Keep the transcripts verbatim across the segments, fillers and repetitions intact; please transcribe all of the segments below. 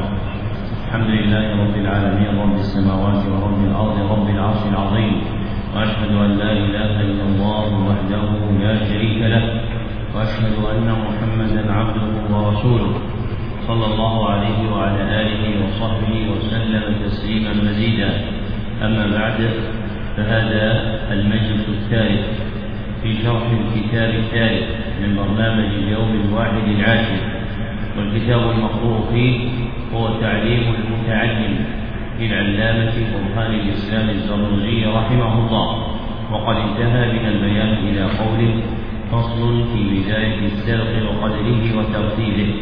وبعد. الحمد لله رب العالمين رب السماوات ورب الأرض رب العرش العظيم، وأشهد أن لا إله إلا الله وحده لا شريك له، وأشهد أن محمدا عبده ورسوله صلى الله عليه وعلى آله وصحبه وسلم تسليما مزيدا. أما بعد، فهذا المجلس الثالث في شرح الكتاب الثالث من برنامج اليوم الواحد العاشر، والكتاب المقروء فيه هو تعليم المتعلم للعلامة برهان الإسلام الزرنوجي رحمه الله. وقد انتهى من البيان إلى قوله: فصل في بداية السبق وقدره وترتيبه.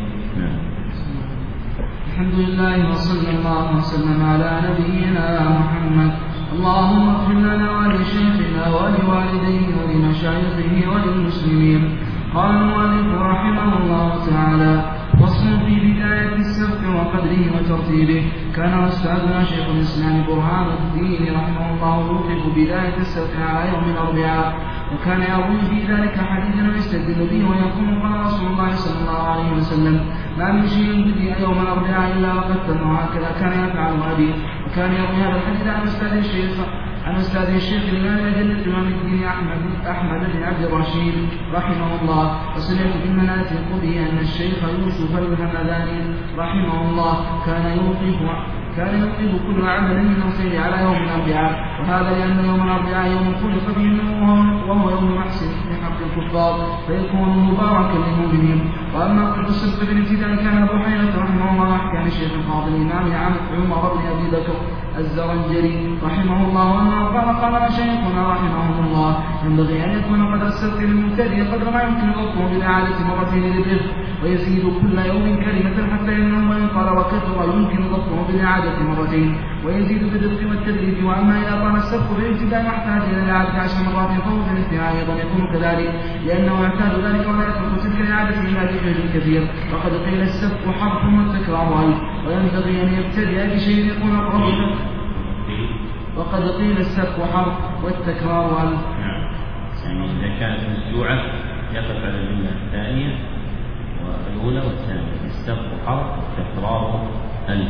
الحمد لله وصلى الله وسلم على نبينا محمد. اللهم اغفر لنا ولشيخنا ولوالديه ولمشايخه وللمسلمين. قال المؤلف رحمه الله تعالى: فصل في بداية السبق وقدره وترتيبه. كان أستاذنا شيخ الإسلام برهان الدين رحمه الله يوقف بداية السبق على يوم الأربعاء، وكان يروي في ذلك حديثا ويستدل به ويقول: قال رسول الله صلى الله عليه وسلم: ما من شيء بدأ يوم الأربعاء إلا وقد تم، وهكذا كان يفعل أبي. وكان يروي هذا الحديث عن أستاذ الشيخ عن أستاذ الشيخ الإمام الأجل الإمام الدين أحمد أحمد بن عبد الرشيد رحمه الله. وسمعت في المناطق به أن الشيخ يوسف الهمداني رحمه الله كان يوقف كان يوقف كل عمل من الخير على يوم الأربعاء، وهذا لأن يوم الأربعاء يوم خلق فيه وهو يوم محسن في حق الكفار، فيكون مباركا للمؤمنين. وأما قلت السبت بالابتداء كان أبو حنيفة رحمه الله أحكى عن الشيخ الفاضل الإمام عمر بن أبي بكر الزرنجري رحمه الله أنه قال: قال شيخنا رحمه الله: ينبغي أن يكون قدر السبت للمبتدئ قدر ما يمكن ضبطه بالإعادة مرتين للرفق، ويزيد كل يوم كلمة حتى إنه وإن قال وكثر يمكن ضبطه بالإعادة مرتين، ويزيد بالرفق والتدريج. وأما إذا كان السبت بالابتداء محتاج إلى الإعادة عشر مرات فهو في الانتهاء أيضا يكون كذلك، لأنه يحتاج ذلك ولا يترك تلك الإعادة إلا بفعل كثير. وقد قيل السبت حرف والتكرار ألف، وينبغي أن يبتدئ بشيء يكون أقرب. وقد قيل السبت حرف والتكرار ألف. نعم، يعني إذا كانت مسجوعة يقف على الجملة الثانية والأولى والثانية. السبت حرف والتكرار ألف.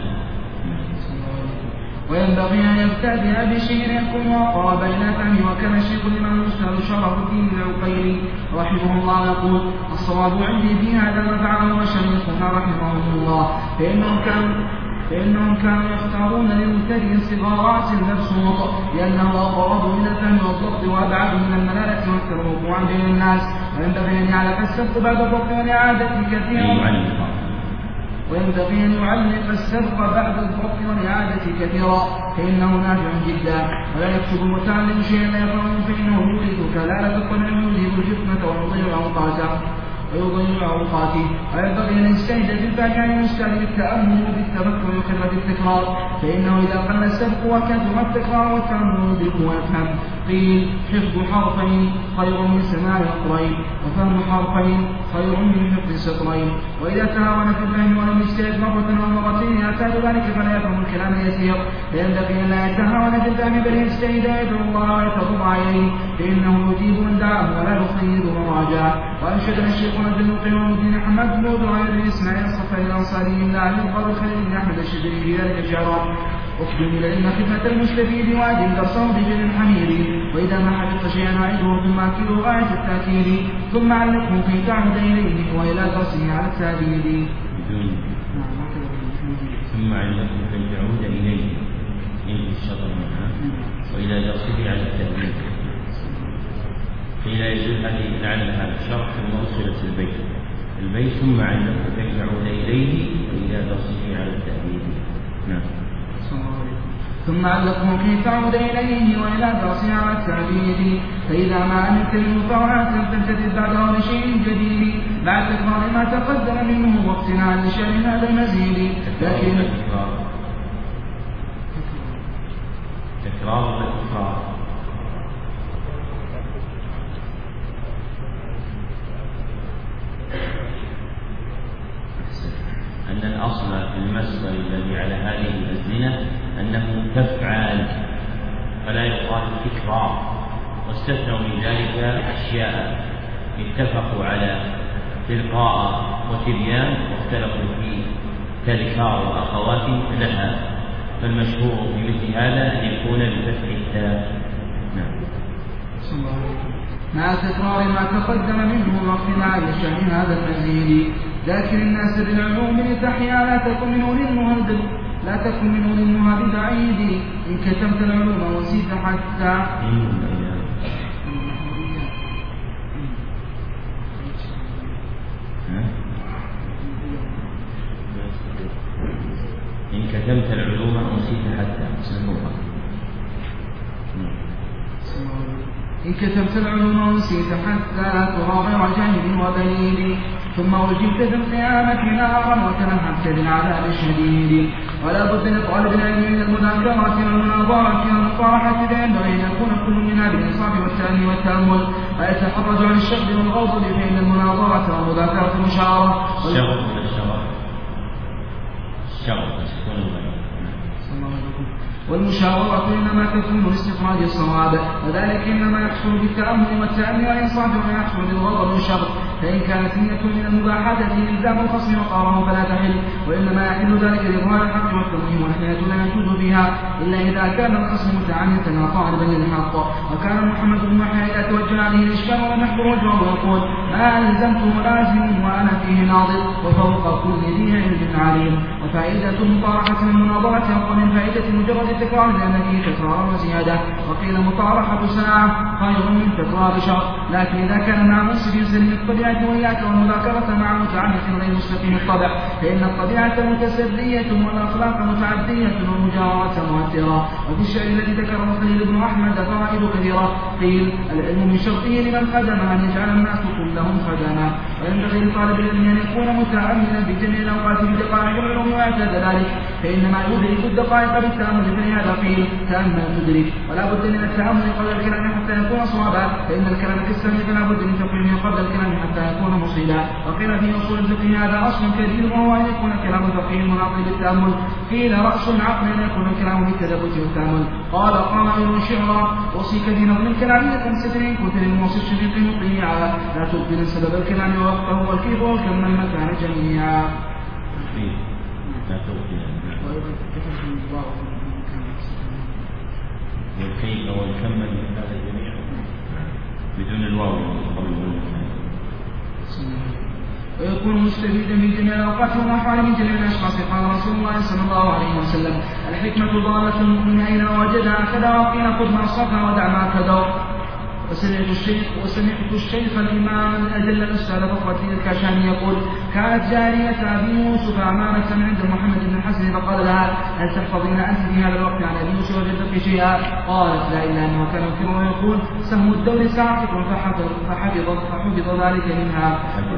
وينبغي أن يبتدئ بشيء يكون أقرب إلى فهمه. وكان الشيخ الإمام الأستاذ شرف الدين العقيلي رحمه الله يقول: الصواب عندي في هذا ما فعله شيخنا رحمه الله، فإنهم كانوا فإنهم كانوا يختارون للمبتدئ صغارات المبسوط، لأنه أقرب إلى الفهم والضبط وأبعد من الملالة والتروق عن بين الناس. وينبغي أن يعلق السبق بعد الضبط والإعادة كثيرا وينبغي أن يعلق السبق بعد الضبط والإعادة كثيرا، فإنه نافع جدا. ولا يكتب المتعلم شيئا لا يفهمه، فإنه يورث كلالة الطبع ويذهب الفتنة ويضيع أوقاته ويضيع أوقاته. وينبغي أن يجتهد في الفهم عن المجتهد بالتأمل وبالتفكر وكثرة التكرار، فإنه إذا قل السبق وكثر التكرار والتأمل يدرك ويفهم. قيل: حفظ حرفين خير من سماع أقرين، وفهم حرفين خير من حفظ سطرين. وإذا تهاون في الفهم ولم يجتهد مرة أو مرتين يعتاد ذلك فلا يفهم الكلام يسير. فينبغي أن لا يتهاون في الفهم بل يجتهد يدعو الله ويتضرع إليه، فإنه يجيب من دعاه ولا يخير من راجعه. وأنشدنا الشيخ عبد المقيم الدين محمد بن عبد إسماعيل الصفاري الأنصاري من أهل القرى خليل بن أحمد الشبيلي في ذلك شعرا: اخدم العلم خدمة المستفيد وأدم درسه بجل حميد، وإذا ما حفظت شيئا أعده ثم أكله غاية التأكيد، ثم علقه في تعود إليه وإلى درسه على التأديب. ثم علقه في تعود إليه إلى الشطر منها وإلى درسه على التأديب. قيل يجوز هذه لعلها شرح موصلة البيت البيت ثم علقه في تعود إليه وإلى درسه على التأديب. نعم. ثم علقه كي تعود إليه وإلى درسه على التعبيد. فإذا ما أمنت المفاوعات فلتجد بعده لشيء جديد بعد تكرار ما تقدم منه واقتناع لشأن هذا المزيد. لكن تكرار بالتكرار أن الأصل في المصدر الذي على هذه الأزمنة أنه تفعل فلا يقال تكرار، واستثنوا من ذلك أشياء اتفقوا على تلقاء وتبيان واختلفوا في كذكار وأخوات لها، فالمشهور في مثل هذا أن يكون بفتح التاء. نعم. مع تكرار ما تقدم منه واقتناع لشأن هذا المزيد. ذاكر الناس بالعلوم لتحيا لا تكن من أولي المهدد لا تكن من أولي المهدد بعيد، إن كتمت العلوم وسيت حتى إن كتمت العلوم وسيت حتى سنوها. إن كتبت العلوم ونسيت حتى ترى غير جاهل وبليد، ثم وجدت في القيامة نارا وتنهبت بالعذاب الشديد. ولا بد لطالب العلم من المذاكرة والمناظرة والمصارحة، فينبغي أن يكون كل منها بالإنصاف والتأني والتأمل، ويتحرج عن الشغب والغوض، فإن المناظرة والمذاكرة مشاعرة. الشغب والشغب الشغب والمشاورة إنما تكون لاستخراج الصواب، وذلك إنما يحصل بالتأمل والتأني والإنصاف، وما يحصل بالغضب والشر. فإن كانت نية من المباحات إلزام الخصم وقاره فلا تحل، وإنما يحل ذلك لإظهار الحق والتمويل، والحياة لا يجوز فيها إلا إذا كان الخصم متعنتا وطالبا للحق. وكان محمد بن يحيى إذا توجه عليه الإشكال ولم يحضر الجواب يقول: ما ألزمته لازم وأنا فيه ناظر، وفوق كل ذي علم عليم. وفائدة المطارحة من المناظرة أقوى من فائدة مجرد التكرار، لأن فيه تكرار وزيادة. وقيل مطارحة ساعة خير من تكرار شهر، لكن إذا كان مع منصف سليم الطبيعة وإياك والمذاكرة مع متعنت غير مستقيم الطبع، فإن الطبيعة متسرية والأخلاق متعدية والمجاورة مؤثرة. وفي الشعر الذي ذكره خليل بن أحمد فوائد كثيرة. قيل: العلم من شرطه لمن خدم أن يجعل الناس كلهم خدما. وينبغي لطالب العلم أن يكون متأملا في جميع الأوقات بدقائق العلوم ويعتاد ذلك، فإنما يدرك الدقائق بالتأمل، فلهذا قيل: تأمل تدرك. ولا بد من التأمل قبل الكلام حتى يكون صوابا، فإن الكلام كالسمع فلا بد من تقويمه قبل الكلام حتى يكون مصيبا. وقيل في أصول الفقه هذا أصل كبير، وهو أن يكون الكلام الفقهي مناط بالتأمل. قيل: رأس العقل أن يكون الكلام بالتدبر والتأمل. قال قائل شعرا: أوصيك بنظم الكلام لخمسة إن كنت للموصي الشريط مطيعا، لا تبطل سبب الكلام ووقته والكيف والكم المكان جميعا. والكيف والكم المكان جميعا بدون الواو. ويكون مستفيدا من جميع الأوقات والأحوال من جميع الأشخاص. قال رسول الله صلى الله عليه وسلم: الحكمة ضالة المؤمن أين وجدها كذا، وقيل خذ ما صفى ودع ما كذا. وسمعت الشيخ وسمعت الشيخ الإمام الأجل الأستاذ فخرتي الكاشاني يقول: كانت جارية أبي يوسف أمانة عند محمد بن الحسن، فقال لها: هل تحفظين أنت في هذا الوقت عن أبي يوسف وجدت شيئا؟ قالت: لا، إلا أنه كان يذكر ويقول: سم الدور ساعتك، فحفظ فحفظ فحفظ ذلك منها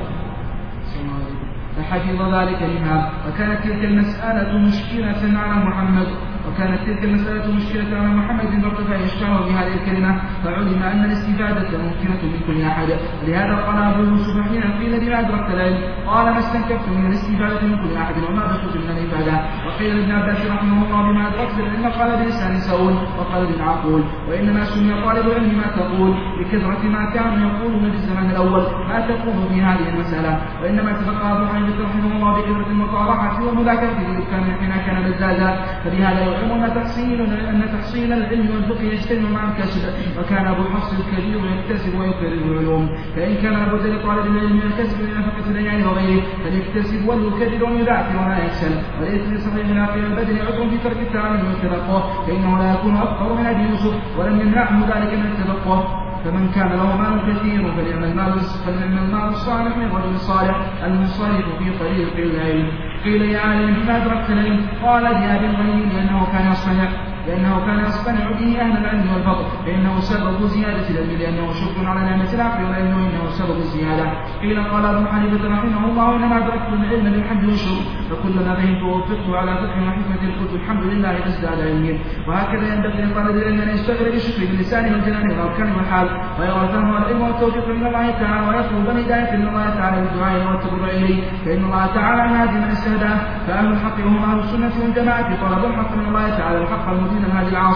فحفظ ذلك منها. وكانت تلك المسألة مشكلة على محمد وكانت تلك المسألة مشكلة على محمد فارتفع يشتهر بهذه الكلمة، فعلم أن الاستفادة ممكنة من كل أحد. ولهذا قال أبو يوسف حين قيل: بما أدركت العلم؟ قال: ما استنكفت من الاستفادة من كل أحد وما دخلت من الإفادة. وقيل لابن عباس رحمه الله: بما أدركت العلم؟ قال: بلسان سؤول وقلب عقول. وإنما سمي طالب العلم ما تقول بكثرة ما كانوا يقولون في الزمان الأول ما تقول في هذه المسألة. وإنما اتفق أبو حنيفة رحمه الله بكثرة المطارحة والمذاكرة في كان حين كان بزازا. فلهذا أن تحصيل أن تحصيل العلم والفقه يجتمع مع الكسب، وكان أبو حفص الكبير يكتسب ويكرر العلوم. فإن كان لابد لطالب العلم يكتسب من نفقة العيال وغيره فليكتسب وليكرر ويذاكر ولا يكسل. وليس لصحيح العقل البدن عذر في ترك التعلم والتفقه، فإنه لا يكون أفقر من أبي يوسف ولم يمنعه ذلك من التفقه. فمن كان له مال كثير فليعمل المال المال الصالح من الرجل الصالح المنصرف في طريق العلم. قيل: يا عالم بما أدركت العلم؟ قال: بأبي الغني، لأنه كان يصطنع لأنه كان يصطنع به أهل العلم والفضل، فإنه سبب زيادة العلم، لأنه شكر على نعمة العقل والعلم، وإنه سبب الزيادة. قيل: قال أبو حنيفة رحمه الله: إنما أدركت العلم بالحمد والشكر، فكلما فهمت ووفقت على فقه وحكمة قلت الحمد لله فازداد علمي. وهكذا ينبغي لطالب العلم أن يشتغل بالشكر باللسان والجنان والأركان والحال، ويرى فهم العلم والتوفيق من الله تعالى، ويطلب الهداية من الله تعالى بالدعاء والتضرع إليه، فإن الله تعالى هادي من استهداه. فأهل الحق وهم أهل السنة والجماعة طلب الحق من الله تعالى الحق المدين الهادي العاصم.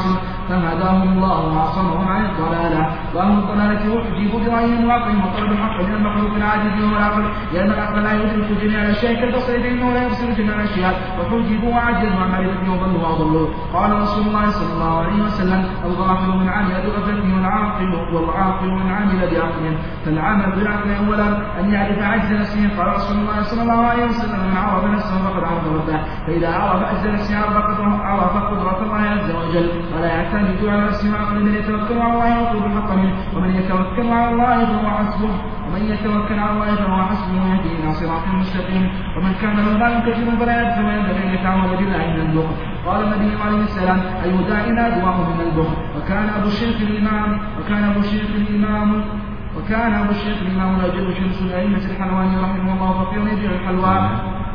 فهداهم الله وعصمهم عن الضلالة. وأهل الضلالة أحجبوا برأيهم وعقلهم وطلب الحق من المخلوق العاجز وهو العقل، لأن العقل لا يدرك جميع الأشياء كالبصر فإنه لا يبصر جميع الأشياء، وحجبوا وعجزوا عن معرفته وضلوا وأضلوا. قال رسول الله صلى الله عليه وسلم: الغافل من عمل بغفلته والعاقل والعاقل من عمل بعقله. فالعمل بالعقل أولا أن يعرف عجز نفسه. قال رسول الله صلى الله عليه وسلم: من عرف نفسه فقد عرف ربه، فإذا عرف عجز نفسه عرف قدرة الله عز وجل، ولا يعتمد على نفسه عقل. من يتوكل على الله يطلب الحق منه، ومن يتوكل على الله فهو حسبه ومن يتوكل على الله فهو حسبه ويهديه إلى صراط مستقيم. ومن كان له مال كثير فلا يبخل وينبغي أن يتعوذ بالله من البخل. قال النبي عليه السلام: أي داء أدواه من البخل. وكان أبو الشيخ الإمام وكان أبو الشيخ الإمام وكان أبو الشيخ الإمام الأجل شمس الأئمة الحلواني رحمه الله فقير يبيع الحلوى.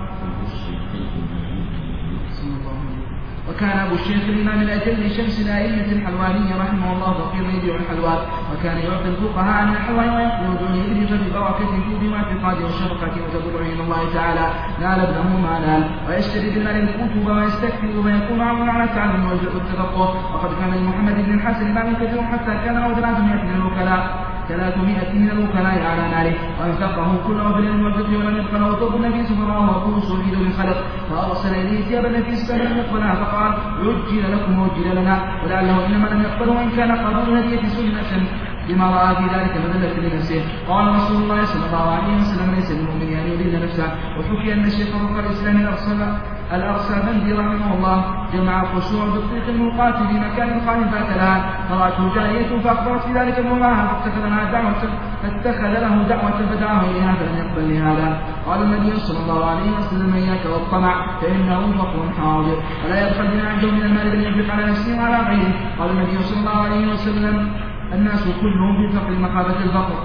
وكان أبو الشيخ الإمام الأجل شمس الأئمة الحلواني رحمه الله فقير يبيع الحلوى، وكان يعطي الفقهاء عن الحلوى ويقول: دعي إلي فببركة الجود واعتقاده والشفقة وتضرعه إلى الله تعالى نال ابنه ما نال. ويشتري بالمال الكتب ويستكثر ويكون عون على التعلم والتفقه. وقد كان لمحمد بن الحسن مال كثير حتى كان له ثلاثمائة من الوكلاء ثلاثمائة من الوكلاء على ماله، وانفقه كله بالعلم والفقه ولم يبق له ثوب النبي صلى الله عليه وسلم سعيد بالخلق، فأرسل إليه ثيابا نفيسا لم يقبلها فقال: عجل لكم وعجل لنا. ولعله إنما لم يقبله وإن كان قبول هدية سنة لما رأى في ذلك مذلة لنفسه. قال رسول الله صلى الله عليه وسلم: ليس للمؤمن أن يذل نفسه. وحكي أن الشيخ رفع الإسلام الأرسل الأرسابندي رحمه الله جمع الخشوع بالطريق الملقاة في مكان خالفات لها، فرأته جارية فأخبرت في ذلك ابن الله فاتخذ لها دعوة فاتخذ له دعوة فدعاه إليها فلم يقبل لهذا. قال النبي صلى الله عليه وسلم: إياك والطمع فإنه فقر حاضر، ولا يبخل بما عنده من المال بل ينفق على نفسه وعلى غيره. قال النبي صلى الله عليه وسلم: الناس كلهم في فقر مخافة الفقر.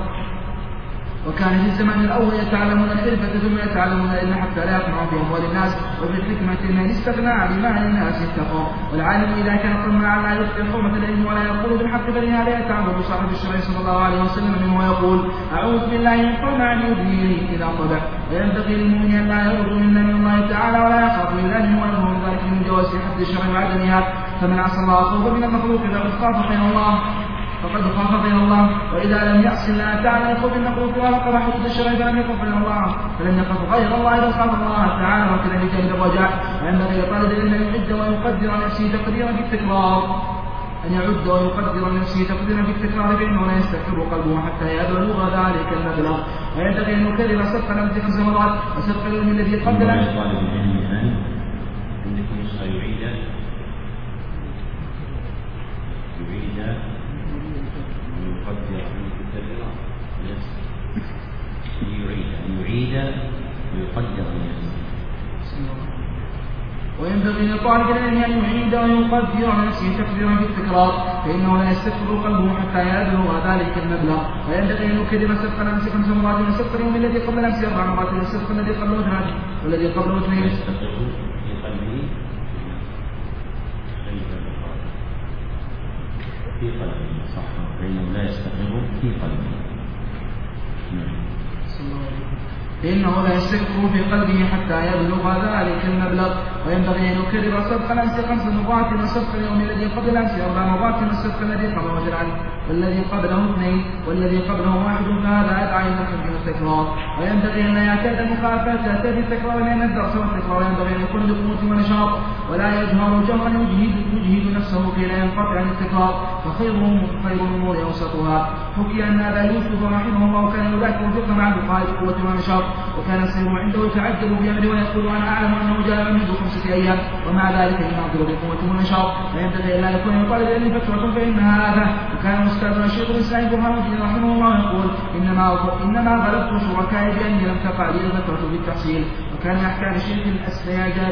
وكان في الزمان الأول يتعلمون الحرفة ثم يتعلمون العلم حتى لا يقنعوا في أموال الناس، وفي الحكمة من استغنى عن مال الناس اتقوا. والعالم إذا كان طمعا لا يلقي حرمة العلم ولا يقول بالحق فلهذا يتعبد صاحب الشرع صلى الله عليه وسلم منه ويقول: أعوذ بالله من طمع يدنيني إذا طبع. وينبغي للمؤمن أن لا يرجو إلا من الله تعالى ولا يخاف إلا منه، ويظهر ذلك من جواز حد الشرع وعدمها. فمن عصى الله خوفا من المخلوق فقد خاف خير الله فقد خاف غير الله، وإذا لم يعص الله تعالى يخوف المخلوق ورقب حدود الشرع فلم يخف غير الله فلم يخف غير الله إذا خاف الله تعالى. وكذلك جانب الرجاء. وينبغي لطالب العلم أن يعد ويقدر نفسه تقديرا في التكرار أن يعد ويقدر نفسه تقديرا في التكرار فإنه لا يستقر قلبه حتى يبلغ ذلك المبلغ. وينبغي أن يكرر صدق الأمس خمس مرات وصدق اليوم الذي قبل أن وينبغي لطالب العلم أن يعيد ويقدر نفسه تقديرا في التكرار فإنه لا يستقر قلبه حتى يبلغ ذلك المبلغ. وينبغي أن يكرر صدق الأمس خمس مرات وصدق اليوم الذي قبل الأمس أربع مرات والصدق الذي قبله ثلاث والذي قبله اثنين. في قلبه صح، فإنه لا يستقر في قلبه. فإنه لا يستقر في قلبه حتى يبلغ ذلك المبلغ. وينبغي أن يكرر صدق الأمس خمس مرات وصدق اليوم الذي قبل الأمس أربع مرات والصدق الذي قبله ثلاث والذي قبله اثنين والذي قبله واحد، فهذا أدعى إلى الحج والتكرار. وينبغي أن لا يعتاد مخافة في التكرار لأن الدرس والتكرار ينبغي أن يكون بقوة ونشاط ولا يجهر جهرا يجهد, يجهد نفسه كي لا ينقطع عن التكرار، فخير خير الأمور أوسطها. حكي أن أبا يوسف رحمه الله كان يذاكر الفقه مع بقاء قوة ونشاط، وكان السير عنده يتعجب بأمره ويقول: أنا أعلم أنه جاء منذ خمسة أيام ومع ذلك يناظر بقوة ونشاط. وينبغي ألا يكون يطالب العلم فتوى فإنها هذا. وكان أستاذنا الشيخ الإسلام البخاري رحمه الله يقول: إنما إنما غلبت شركائي بأني لم تقع لي الفتوى بالتحصيل. وكان يحكي عن الشيخ الأسفياجات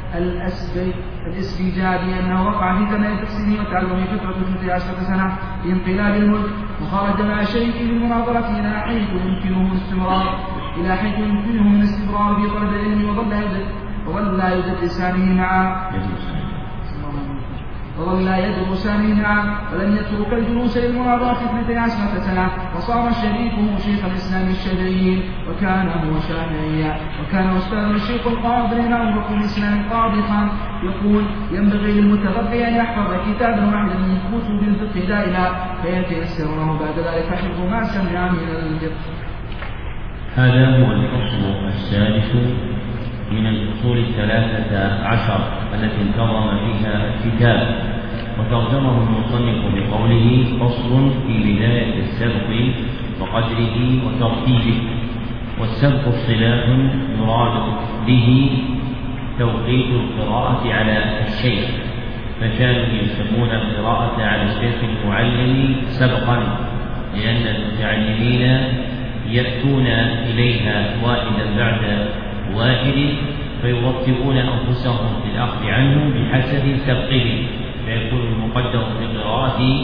الإسفيجابي أنه وقع في زمن تحصيله وتعلمه فترة اثنتي عشرة سنة في انقلاب الملك، وخرج مع شريكه بالمناظرة إلى حيث يمكنه الاستمرار إلى حيث يمكنه الاستمرار في طلب العلم، وظل يدرسانه معا وظل يدرسانه معا ولم يترك الجلوس للمناظرة اثنتي عشرة سنة. وصار شريكه شيخ الإسلام الشافعي وكان هو شافعيا. وكان أستاذ الشيخ القاضي الإمام بكر الإسلام القاضي خان يقول ينبغي للمتلقي أن يحفظ كتابا واحدا من كتب الفقه دائما فيتيسر له بعد ذلك حفظ ما سمع من الفقه. هذا هو الفصل السادس من الفصول الثلاثة عشر التي انتظم فيها الكتاب، وترجمه المصنف بقوله: فصل في بداية السبق وقدره وترتيبه. والسبق اصطلاح يراد به توقيت القراءة على الشيخ، فكانوا يسمون القراءة على الشيخ المعلم سبقا، لأن المتعلمين يأتون إليها واحدا بعد واحد فيوطئون أنفسهم في الأخذ عنه بحسب سبقه، فيكون المقدر في القراءة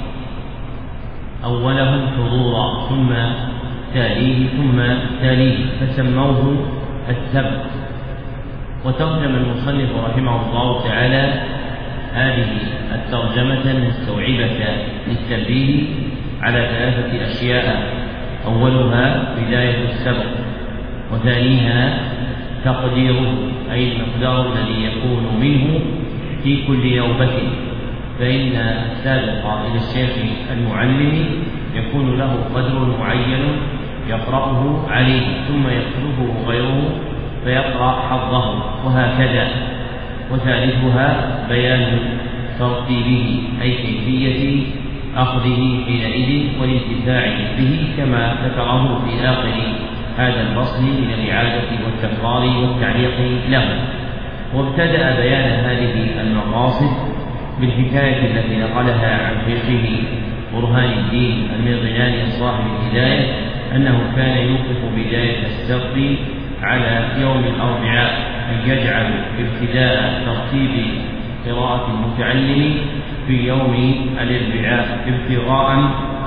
أولهم حضورا ثم تاليه ثم تاليه فسموه السبق. وترجم المصنف رحمه الله تعالى هذه الترجمة المستوعبة للتنبيه على ثلاثة أشياء: أولها بداية السبق، وثانيها تقديره أي المقدار الذي يكون منه في كل نوبة، فإن السابق إلى الشيخ المعلم يكون له قدر معين يقرأه عليه ثم يطلبه غيره فيقرأ حظه، وهكذا. وثالثها بيان ترتيبه أي كيفية أخذه حينئذ والانتفاع به كما ذكره في آخر هذا الفصل من الإعادة والتكرار والتعليق له. وابتدأ بيان هذه المقاصد بالحكاية التي نقلها عن شيخه برهان الدين المرغناني صاحب الهداية أنه كان يوقف بداية السبق على يوم الأربعاء، أن يجعل ابتداء ترتيب قراءة المتعلم في يوم الأربعاء ابتغاء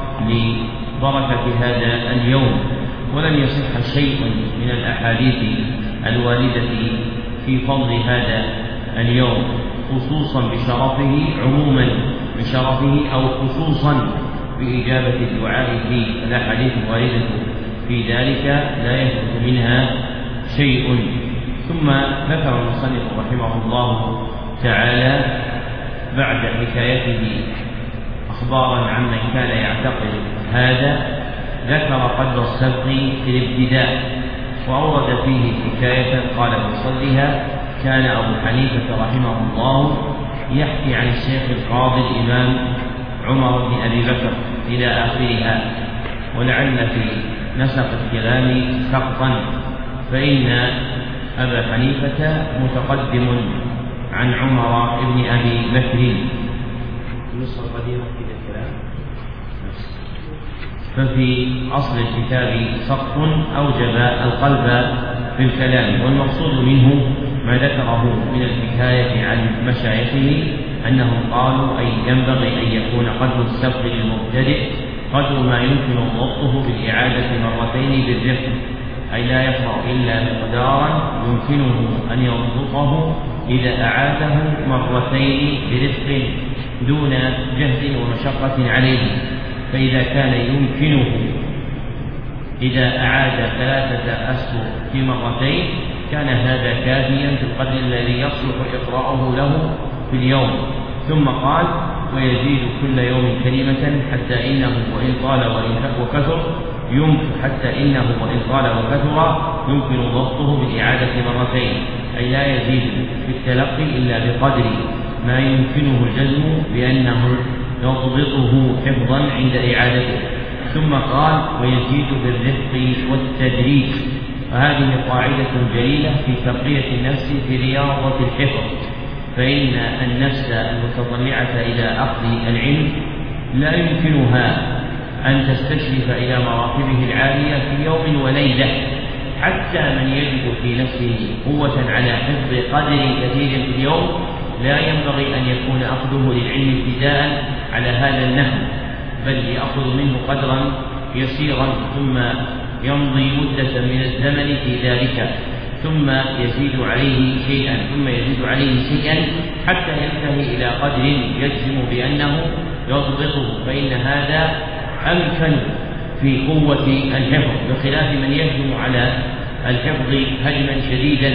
لبركة هذا اليوم. ولم يصح شيء من الأحاديث الواردة في فضل هذا اليوم، خصوصا بشرفه عموما بشرفه أو خصوصا بإجابة الدعاء في الأحاديث الواردة في ذلك لا يثبت منها شيء. ثم ذكر المصنف رحمه الله تعالى بعد حكايته أخبارا عمن كان يعتقد هذا، ذكر قدر السبق في الابتداء، وأورد فيه حكاية قال بصدها: كان أبو حنيفة رحمه الله يحكي عن الشيخ القاضي الإمام عمر بن أبي بكر إلى آخرها، ولعل في نسق الكلام سقطا، فإن أبا حنيفة متقدم عن عمر بن أبي بكر. النسخة القديمة في الكلام، ففي أصل الكتاب سقط أوجب القلب في الكلام، والمقصود منه ما ذكره من الحكاية عن مشايخه أنهم قالوا: أي ينبغي أن يكون قدر السبق للمبتدئ قدر ما يمكن ضبطه بالإعادة مرتين بالرفق، أي لا يقرأ إلا مقدارا يمكنه أن يضبطه إذا أعاده مرتين برفق دون جهد ومشقة عليه. فإذا كان يمكنه إذا أعاد ثلاثة أسطر في مرتين كان هذا كافيا في القدر الذي يصلح إقراءه له في اليوم. ثم قال: ويزيد كل يوم كلمة حتى إنه وإن طال وإن وكثر يمكن حتى إنه وإن طال وكثر يمكن ضبطه بالإعادة مرتين، أي لا يزيد في التلقي إلا بقدر ما يمكنه الجزم بأنه يضبطه حفظا عند إعادته. ثم قال: ويزيد بالرفق والتدريج. وهذه قاعدة جليلة في تربية النفس في رياضة الحفظ، فإن النفس المتطلعة إلى أخذ العلم لا يمكنها أن تستشرف إلى مراتبه العالية في يوم وليلة، حتى من يجد في نفسه قوة على حفظ قدر كثير في اليوم لا ينبغي أن يكون أخذه للعلم ابتداء على هذا النحو، بل يأخذ منه قدرا يسيرا ثم يمضي مدة من الزمن في ذلك، ثم يزيد عليه شيئا ثم يزيد عليه شيئا حتى ينتهي إلى قدر يجزم بأنه يضبطه، فإن هذا أمكن في قوة الحفظ، بخلاف من يهجم على الحفظ هجما شديدا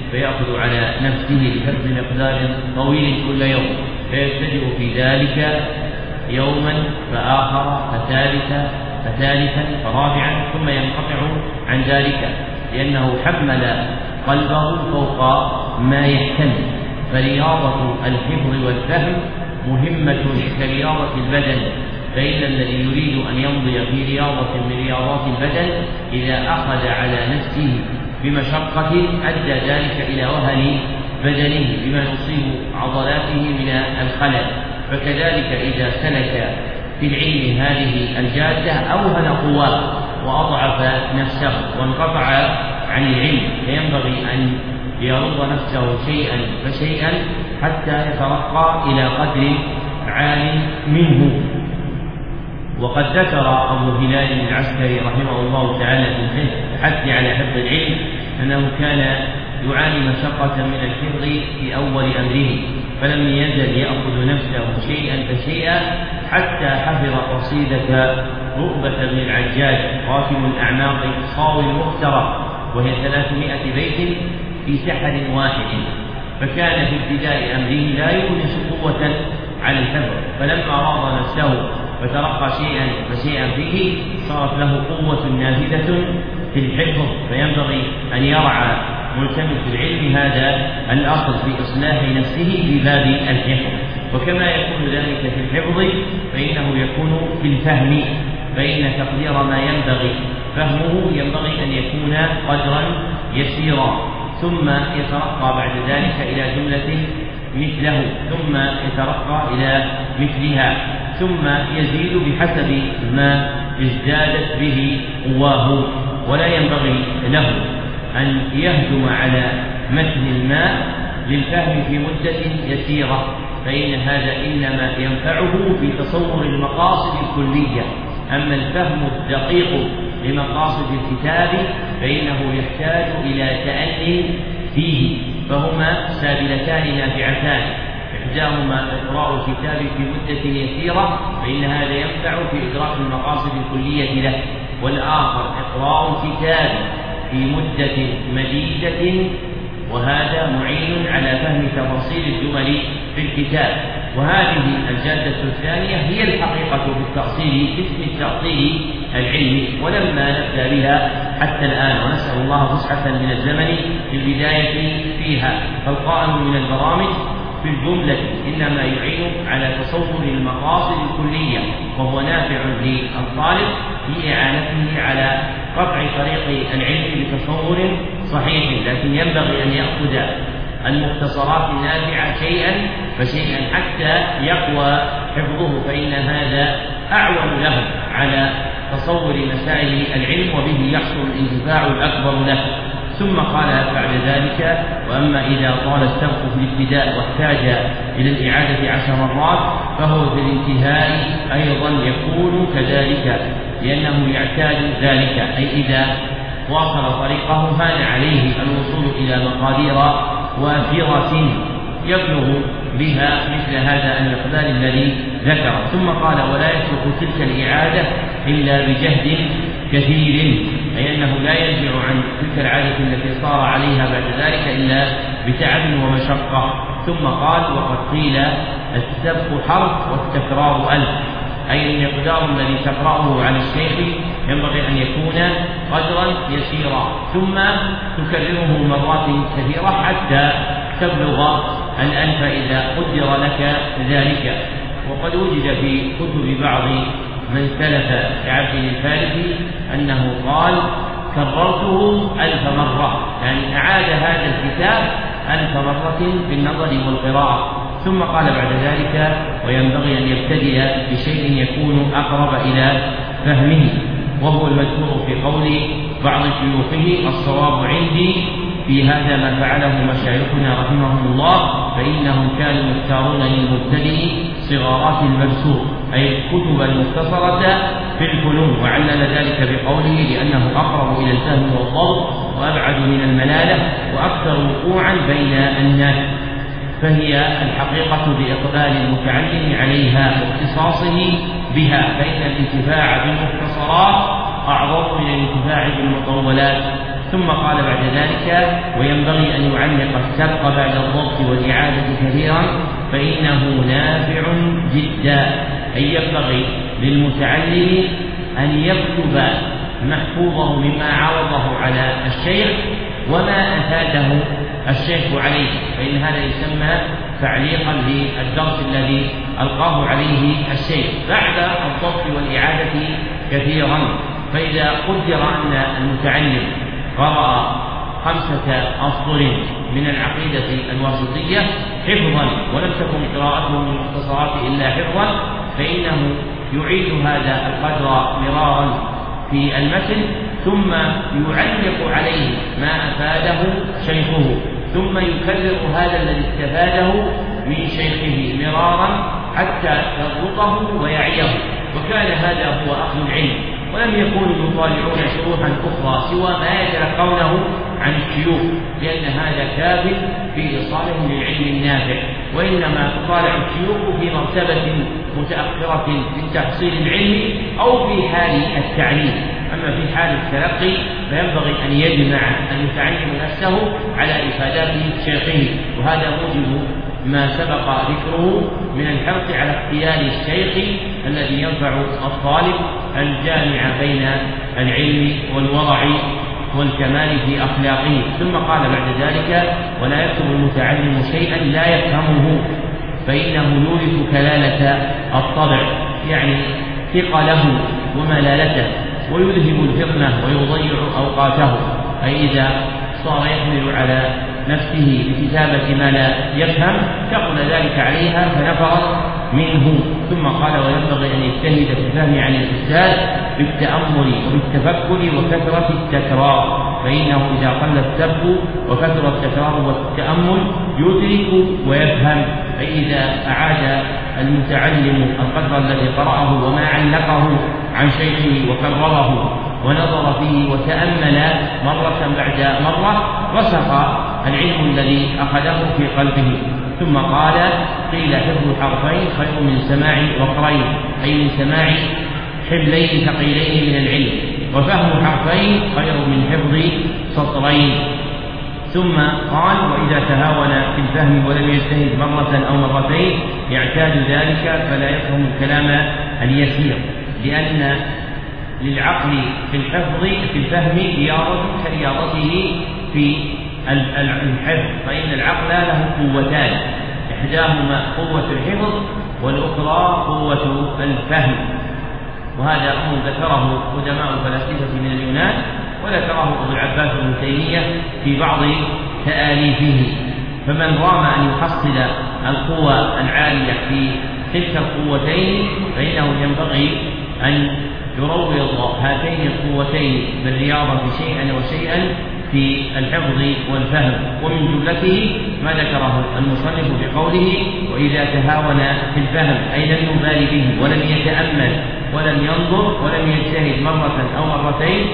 فيأخذ على نفسه بحفظ مقدار طويل كل يوم، فيبتدئ في ذلك يوما فآخر فثالثا فثالثا فرابعا، ثم ينقطع عن ذلك لأنه حمل قلبه فوق ما يحتمل. فرياضة الحفظ والفهم مهمة كرياضة البدن، فإن الذي يريد أن يمضي في رياضة من رياضات البدن إذا أخذ على نفسه بمشقة أدى ذلك إلى وهن بدنه بما يصيب عضلاته من الخلل. فكذلك إذا سلك في العلم هذه الجادة أوهن قواه وأضعف نفسه وانقطع عن العلم، فينبغي أن يرضى نفسه شيئا فشيئا حتى يترقى إلى قدر عال منه. وقد ذكر أبو هلال العسكري رحمه الله تعالى في الحث على حفظ العلم أنه كان يعاني مشقة من الحفظ في أول أمره، فلم يزل يأخذ نفسه شيئا فشيئا حتى حفظ قصيدة رؤبة بن العجاج قاتم الأعناق صاوي المخترى، وهي ثلاثمائة بيت في سحر واحد. فكان في ابتداء أمره لا يونس قوة على الحفظ، فلما راض نفسه فترقى شيئا فشيئا فيه صارت له قوة نافذة في الحفظ. فينبغي أن يرعى ملتمس العلم هذا الأصل في إصلاح نفسه في باب الحفظ. وكما يكون ذلك في الحفظ فإنه يكون في الفهم، فإن تقدير ما ينبغي فهمه ينبغي أن يكون قدرا يسيرا، ثم يترقى بعد ذلك إلى جملة مثله، ثم يترقى إلى مثلها، ثم يزيد بحسب ما ازدادت به قواه. ولا ينبغي له أن يهجم على متن الماء للفهم في مدة يسيرة، فإن هذا إنما ينفعه في تصور المقاصد الكلية. أما الفهم الدقيق لمقاصد الكتاب فإنه يحتاج إلى تأني فيه، فهما سابلتان نافعتان، إحداهما إقراء الكتاب في مدة يسيرة فإن هذا ينفع في إدراك المقاصد الكلية له، والآخر إقراء الكتاب في مدة مديدة وهذا معين على فهم تفاصيل الجمل في الكتاب. وهذه الجادة الثانية هي الحقيقة في التأصيل اسم التأصيل العلمي، ولما نبدأ بها حتى الآن، ونسأل الله فسحة من الزمن في البداية فيها. فالقائم من البرامج في الجملة إنما يعين على تصور المقاصد الكلية، وهو نافع للطالب في إعانته على قطع طريق العلم بتصور صحيح، لكن ينبغي أن يأخذ المختصرات النافعة شيئا فشيئا حتى يقوى حفظه، فإن هذا أعون له على تصور مسائل العلم وبه يحصل الانتفاع الأكبر له. ثم قال بعد ذلك: وأما إذا طال السبق في الابتداء واحتاج إلى الإعادة عشر مرات فهو في الانتهاء أيضا يكون كذلك، لأنه يعتاد ذلك، أي إذا واصل طريقه هان عليه الوصول إلى مقادير وافرة يبلغ بها مثل هذا المقدار الذي ذكر. ثم قال: ولا يترك تلك الإعادة إلا بجهد كثير، أي أنه لا يرجع عن تلك العادة التي صار عليها بعد ذلك إلا بتعب ومشقة. ثم قال: وقد قيل السبق حرف والتكرار ألف، أي المقدار الذي تقرأه عن الشيخ ينبغي أن يكون قدرا يسيرا، ثم تكرره مرات كثيرة حتى تبلغ الألف إذا قدر لك ذلك. وقد وجد في كتب بعض من سلف كعبد الفارسي أنه قال: كررته ألف مرة، يعني أعاد هذا الكتاب ألف مرة بالنظر والقراءة. ثم قال بعد ذلك: وينبغي أن يبتدئ بشيء يكون أقرب إلى فهمه، وهو المذكور في قول بعض شيوخه: الصواب عندي في هذا ما فعله مشايخنا رحمهم الله، فإنهم كانوا يختارون للمبتدئ صغارات المبسوط، أي الكتب المختصرة في الفنون، وعلل ذلك بقوله: لأنه أقرب إلى الفهم والضبط وأبعد من الملالة وأكثر وقوعا بين الناس. فهي الحقيقة بإقبال المتعلم عليها واختصاصه بها، فإن الانتفاع بالمختصرات أعظم من الانتفاع بالمطولات، ثم قال بعد ذلك: وينبغي أن يعلق السبق بعد الضبط والإعادة كثيرا فإنه نافع جدا. أي ينبغي للمتعلم أن يكتب محفوظه مما عرضه على الشيخ وما أفاده الشيخ عليه، فإن هذا يسمى تعليقا للدرس الذي ألقاه عليه الشيخ بعد الضبط والإعادة كثيرا. فإذا قدر أن المتعلم قرأ خمسة أسطر من العقيدة الواسطية حفظا ولم تكن قراءته من المختصرات إلا حفظا، فإنه يعيد هذا القدر مرارا في المتن ثم يعلق عليه ما أفاده شيخه، ثم يكرر هذا الذي استفاده من شيخه مرارا حتى يضبطه ويعيه. وكان هذا هو أخذ العلم، ولم يكونوا يطالعون شروحا أخرى سوى ما يتلقونه عن الشيوخ، لأن هذا كاف في إيصالهم للعلم النافع، وإنما تطالع الشيوخ في مرتبة متأخرة من تحصيل العلم أو في حال التعليم. أما في حال التلقي فينبغي أن يجمع المتعلم نفسه على إفادات شيخه، وهذا موجب ما سبق ذكره من الحرص على اختيار الشيخ الذي ينفع الطالب الجامع بين العلم والورع والكمال في أخلاقه. ثم قال بعد ذلك: ولا يكتب المتعلم شيئا لا يفهمه فإنه يورث كلالة الطبع، يعني ثقله وملالته، ويذهب الفطنة ويضيع أوقاته، أي إذا صار يحمل على نفسه بكتابة ما لا يفهم ثقل ذلك عليها فنفرت منه. ثم قال: وينبغي أن يجتهد في الفهم عن الأستاذ بالتأمل وبالتفكر وكثرة التكرار، فإنه إذا قل السبق وكثر التكرار والتأمل يدرك ويفهم. فإذا أعاد المتعلم القدر الذي قرأه وما علقه عن شيخه وكرره ونظر فيه وتأمل مرة بعد مرة رسخ العلم الذي أخذه في قلبه. ثم قال: قيل حفظ الحرفين خير من سماع وقرين، أي من سماع حبلين ثقيلين من العلم، وفهم حرفين خير من حفظ سطرين. ثم قال: وإذا تهاون في الفهم ولم يجتهد مرة أو مرتين يعتاد ذلك فلا يفهم الكلام اليسير، لأن للعقل في الحفظ في الفهم رياضة كرياضته في الحفظ، فإن العقل له قوتان، إحداهما قوة الحفظ والأخرى قوة الفهم. وهذا أمر ذكره قدماء الفلاسفة من اليونان، وذكره أبو العباس ابن تيمية في بعض تآليفه. فمن رام أن يحصل القوة العالية في تلك القوتين فإنه ينبغي أن يروض هاتين القوتين بالرياضة شيئا وشيئا في الحفظ والفهم. ومن جملته ما ذكره المصنف بقوله: وإذا تهاون في الفهم أي لم يبال به ولم يتأمل ولم ينظر ولم يجتهد مرة أو مرتين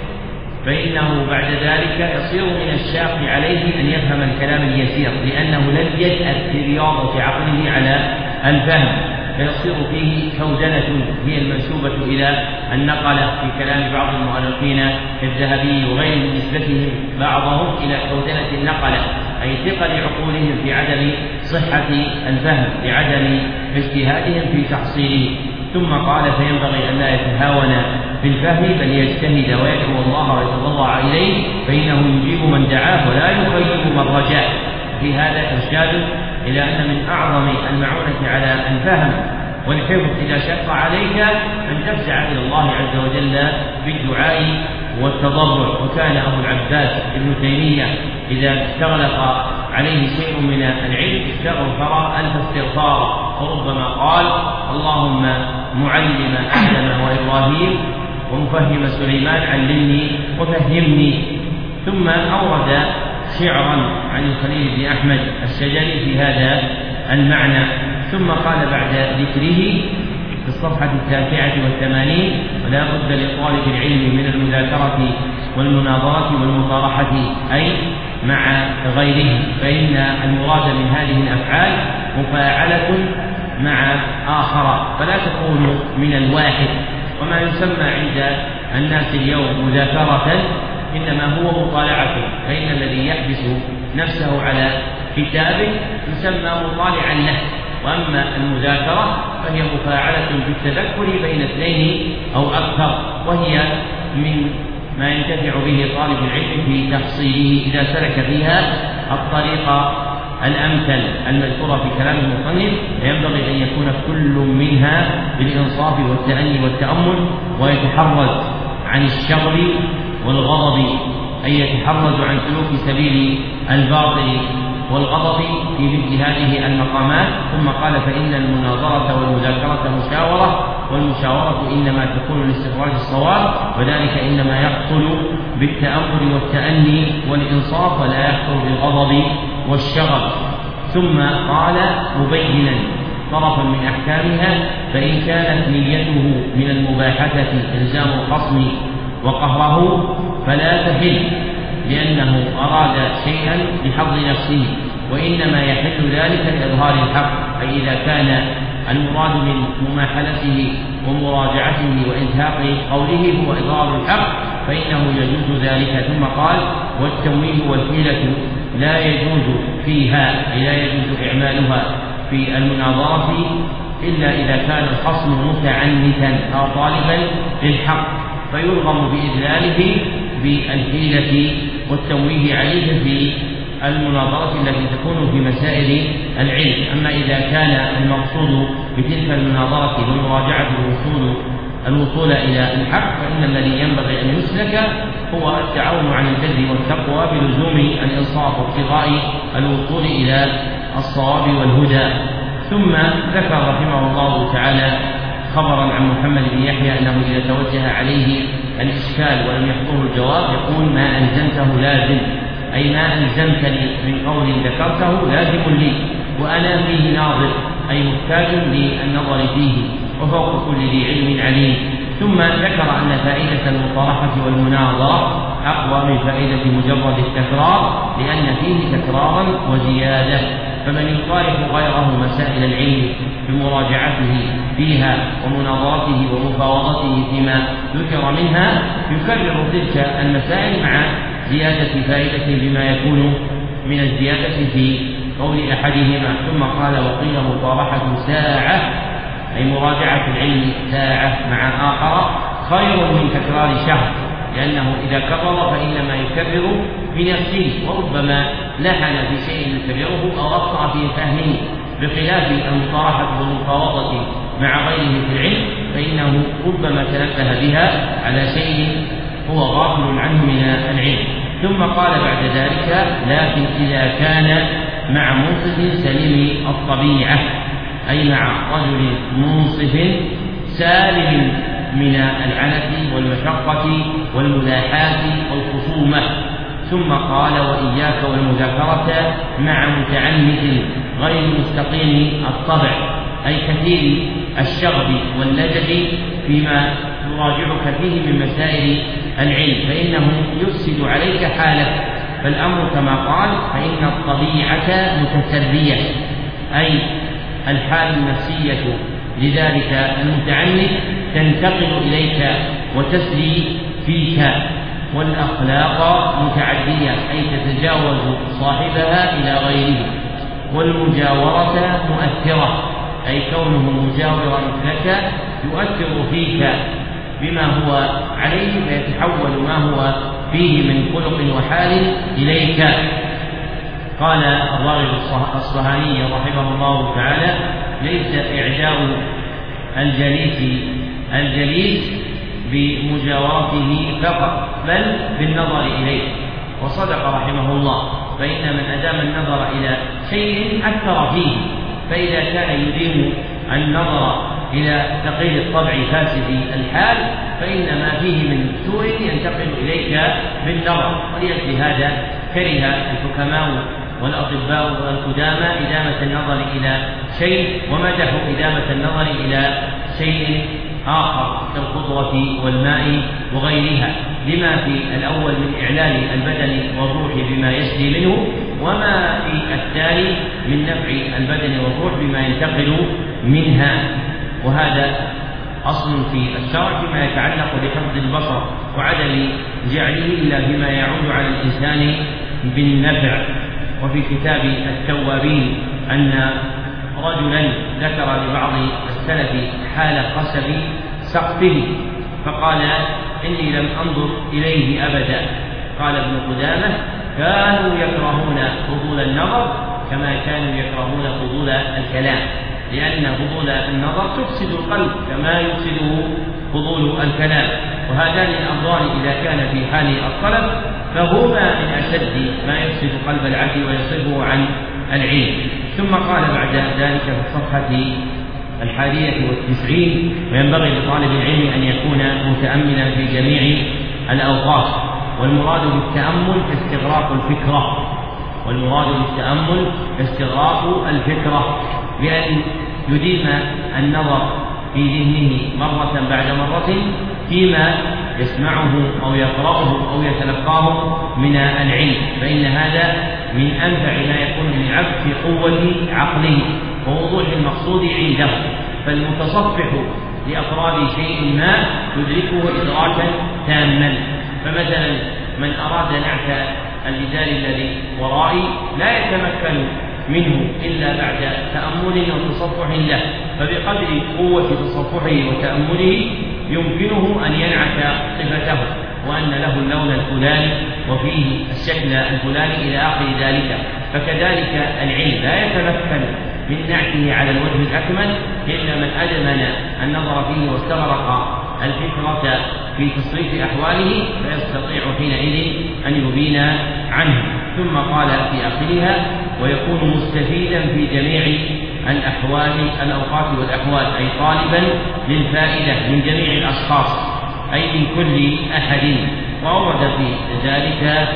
فإنه بعد ذلك يصير من الشاق عليه أن يفهم الكلام اليسير، لأنه لم يجأد في رياضة عقله على الفهم، فيصير فيه كوزنة هي المنسوبة إلى النقلة في كلام بعض المؤرخين كالذهبي وغير نسبتهم بعضهم إلى كوزنة النقلة، أي ثقل عقولهم في عدم صحة الفهم لعدم اجتهادهم في تحصيله. ثم قال: فينبغي أن لا يتهاون في الفهم بل يجتهد ويدعو الله ويتضرع إليه فإنه يجيب من دعاه ولا يخيب من رجاه. في هذا إرشاد إلى أن من أعظم المعونة على الفهم والحفظ إذا شق عليك أن تفزع إلى الله عز وجل بالدعاء والتضرع. وكان أبو العباس ابن تيمية إذا استغلق عليه شيء من العلم استغفر ألف استغفار، وربما قال: اللهم معلم آدم وإبراهيم ومفهم سليمان علمني وفهمني. ثم أورد شعرا عن الخليل بن أحمد الشجري في هذا المعنى. ثم قال بعد ذكره في الصفحة التاسعة والثمانين: ولا بد لطالب العلم من المذاكرة والمناظرة والمطارحة أي مع غيره، فإن المراد من هذه الأفعال مفاعلة مع آخر فلا تكون من الواحد. وما يسمى عند الناس اليوم مذاكرة إنما هو مطالعة، فإن الذي يحبس نفسه على كتابه يسمى مطالعا له. وأما المذاكرة فهي مفاعلة بالتذكر بين اثنين أو أكثر، وهي من ما ينتفع به طالب العلم في تحصيله إذا سلك فيها الطريق الأمثل المذكورة في كلام المصنف. ينبغي أن يكون كل منها بالإنصاف والتأني والتأمل، ويتحرز عن الشغل والغضب، أي يتحرز عن سلوك سبيل الباطل والغضب في مثل هذه المقامات. ثم قال: فإن المناظرة والمذاكرة مشاورة، والمشاورة إنما تكون لاستخراج الصواب، وذلك إنما يحصل بالتأمل والتأني والإنصاف، ولا يحصل بالغضب والشغب. ثم قال مبينا طرفا من أحكامها: فإن كانت نيته من المباحثة إلزام الخصم وقهره فلا تحل، لأنه أراد شيئا لحظ نفسه، وإنما يحل ذلك لإظهار الحق، أي إذا كان المراد من مماحلته ومراجعته وإنهاق قوله هو إظهار الحق فإنه يجوز ذلك. ثم قال: والتمويه والحيلة لا يجوز فيها، أي لا يجوز إعمالها في المناظرة إلا إذا كان الخصم متعنتا أو طالبا للحق، فيرغم بإذلاله بالحيلة والتمويه عليه في المناظرة التي تكون في مسائل العلم. أما إذا كان المقصود بتلك المناظرة والمراجعة الوصول الوصول إلى الحق، فإن الذي ينبغي أن يسلك هو التعاون على البر والتقوى بلزوم الإنصاف وابتغاء الوصول إلى الصواب والهدى. ثم ذكر رحمه الله تعالى خبرا عن محمد بن يحيى أنه إذا توجه عليه الإشكال ولم يحضره الجواب يقول: ما ألزمته لازم، أي ما ألزمتني من قول ذكرته لازم لي، وأنا فيه ناظر، أي محتاج للنظر فيه، وفوق كل ذي علم عليم. ثم ذكر أن فائدة المصارحة والمناظرة أقوى من فائدة مجرد التكرار، لأن فيه تكرارا وزيادة، فمن يصارح غيره مسائل العلم بمراجعته فيها ومناظرته ومفاوضته فيما ذكر منها يكرر تلك المسائل مع زيادة فائدة بما يكون من الزيادة في قول أحدهما. ثم قال: وقيل مصارحة ساعة، أي مراجعة العلم ساعة مع آخر خير من تكرار شهر، لأنه إذا كرر فإنما يكرر بنفسه، وربما لحن في شيء يكرره أو أخطأ في فهمه، بخلاف المصارحة والمفاوضة مع غيره في العلم فإنه ربما تنبه بها على شيء هو غافل عنه من العلم. ثم قال بعد ذلك: لكن إذا كان مع منصف سليم الطبيعة، أي مع رجل منصف سالم من العنة والمشقة والملاحات والخصومة. ثم قال: وإياك والمذاكرة مع متعنت غير مستقيم الطبع، أي كثير الشغب واللجج فيما يراجعك فيه من مسائل العلم، فإنه يفسد عليك حالك. فالأمر كما قال: فإن الطبيعة متسرية، أي الحال النفسية لذلك المتعنت تنتقل إليك وتسري فيك، والأخلاق متعدية، أي تتجاوز صاحبها إلى غيره، والمجاورة مؤثرة، أي كونه مجاورا لك يؤثر فيك بما هو عليه، فيتحول ما هو فيه من خلق وحال إليك. قال الراغب الأصبهاني رحمه الله تعالى: ليس إعجاب الجليس الجليس بمجاورته فقط، بل بالنظر إليه. وصدق رحمه الله، فإن من أدام النظر إلى شيء أثر فيه، فإذا كان يديم النظر إلى تقييد الطبع فاسد الحال فإن ما فيه من سوء ينتقل إليك بالنظر. ولأجل هذا كره الحكماء والأطباء والقدامى إدامة النظر إلى شيء، ومدحوا إدامة النظر إلى شيء آخر كالخضرة والماء وغيرها، لما في الأول من إعلان البدن والروح بما يسري منه، وما في الثاني من نفع البدن والروح بما ينتقل منها. وهذا أصل في الشرع فيما يتعلق بحفظ البصر وعدم جعله إلا بما يعود على الإنسان بالنفع. وفي كتاب التوابين أن رجلا ذكر لبعض السلف حال خسف سقفه فقال إني لم أنظر إليه أبدا. قال ابن قدامة كانوا يكرهون فضول النظر كما كانوا يكرهون فضول الكلام، لأن فضول النظر تفسد القلب كما يفسده فضول الكلام، وهذان الأمران إذا كان في حال الطلب فهما من أشد ما يفسد قلب العبد ويصرفه عن العلم. ثم قال بعد ذلك في الصفحة الحادية والتسعين: وينبغي لطالب العلم أن يكون متأملا في جميع الأوقات، والمراد بالتأمل استغراق الفكرة والمراد بالتأمل استغراق الفكرة بأن يديم النظر في ذهنه مرة بعد مرة فيما يسمعه أو يقرأه أو يتلقاه من العلم، فإن هذا من أنفع ما يكون للعبد في قوة عقله ووضوح المقصود عنده. فالمتصفح لأطراف شيء ما يدركه إدراكا تاما. فمثلا من أراد نعت الجدار الذي ورائي لا يتمكن منه إلا بعد تأمل وتصفح له، فبقدر قوة تصفحه وتأمله يمكنه أن ينعت صفته وأن له اللون الفلاني وفيه الشكل الفلاني إلى آخر ذلك. فكذلك العلم لا يتمكن من نعته على الوجه الأكمل إلا من أدمن النظر فيه واستغرق الفكرة في تصريف أحواله فيستطيع حينئذ أن يبين عنه. ثم قال في آخرها: ويكون مستفيدا في جميع الأحوال الأوقات والأحوال، أي طالبا للفائدة من جميع الأشخاص أي من كل أحد. وأورد في ذلك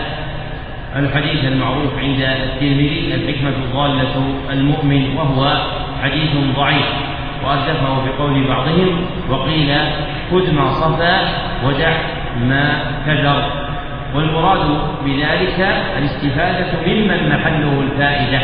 الحديث المعروف عند الترمذي: الحكمة ضالة المؤمن، وهو حديث ضعيف، وأردفه بقول بعضهم: وقيل خذ ما صفى ودع ما كدر. والمراد بذلك الاستفادة ممن محله الفائدة،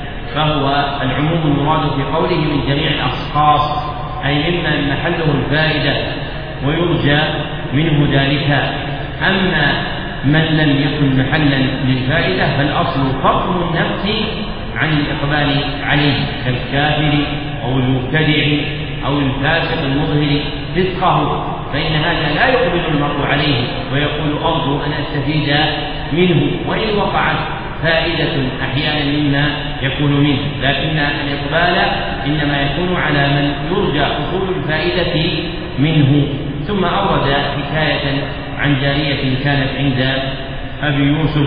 فهو العموم المراد في قوله من جميع الأشخاص أي ممن محله الفائدة ويرجى منه ذلك. أما من لم يكن محلا للفائدة فالأصل فضل النفس عن الإقبال عليه كالكافر أو المبتدع أو الفاسق المظهر فسقه، فإن هذا لا يقبل المرء عليه ويقول أرجو أن أستفيد منه، وإن وقعت فائدة أحيانا مما يكون منه، لكن الإقبال إنما يكون على من يرجى حصول الفائدة منه. ثم أورد حكاية عن جارية كانت عند أبي يوسف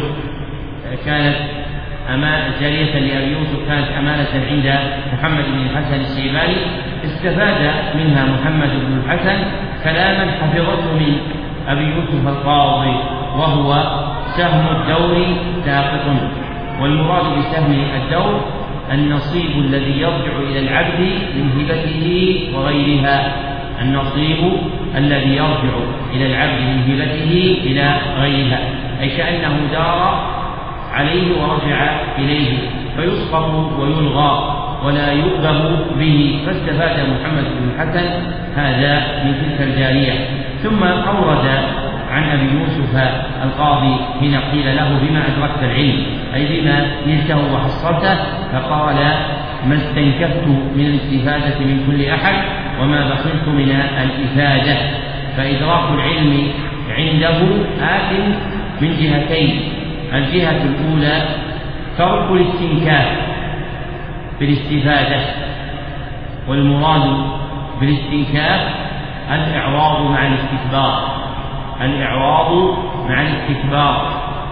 كانت جارية لأبي يوسف كانت أمانة عند محمد بن الحسن الشيباني، استفاد منها محمد بن الحسن كلاما حفظته من أبي يوسف القاضي، وهو سهم الدور ساقط. والمراد بسهم الدور النصيب الذي يرجع إلى العبد من هبته وغيرها، النصيب الذي يرجع إلى العبد من هبته إلى غيرها، أي كأنه دار عليه ورجع إليه فيسقط ويلغى ولا يؤذب به. فاستفاد محمد بن الحسن هذا من تلك الجارية. ثم أورد عن أبي يوسف القاضي حين قيل له: بما أدركت العلم؟ أي بما نلته وحصلته؟ فقال: ما استنكفت من الاستفادة من كل أحد وما بخلت من الإفادة. فإدراك العلم عنده آت من جهتين: الجهة الأولى ترك الاستنكاف بالاستفادة، والمراد بالاستنكاف الإعراض مع الاستكبار الإعراض مع الاستكبار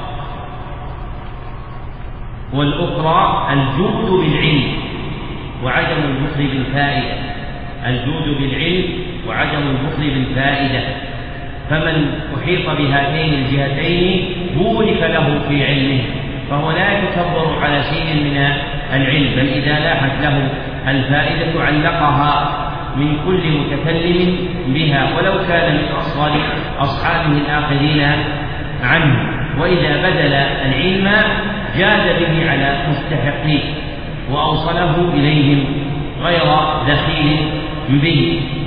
والأخرى الجود بالعلم وعدم البخل بالفائدة الجود بالعلم وعدم البخل بالفائدة. فمن أحيط بهاتين الجهتين بورك له في علمه، فهو لا يتكبر على شيء من العلم، بل إذا لاحت له الفائدة علقها من كل متكلم بها ولو كان من أصغر أصحابه الآخرين عنه. وإذا بذل العلم جاد به على مستحقيه وأوصله إليهم غير دخيل به.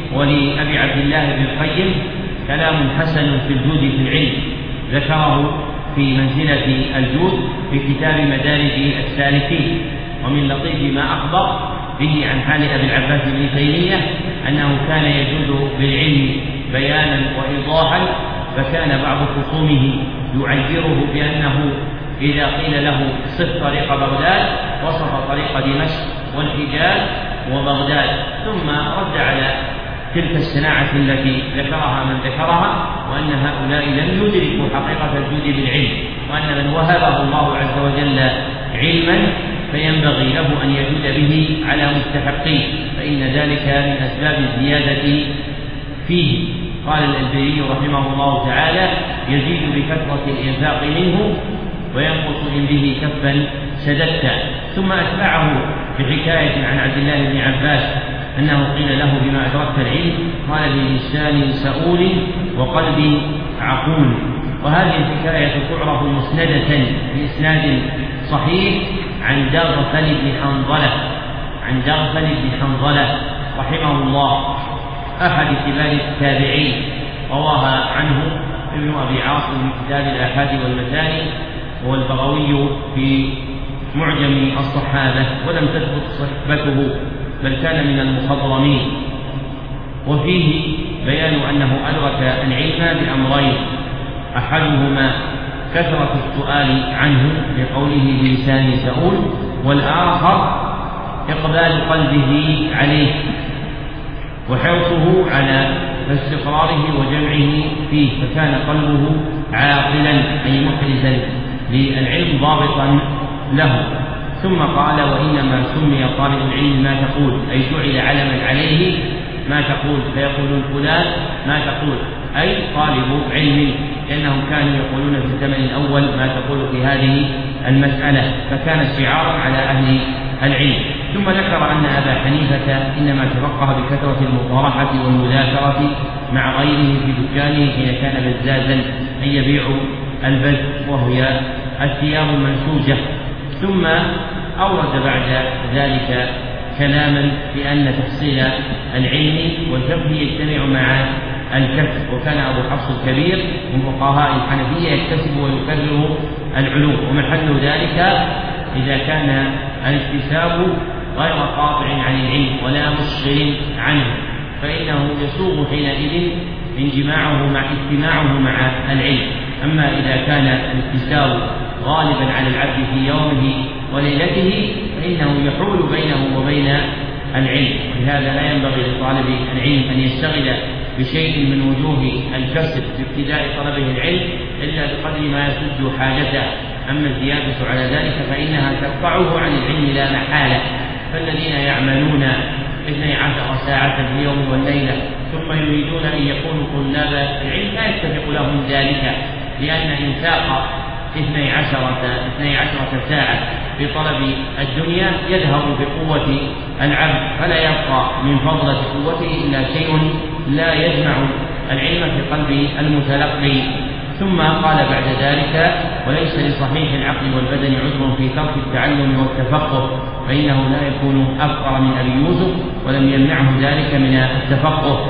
ولأبي عبد الله بن القيم كلام حسن في الجود في العلم ذكره في منزلة الجود في كتاب مدارج السالكين. ومن لطيف ما أخبر به عن حال أبي العباس بن تيمية أنه كان يجود بالعلم بيانا وإيضاحا، فكان بعض خصومه يعيره بأنه إذا قيل له صف طريق بغداد وصف طريق دمشق والحجاز وبغداد، ثم رد على تلك الصناعة التي ذكرها من ذكرها، وأن هؤلاء لم يدركوا حقيقة الجود بالعلم، وأن من وهبه الله عز وجل علما فينبغي له أن يجود به على مستحقيه، فإن ذلك من أسباب الزيادة فيه. قال الألبيري رحمه الله تعالى: يزيد بكثرة الإنفاق منه وينقص إن به كفا سددت. ثم أتبعه بحكاية عن عبد الله بن عباس أنه قيل له: بما أدركت العلم؟ قال: بلسان سؤول وقلب عقول. وهذه الحكاية تعرف مسندة بإسناد صحيح عن دغفل بن حنظلة عن دغفل بن حنظلة رحمه الله، أحد كبار التابعين، رواها عنه ابن أبي عاصم في كتاب الآحاد والمثاني، والبغوي في معجم الصحابة، ولم تثبت صحبته بل كان من المخضرمين. وفيه بيان أنه أدرك العلم بأمرين: أحدهما كثرة السؤال عنه لقوله بلسان سؤول، والآخر إقبال قلبه عليه وحرصه على استقراره وجمعه فيه، فكان قلبه عاقلا أي محرزا للعلم ضابطا له. ثم قال: وإنما سمي طالب العلم ما تقول، أي جعل علما عليه ما تقول، فيقول فلان ما تقول، أي طالب علم، لأنهم كانوا يقولون في الزمن الأول ما تقول في هذه المسألة، فكان شعارا على أهل العلم. ثم ذكر أن أبا حنيفة إنما تفقه بكثرة المطارحة والمذاكرة مع غيره في دكانه حين كان بزازا، أن يبيع البز وهي الثياب المنسوجة. ثم أورد بعد ذلك كلاما بأن تحصيل العلم والفقه يجتمع مع الكسب، وكان أبو حفص الكبير من فقهاء الحنفية يكتسب ويكرر العلوم، ومحل ذلك إذا كان الاكتساب غير قاطع عن العلم ولا مشغل عنه، فإنه يسوغ حينئذ انجماعه مع اجتماعه مع العلم. أما إذا كان الاكتساب غالبا على العبد في يومه وليلته فإنه يحول بينه وبين العلم، ولهذا لا ينبغي لطالب العلم أن يشتغل بشيء من وجوه الكسب في ابتداء طلبه العلم إلا بقدر ما يسد حاجته. أما الزيادة على ذلك فإنها تقطعه عن العلم لا محالة. فالذين يعملون اثني عشر ساعة في اليوم والليلة ثم يريدون أن يكونوا طلاب العلم لا يتفق لهم ذلك، لأن إنفاق اثني عشرة ساعة في طلب الدنيا يذهب بقوة العبد، فلا يبقى من فضلة قوته إلا شيء لا يجمع العلم في قلب المتلقي. ثم قال بعد ذلك: وليس لصحيح العقل والبدن عذر في ترك التعلم والتفقه، فإنه لا يكون أفقر من أبي يوسف ولم يمنعه ذلك من التفقه،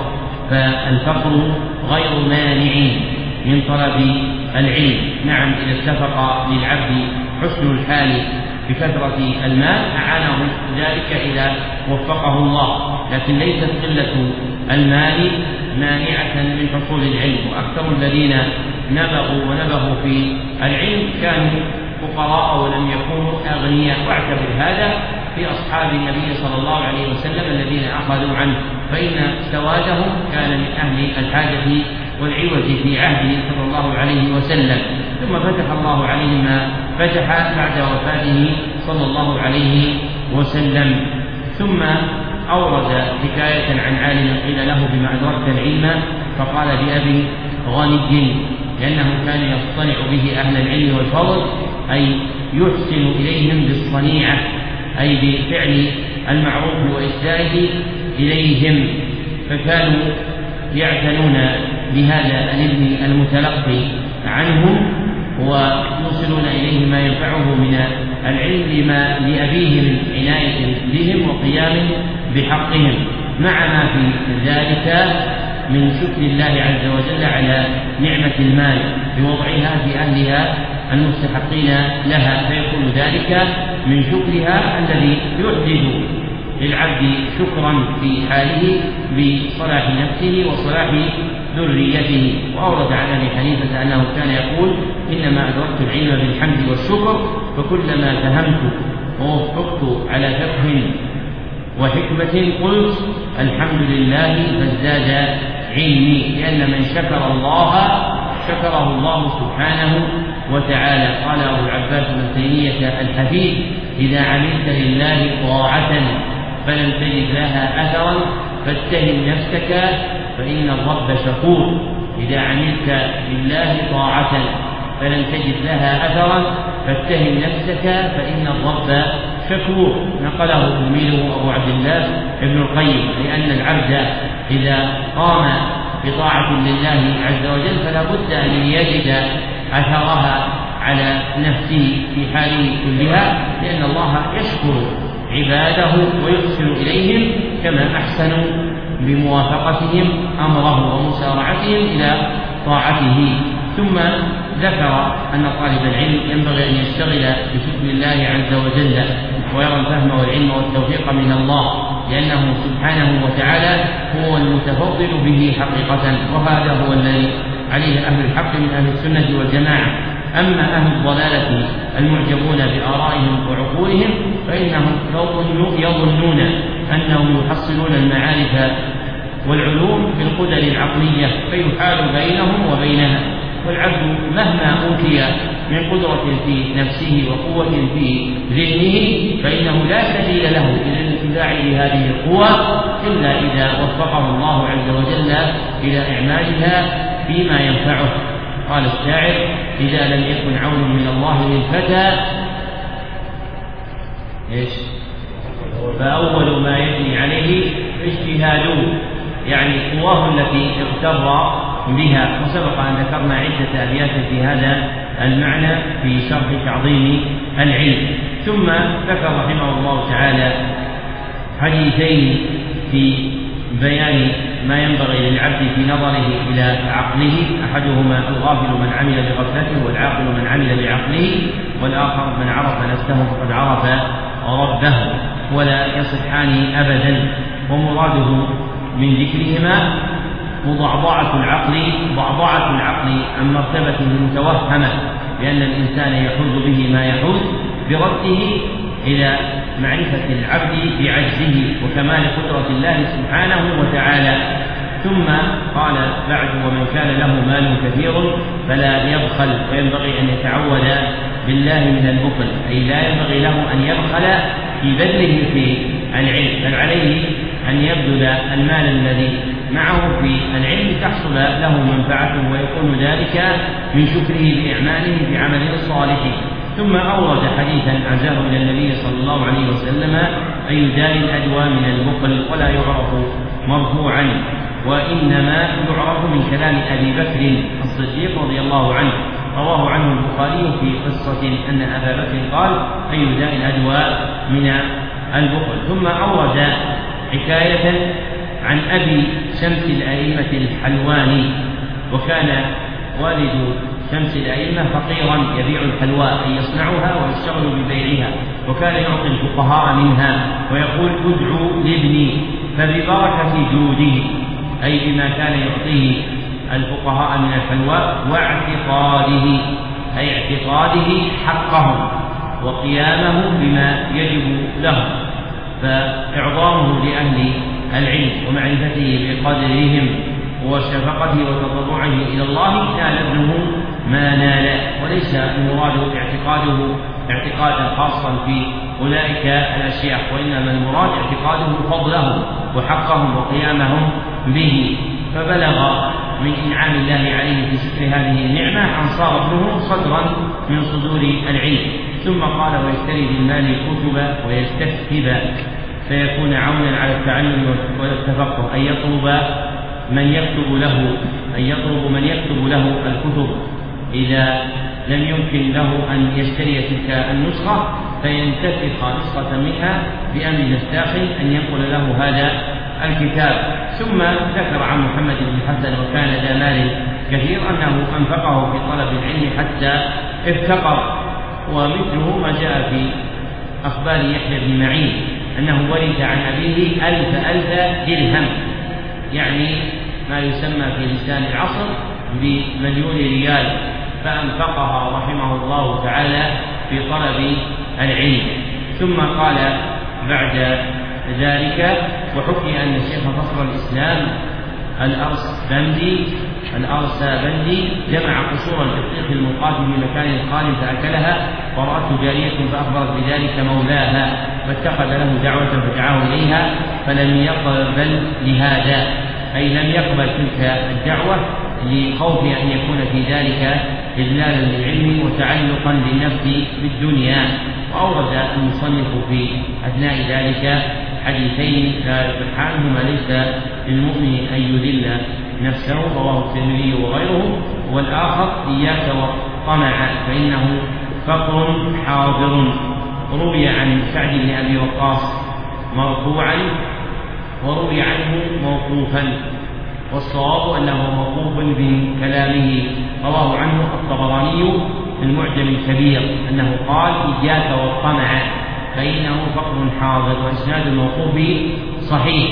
فالفقر غير مانع من طلب العلم. نعم، إذا اتفق للعبد حسن الحال بكثرة المال أعانه ذلك إذا وفقه الله، لكن ليست قلة المال مانعة من حصول العلم. وأكثر الذين نبغوا ونبغوا في العلم كانوا فقراء ولم يكونوا أغنياء، واعتبر هذا في أصحاب النبي صلى الله عليه وسلم الذين أخذوا عنه، فإن سوادهم كان من أهل الحاجة والعوج في عهده صلى الله عليه وسلم، ثم فتح الله عليه ما فتح بعد وفاته صلى الله عليه وسلم. ثم أورد حكاية عن عالم قيل له: بما أدركت العلم؟ فقال: بأبي غني، لأنه كان يصطنع به أهل العلم والفضل، أي يحسن إليهم بالصنيعة، أي بفعل المعروف وإسدائه إليهم، فكانوا يعتنون بهذا الابن المتلقي عنهم ويوصلون إليه ما ينفعه من العلم لما لأبيه من عناية بهم وقيام بحقهم. مع ما في ذلك من شكر الله عز وجل على نعمة المال بوضعها في أهلها المستحقين لها، فيكون ذلك من شكرها الذي يحدث للعبد شكرا في حاله بصلاح نفسه وصلاح ذريته. وأورد عن أبي حنيفة أنه كان يقول: إنما أدركت العلم بالحمد والشكر، فكلما فهمت ووفقت على فقه وحكمة قلت الحمد لله فازداد علمي، لأن من شكر الله شكره الله سبحانه وتعالى. قال أبو العباس بن تيمية الحفيد: إذا عملت لله طاعة فلم تجد لها أثرا فاتهم نفسك فإن الرب شكور. إذا عملت لله طاعة فلم تجد لها أثرا فاتهم نفسك فإن الرب شكور. نقله تلميذه أبو عبد الله ابن القيم، لأن العبد إذا قام بطاعة لله عز وجل فلا بد أن يجد أثرها على نفسه في حاله كلها، لأن الله يشكر عباده ويحسن إليهم كما أحسنوا بموافقتهم أمره ومسارعتهم إلى طاعته. ثم ذكر أن طالب العلم ينبغي أن يشتغل بشكر الله عز وجل ويرى الفهم والعلم والتوفيق من الله، لأنه سبحانه وتعالى هو المتفضل به حقيقة، وهذا هو الذي عليه أهل الحق من أهل السنة والجماعة. أما أهل الضلالة المعجبون بآرائهم وعقولهم فإنهم يظنون أنهم يحصلون المعارف والعلوم بالقدر العقلية فيحال بينهم وبينها، والعبد مهما أوتي من قدرة في نفسه وقوة في ذهنه فإنه لا سبيل له إلى الانتفاع بهذه القوى إلا إذا وفقه الله عز وجل إلى إعمالها فيما ينفعه. قال الشاعر: إذا لم يكن عون من الله للفتى إيش فأول ما يبني عليه اجتهاده، يعني قواه التي اغتر بها. وسبق أن ذكرنا عدة أبيات في هذا المعنى في شرح تعظيم العلم. ثم ذكر رحمه الله تعالى حديثين في بيان ما ينبغي للعبد في نظره إلى عقله، أحدهما: الغافل من عمل بغفلته، والعاقل من عمل بعقله، والآخر: من عرف نفسه فقد عرف ربه، ولا يصحان أبدا. ومراده من ذكرهما مضعضعة العقل ضعضعة العقل عن مرتبته المتوهمة، لأن الإنسان يحوز به ما يحوز برده إلى معرفة العبد بعجزه وكمال قدرة الله سبحانه وتعالى. ثم قال بعد: ومن كان له مال كثير فلا يبخل، وينبغي أن يتعوذ بالله من البخل، أي لا ينبغي له أن يبخل في بذله في العلم، بل عليه أن يبذل المال الذي معه في العلم تحصل له منفعته، ويكون ذلك من شكره بإعماله بعمل صالح. ثم أورد حديثا عزاه إلى النبي صلى الله عليه وسلم: أي داء الأدوى من البخل، ولا يعرف مرفوعا، وإنما يعرف من كلام أبي بكر الصديق رضي الله عنه. رواه عنه البخاري في قصة أن أبا بكر قال: أي داء الأدوى من البخل. ثم أورد حكاية عن أبي شمس الأئمة الحلواني، وكان والد شمس الأئمة فقيرا يبيع الحلواء، أي يصنعها ويشتغل ببيعها، وكان يعطي الفقهاء منها ويقول: ادعوا لابني فببركة جوده، أي بما كان يعطيه الفقهاء من الحلواء، واعتقاده، أي اعتقاده حقهم وقيامه بما يجب له، فإعظامه لأهل العلم ومعرفته بقدرهم وشفقته وتضرعه إلى الله نال ابنه ما نال، وليس المراد اعتقاده اعتقادا خاصا في أولئك الأشياء، وإنما المراد اعتقاده فضلهم وحقهم وقيامهم به. فبلغ من إنعام الله عليه في شكر هذه النعمة أن صار ابنه صدرا من صدور العلم. ثم قال: ويشتري بالمال الكتب ويستكتب فيكون عونا على التعلم والتفقه، أن يطلب من يكتب له أن يطلب من يكتب له الكتب إذا لم يمكن له أن يشتري تلك النسخة، فينتسخ نسخة منها بأمر نساخ أن ينقل له هذا الكتاب. ثم ذكر عن محمد بن الحسن وكان ذا مال كثير أنه أنفقه في طلب العلم حتى افتقر. ومثله ما جاء في أخبار يحيى بن معين أنه ورث عن أبيه ألف ألف درهم، يعني ما يسمى في لسان العصر بمليون ريال، فأنفقها رحمه الله تعالى في طلب العلم. ثم قال بعد ذلك: وحكي أن شيخ فخر الإسلام الأرسبندي الأرسابندي جمع قصورا في الطيخ المقاتل في مكان خال فأكلها، ورأته جارية فأخبرت بذلك مولاها فاتخذ له دعوة فدعاه إليها فلم يقبل لهذا، أي لم يقبل تلك الدعوة لخوف أن يكون في ذلك إذلالا للعلم وتعلقا بالنفس بالدنيا. وأورد المصنف في أثناء ذلك حديثين لا يصحانهما: ليس للمؤمن أن يذل نفسه، رواه الترمذي وغيره، والآخر: إياك والطمع فإنه فقر حاضر. روي عن سعد بن أبي وقاص مرفوعا وروي عنه موقوفا، والصواب أنه موقوف بكلامه. رواه عنه الطبراني في المعجم الكبير أنه قال: إياك والطمع فإنه فقر حاضر، وإسناد الموقوف صحيح.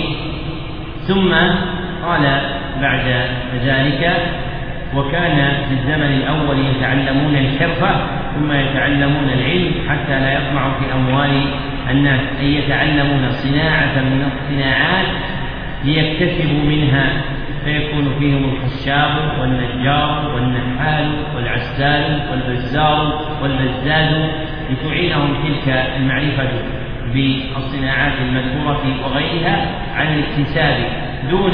ثم قال بعد ذلك: وكان في الزمن الأول يتعلمون الحرفة ثم يتعلمون العلم حتى لا يطمعوا في أموال الناس، أي يتعلمون صناعة من الصناعات ليكتسبوا منها، فيكون فيهم الخشاب والنجار والنحال والعسال والبزار والبزاز، لتعينهم تلك المعرفة بالصناعات المذكورة وغيرها عن الاكتساب دون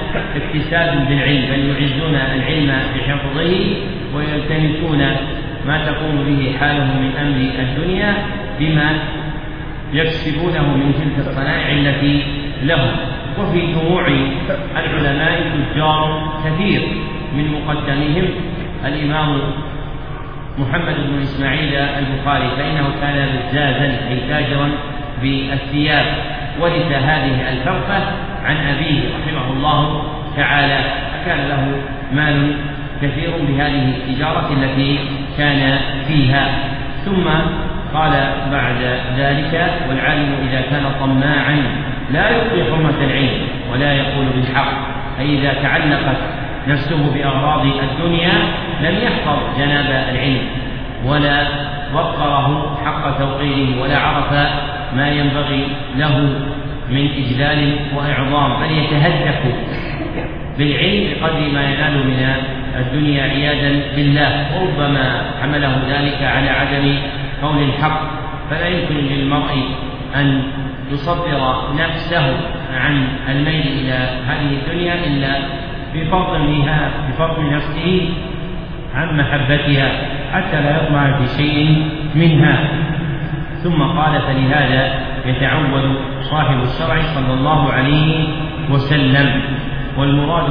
اكتساب بالعلم، بل يعزون العلم بحفظه ويلتمسون ما تقوم به حالهم من أمر الدنيا بما يكسبونه من تلك الصنائع التي لهم. وفي جموع العلماء تجار كثير، من مقدمهم الإمام محمد بن إسماعيل البخاري، فإنه كان بزازا أي تاجرا بالثياب، ورث هذه الفرقة عن أبيه رحمه الله تعالى، فكان له مال كثير بهذه التجارة التي كان فيها. ثم قال بعد ذلك: والعالم إذا كان طماعا لا يعطي حرمة العلم ولا يقول بالحق، أي إذا تعلقت نفسه بأغراض الدنيا لم يحفظ جناب العلم ولا وقره حق توقيره ولا عرف ما ينبغي له من إجلال وإعظام، بل يتهدف بالعلم بقدر ما ينال من الدنيا عياذا بالله، وربما حمله ذلك على عدم قول الحق. فلا يمكن للمرء أن يصبر نفسه عن الميل إلى هذه الدنيا إلا بفضلها بفضل نفسه عن محبتها حتى لا يطمع في شيء منها. ثم قال: فلهذا يتعود صاحب الشرع صلى الله عليه وسلم. والمراد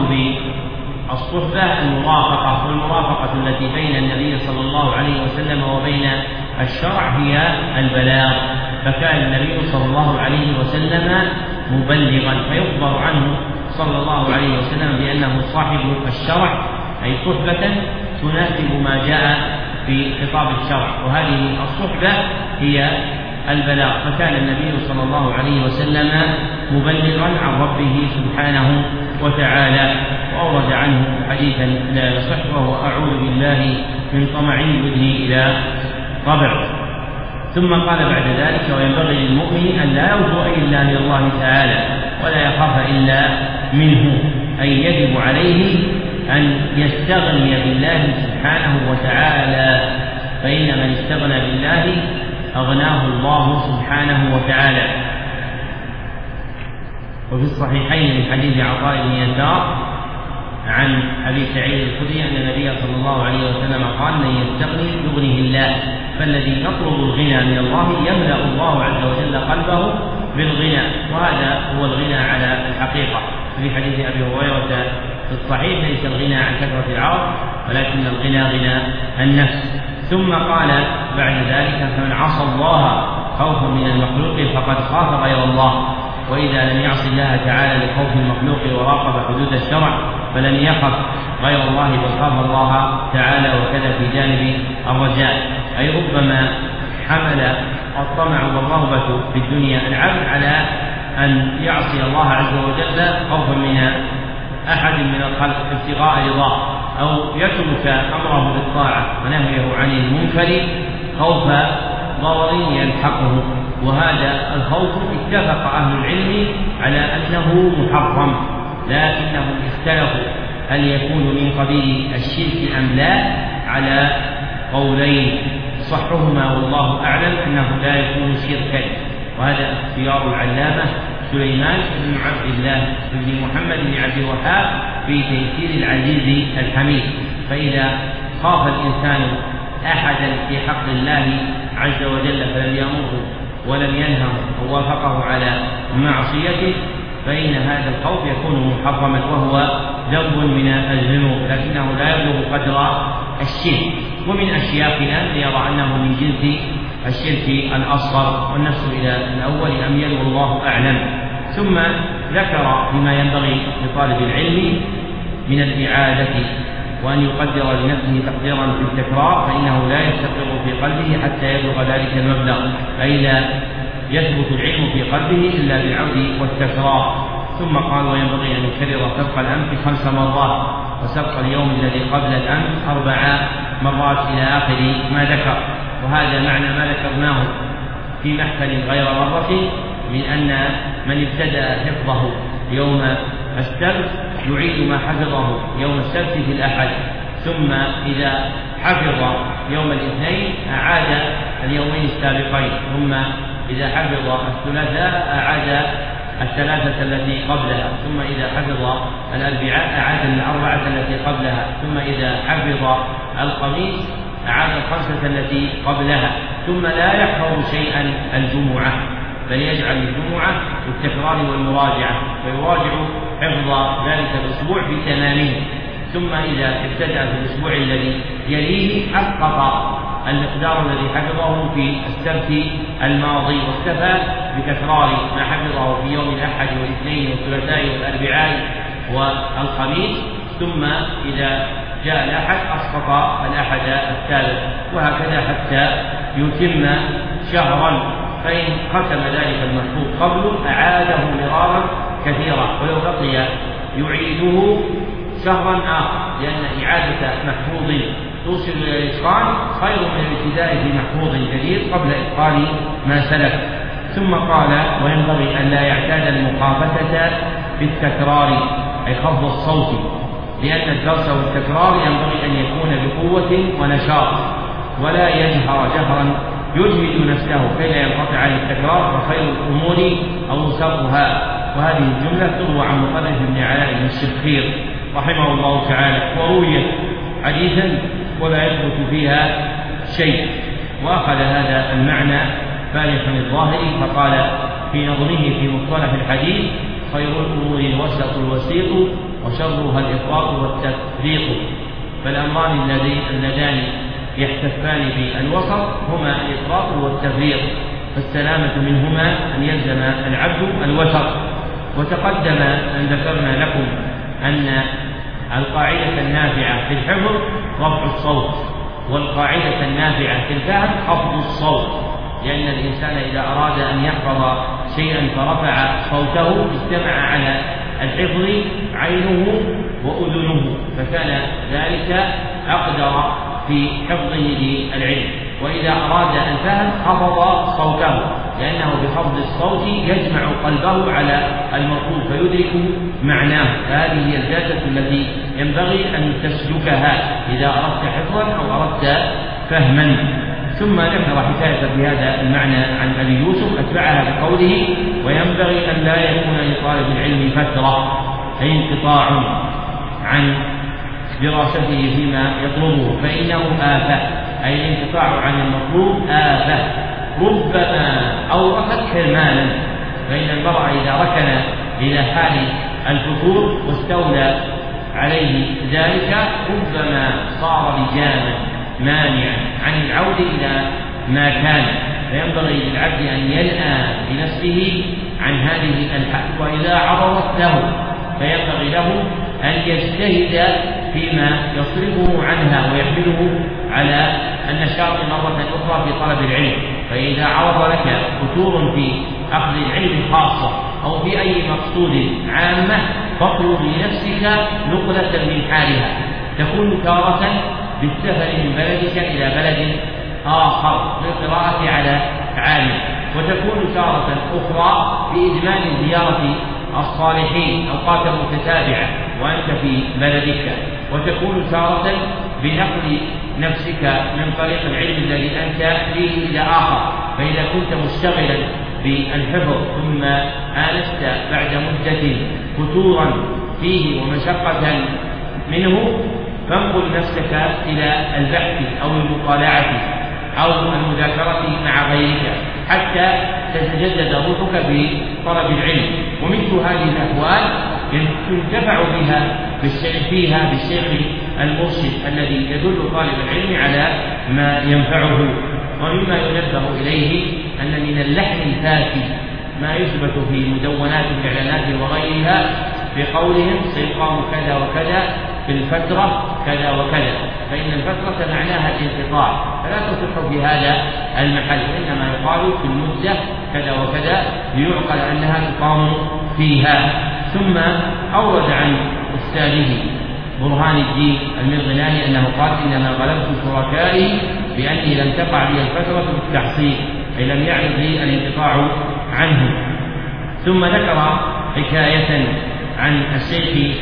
بالصحبة المرافقة، والمرافقة التي بين النبي صلى الله عليه وسلم وبين الشرع هي البلاغ، فكان النبي صلى الله عليه وسلم مبلغا، فيخبر عنه صلى الله عليه وسلم بأنه صاحب الشرع، أي صحبة تناسب ما جاء في خطاب الشرع، وهذه الصحبة هي البلاغ. فكان النبي صلى الله عليه وسلم مبلغا عن ربه سبحانه وتعالى. وأورد عنه حديثا لا يصح: وهو: أعوذ بالله من طمع يدني إلى ربع. ثم قال بعد ذلك: وينبغي للمؤمن أن لا يرجو إلا من الله تعالى ولا يخاف إلا منه، أي يجب عليه أن يستغني بالله سبحانه وتعالى، فإن من استغنى بالله أغناه الله سبحانه وتعالى. وفي الصحيحين من حديث عطاء بن يسار عن أبي سعيد الخدري أن النبي صلى الله عليه وسلم قال: من يستغني يغنيه الله، فالذي يطلب الغنى من الله يملأ الله عز وجل قلبه بالغنى، وهذا هو الغنى على الحقيقة. في حديث أبي هريرة في الصحيح: ليس الغنى عن كثرة العرض ولكن الغنى غنى النفس. ثم قال بعد ذلك: فمن عصى الله خوفا من المخلوق فقد خاف غير الله، وإذا لم يعص الله تعالى لخوف المخلوق وراقب حدود الشرع فلن يخف غير الله بل خاف الله تعالى. وكذا في جانب الرجاء، أي ربما حمل الطمع والرغبة في الدنيا العبد على أن يعصي الله عز وجل خوفا من أحد من الخلق ابتغاء رضاه، أو يترك أمره بالطاعة ونهيه عن المنكر خوف ضرر يلحقه. وهذا الخوف اتفق أهل العلم على أنه محرم، لكنهم اختلفوا هل يكون من قبيل الشرك أم لا على قولين، صحهما والله أعلم أنه لا يكون شركا، وهذا اختيار العلامة سليمان بن عبد الله بن محمد بن عبد الوهاب في تيسير العزيز الحميد. فإذا خاف الإنسان أحدا في حق الله عز وجل فلم يأمره ولم ينهه أو وافقه على معصيته فإن هذا الخوف يكون محرما وهو ذنب من الذنوب، لكنه لا يبلغ قدر الشرك. ومن أشياخنا من يرى أنه من جنس الشرك الأصغر، والنفس إلى الأول أميل والله أعلم. ثم ذكر فيما ينبغي لطالب العلم من الإعادة، وأن يقدر لنفسه تقديرا في التكرار، فإنه لا يستقر في قلبه حتى يبلغ ذلك المبلغ، أي لا يثبت العلم في قلبه إلا بالعود والتكرار. ثم قال وينبغي أن يكرر سبق الأمس خمس مرات، وسبق اليوم الذي قبل الأمس أربع مرات إلى آخر ما ذكر. وهذا معنى ما ذكرناه في محفل غير مرة من أن من ابتدأ حفظه يوم السبت يعيد ما حفظه يوم السبت في الأحد، ثم إذا حفظ يوم الاثنين أعاد اليومين السابقين، ثم إذا حفظ الثلاثاء أعاد الثلاثة التي قبلها، ثم إذا حفظ الأربعاء أعاد الأربعة التي قبلها، ثم إذا حفظ الخميس أعاد الخمسة التي قبلها، ثم لا يحفظ شيئا الجمعة بل يجعل الجمعة بالتكرار والمراجعة، فيراجع حفظ ذلك الأسبوع بتمامه، ثم إذا ابتدأ في الأسبوع الذي يليه حقق المقدار الذي حفظه في السبت الماضي، واكتفى بتكرار ما حفظه في يوم الأحد والاثنين والثلاثاء والأربعاء والخميس، ثم إذا جاء الأحد أسقط الأحد الثالث، وهكذا حتى يتم شهرا. فإن ختم ذلك المحفوظ قبله أعاده مرارا كثيرا، ولو بقي يعيده شهرا آخر، لأن إعادة محفوظ توصل إلى الإتقان خير من الابتداء في محفوظ جديد قبل إتقان ما سلف. ثم قال وينبغي أن لا يعتاد المخافتة في التكرار، أي خفض الصوت، لأن الدرس والتكرار ينبغي أن يكون بقوة ونشاط، ولا يجهر جهرا يجهد نفسه كي لا ينقطع عن التكرار، وخير الأمور أوسطها. وهذه الجملة تروى عن مطرف بن علاء بن الشخير رحمه الله تعالى، ورويت حديثا ولا يثبت فيها شيء، وأخذ هذا المعنى فالحا الظاهر فقال في نظمه في مصطلح الحديث خير الأمور الوسط الوسيط وشرها الإفراط والتفريط. فالأمران اللذان يحتفان بالوسط هما الإفراط والتفريط، فالسلامة منهما أن يلزم العبد الوسط. وتقدم أن ذكرنا لكم أن القاعدة النافعة في الحفظ رفع الصوت، والقاعدة النافعة في الفهم خفض الصوت، لأن الإنسان إذا أراد أن يحفظ شيئا فرفع صوته اجتمع على الحفظ عينه وأذنه، فكان ذلك أقدر في حفظه للعلم. وإذا أراد الفهم خفض صوته، لأنه بخفض الصوت يجمع قلبه على المطلوب فيدرك معناه. هذه هي الجادة التي ينبغي أن تسلكها إذا أردت حفظا أو أردت فهما. ثم ذكر حكاية في هذا المعنى عن أبي يوسف أتبعها بقوله وينبغي أن لا يكون لطالب العلم فترة، أي انقطاع عن دراسته فيما يطلبه، فإنه آفة، أي الانقطاع عن المطلوب آفة، ربما أورثت حرمانا. فإن المرء إذا ركن إلى حال الفتور واستولى عليه ذلك ربما صار لجاما مانعا عن العودة إلى ما كان. فينبغي للعبد أن ينأى بنفسه عن هذه الحال. وإذا عرضت له فينبغي له أن يجتهد فيما يصرفه عنها ويحمله على النشاط مرة أخرى في طلب العلم. فإذا عرض لك فتور في أخذ العلم خاصة أو في أي مقصود عامة فاطلب لنفسك نقلة من حالها، تكون تارة بالسفر من بلدك إلى بلد آخر للقراءة على عالم، وتكون تارة أخرى بإدمان زيارة الصالحين أوقاتا متتابعة وأنت في بلدك، وتكون تارة بنقل نفسك من طريق العلم الذي أنت فيه إلى آخر. فإذا كنت مشتغلا بالحفظ ثم آنست بعد مدة فتورا فيه ومشقة منه فانقل نفسك إلى البحث أو المطالعة أو المذاكرة مع غيرك حتى تتجدد روحك بطلب العلم. ومثل هذه الأحوال ينتفع بها بالشيخ فيها بالشيخ المرشد الذي يدل طالب العلم على ما ينفعه. ومما ينبه إليه أن من اللحن الفاسد ما يثبت في مدونات الإعلانات وغيرها بقولهم سيقام كذا وكذا في الفترة كذا وكذا، فإن الفترة معناها الانقطاع فلا تصح في هذا المحل، وإنما يقال في المدة كذا وكذا ليعقل أنها تقام فيها. ثم أورد عن أستاذه برهان الدين المرغناني أنه قال إنما غلبت شركائي بأني لم تقع لي الفترة بالتحصيل، أي لم يعرض لي الانقطاع عنه. ثم ذكر حكاية عن الشيخ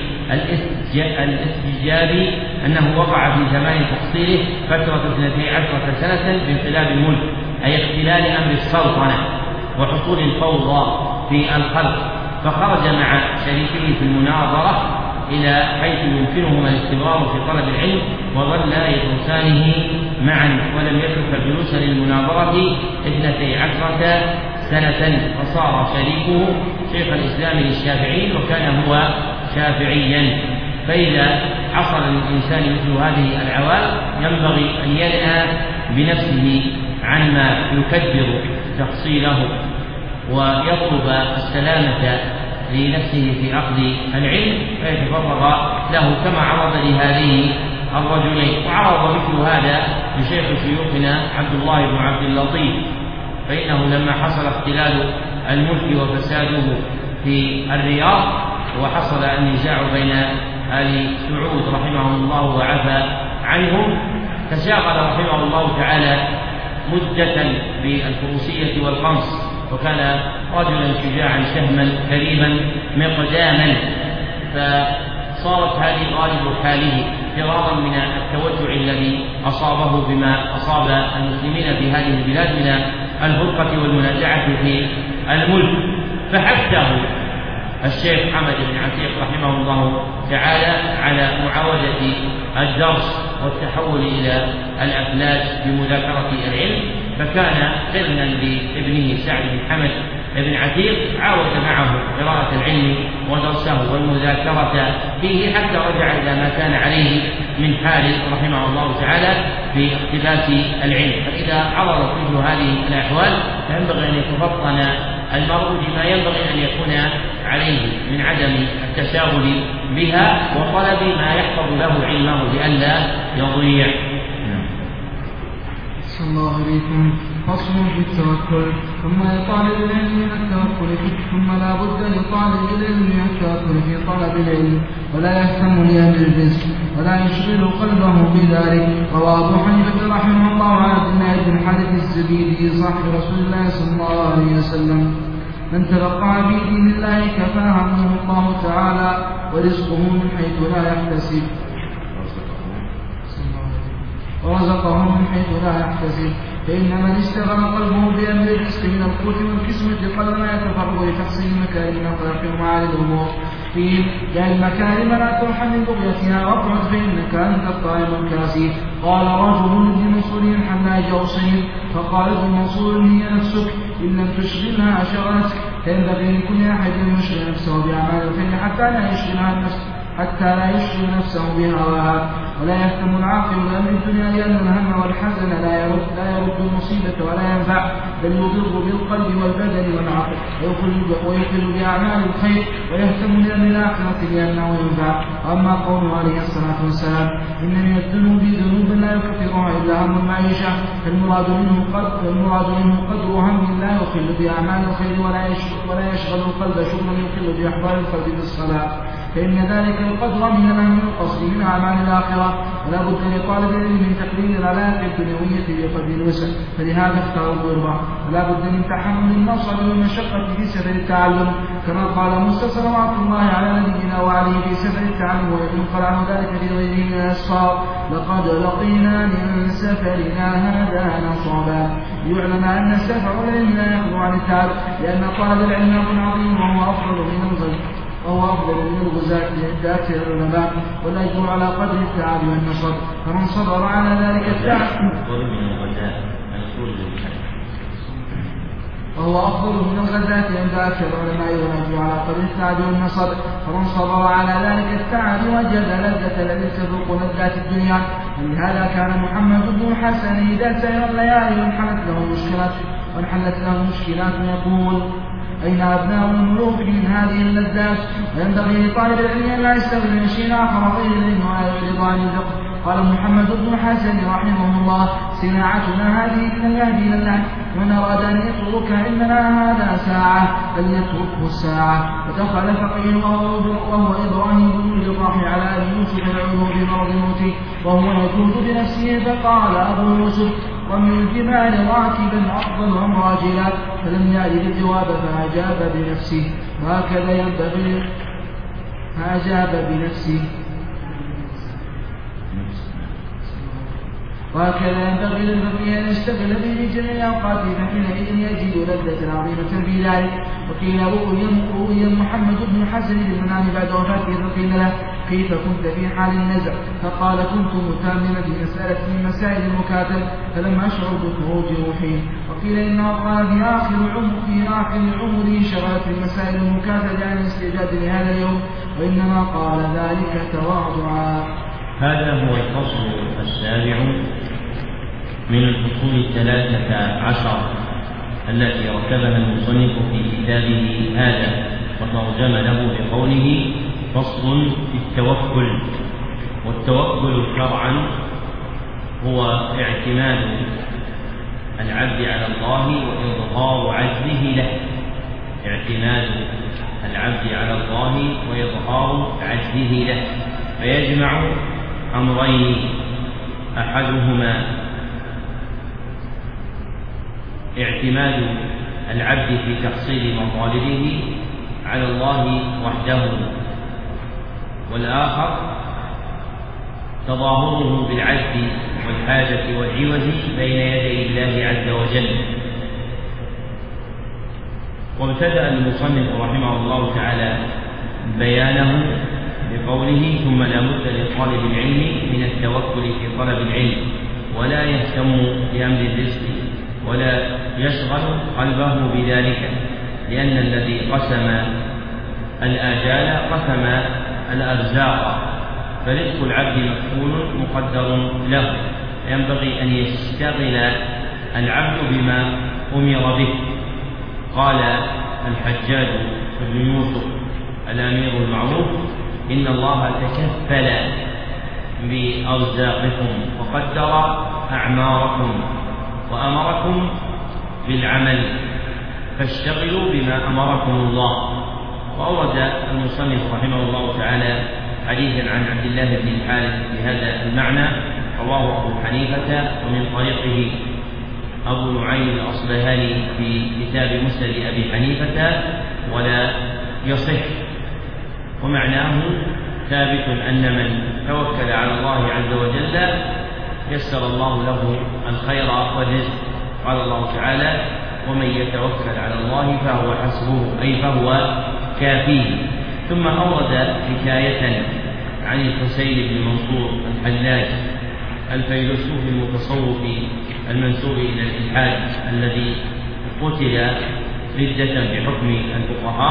الاستجابي أنه وقع في زمان تحصيله فترة اثنتي عشرة سنة بانقلاب الملك، أي اختلال أمر السلطنة وحصول الفوضى في الخلق، فخرج مع شريكه في المناظرة إلى حيث يمكنهما الاستمرار في طلب العلم وظلا يدرسانه معا، ولم يترك جلوسا للمناظرة اثنتي عشرة سنة، فصار شريكه شيخ الإسلام للشافعي وكان هو شافعيا. فإذا حصل للإنسان مثل هذه العوائق ينبغي أن ينأى بنفسه عما يكدر تحصيله ويطلب السلامة لنفسه في أخذ العلم فيتفرغ له كما عرض لهذه الرجلين. وعرض مثل هذا لشيخ شيوخنا عبد الله بن عبد اللطيف، فإنه لما حصل اختلال الملك وفساده في الرياض وحصل النزاع بين آل سعود رحمهم الله وعفى عنهم تشاغل رحمه الله تعالى مدة بالفروسية والقنص، وكان رجلا شجاعا شهما كريما مقداما، فصارت هذه غالب حاله فرارا من التوجع الذي أصابه بما أصاب المسلمين في هذه البلاد من الفرقة والمنازعة في الملك، فحثه الشيخ حمد بن عتيق رحمه الله تعالى على معاودة الدرس والتحول إلى الأفلاس بمذاكرة العلم، فكان ابنا لابنه سعد بن حمد بن عتيق عاود معه قراءة العلم ودرسه والمذاكرة فيه حتى رجع إلى ما كان عليه من حال رحمه الله تعالى في اقتباس العلم. فإذا عرضت مثل هذه الأحوال فينبغي أن يتفطن المرء بما ينبغي أن يكون عليه من عدم التشاغل بها وطلب ما يحفظ له علمه لئلا يضيع. صلى الله عليكم. فصل في التوكل. ثم لطالب العلم من التوكل ثم لا بد لطالب العلم من التوكل في طلب العلم ولا يهتم لأهل الرزق ولا يشغل قلبه بذلك. رواه أبو حنيفة رحمه الله عن عبد الله بن حارث الزبيدي صاحب رسول الله صلى الله عليه وسلم: من تلقى في دين الله كفاه الله تعالى ورزقه من حيث لا يحتسب ورزقه من حيث لا يحتسب. فإن من اشتغل قلبه بأمر الرزق من القوت والكسوة قل ما يتفرغ لتحصيل مكارم الأخلاق ومعالي الأمور فيه، يعني المكارم لا ترحم من بغيتها واقعد فإنك أنت الطائم الكاسي. قال رجل لمنصور الحلاج أوصيه، فقال ابن منصور: هي نفسك إن لم تشغلها شغلتك. فينبغي لكل أحد أن يشغل نفسه بأعمال الخير حتى لا يشغلها النفس حتى لا يشغل نفسه بهواها. ولا يهتم العاقل بأمر الدنيا لأن الهم والحزن لا يرد, لا يرد المصيبة ولا ينفع، بل يضر بالقلب والبدن والعقل ويخل بأعمال الخير، ويهتم لأمر الآخرة لأنه ينفع. وأما قوله عليه الصلاة والسلام إن من الذنوب ذنوب لا يكفرها إلا هم المعيشة، فالمراد منه قدر, المراد منه قدر هم لا يخل بأعمال الخير ولا يشغل القلب شغلا يخل بأحوال القلب بالصلاة، فإن ذلك القدر من الهم القصد من أعمال الآخرة. ولا بد لطالب العلم من تقليل العلاقة الدنيوية بقدر الوسع، فلهذا اختار الغربة. ولا بد من تحمل النصب والمشقة في سفر التعلم، كما قال موسى صلوات الله على نبينا وعليه في سفر التعلم، وينقل عنه ذلك في غيره من الأسفار: لقد لقينا من سفرنا هذا نصبا. ليعلم أن سفر العلم لا يخلو عن التعب، لأن طالب العلم أمر عظيم وهو أفضل من الغزو وهو أفضل من الغزاة لأكثر العلماء، والأجر على قدر التعب والنصب. فمن صبر على ذلك التعب وهو أفضل من الغزاة عند أكثر العلماء، والأجر على قدر التعب والنصب. فمن صبر على ذلك التعب وجد لذة الذي تذوق لذات الدنيا. ولهذا كان محمد بن الحسن إذا سير الليالي وانحلت له مشكلات وانحلت له مشكلات يقول: أين أبناء الملوك من هذه اللذات؟ وينبغي لطالب العلم أن لا يستغل شيء آخر غير العلم ولا يعرض عن الفقه. قال محمد بن حسن رحمه الله: صناعتنا هذه من اليهدي إلى الله، ومن أراد أن يترك علمنا هذا ساعة فليتركه الساعة. ودخل فقيه وهو إبراهيم بن الجراح على أبي يوسف العلوم بمرض موته وهو يجود بنفسه، فقال أبو يوسف: ومن الجبال راكبا أفضل أم راجلا؟ فلم يعرف الجواب فأجاب بنفسه. وهكذا ينبغي فأجاب بنفسه وهكذا ينبغي للفقيه أن يشتغل به في جميع أوقاته، فحينئذ يجد لذة عظيمة في ذلك. وقيل رؤيا محمد بن حسن بالمنام بعد وفاته، فقيل له: كيف كنت في حال النزع؟ فقال: كنت متامما في مسألة من مسائل المكاتب فلم أشعر بخروج روحي. وقيل إنه قال في آخر عمر في آخر عمره شغلت المسائل المكاتب عن الاستعداد لهذا اليوم، وإنما قال ذلك تواضعا. هذا هو الفصل السابع من الفصول الثلاثة عشر التي رتبها المصنف في كتابه هذا، وترجم له بقوله: فصل في التوكل. والتوكل شرعا هو اعتماد العبد على الله وإظهار عجزه له، اعتماد العبد على الله وإظهار عجزه له، فيجمع أمرين: أحدهما اعتماد العبد في تحصيل مطالبه على الله وحده، والآخر تظاهره بالعجز والحاجة والعوز بين يدي الله عز وجل. وابتدأ المصنف رحمه الله تعالى بيانه بقوله: ثم لا بد لطالب العلم من التوكل في طلب العلم، ولا يهتم بأمر الرزق ولا يشغل قلبه بذلك، لأن الذي قسم الآجال قسم الأرزاق، فرزق العبد مكفول مقدر له، ينبغي أن يشتغل العبد بما أمر به. قال الحجاج بن يوسف الأمير المعروف: إن الله تكفل بأرزاقكم وقدر أعماركم وأمركم بالعمل، فاشتغلوا بما أمركم الله. وأورد المصنف رحمه الله تعالى حديثا عن عبد الله بن الحارث بهذا المعنى، رواه أبو حنيفة ومن طريقه أبو نعيم الأصبهاني في كتاب مسند أبي حنيفة ولا يصح. ومعناه ثابت أن من توكل على الله عز وجل يسر الله له الخير والرزق. قال الله تعالى: ومن يتوكل على الله فهو حسبه، أي فهو كافيه. ثم أورد حكاية عن الحسين بن منصور الحلاج الفيلسوف المتصوف المنسوب إلى الإلحاد الذي قتل ردة بحكم الفقهاء،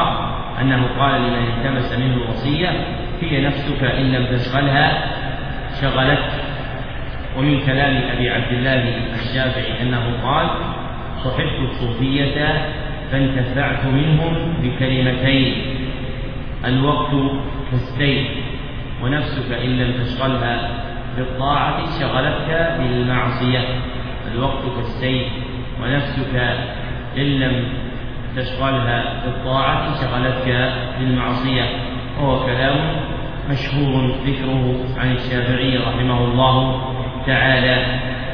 أنه قال لمن التمس منه الوصية: هي نفسك إن لم تشغلها شغلتك. ومن كلام أبي عبد الله الشافعي أنه قال: صحبت الصوفية فانتفعت منهم بكلمتين: الوقت كالسيف، ونفسك إن لم تشغلها بالطاعة شغلتك بالمعصية. الوقت كالسيف ونفسك إن لم تشغلها بالطاعة شغلتك بالمعصية. وهو كلام مشهور ذكره عن الشافعي رحمه الله تعالى،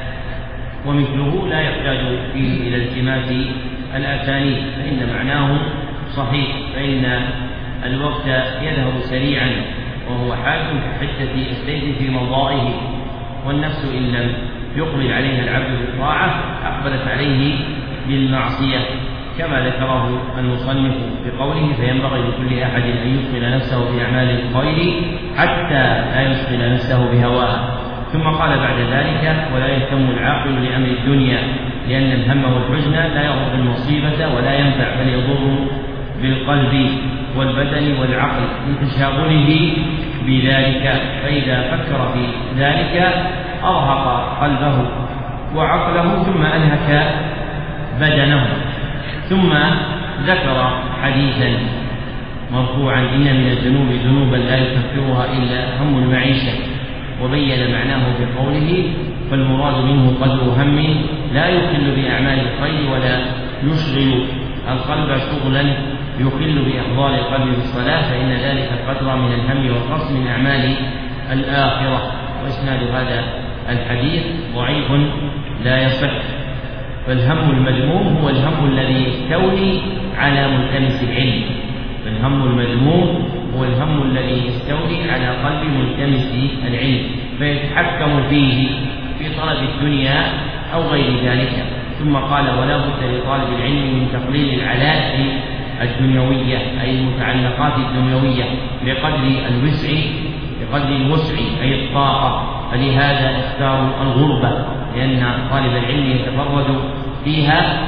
ومثله لا يحتاج فيه إلى التماس الأسانيد، فإن معناه صحيح، فإن الوقت يذهب سريعا وهو حاكم كحدة السيف في مضائه، والنفس إن لم يقبل عليها العبد بالطاعة أقبلت عليه بالمعصية، كما ذكره المصنف بقوله: فينبغي لكل أحد أن يثقل نفسه في أعمال الخير حتى لا يثقل نفسه بهواه. ثم قال بعد ذلك: ولا يهتم العاقل لأمر الدنيا، لأن الهم والحزن لا يضر المصيبة ولا ينفع، بل يضر بالقلب والبدن والعقل لتشاغله بذلك، فإذا فكر في ذلك أرهق قلبه وعقله ثم أنهك بدنه. ثم ذكر حديثا مرفوعا: إن من الذنوب ذنوبا لا يكفرها إلا هم المعيشة، وبين معناه بقوله: فالمراد منه قدر هم لا يخل بأعمال الخير ولا يشغل القلب شغلا يخل بإحضار القلب بالصلاة، فإن ذلك القدر من الهم والقصد من أعمال الآخرة. وإسناد هذا الحديث ضعيف لا يصح، فالهم المذموم هو الهم الذي يستولي على ملتمس العلم، فالهم المذموم هو الهم الذي يستولي على قلب ملتمس العلم فيتحكم فيه في طلب الدنيا أو غير ذلك. ثم قال: ولا بد لطالب العلم من تقليل العلائق الدنيوية، أي المتعلقات الدنيوية، بقدر الوسع بقدر الوسع أي الطاقة، فلهذا اختاروا الغربة، لأن طالب العلم يتفرد فيها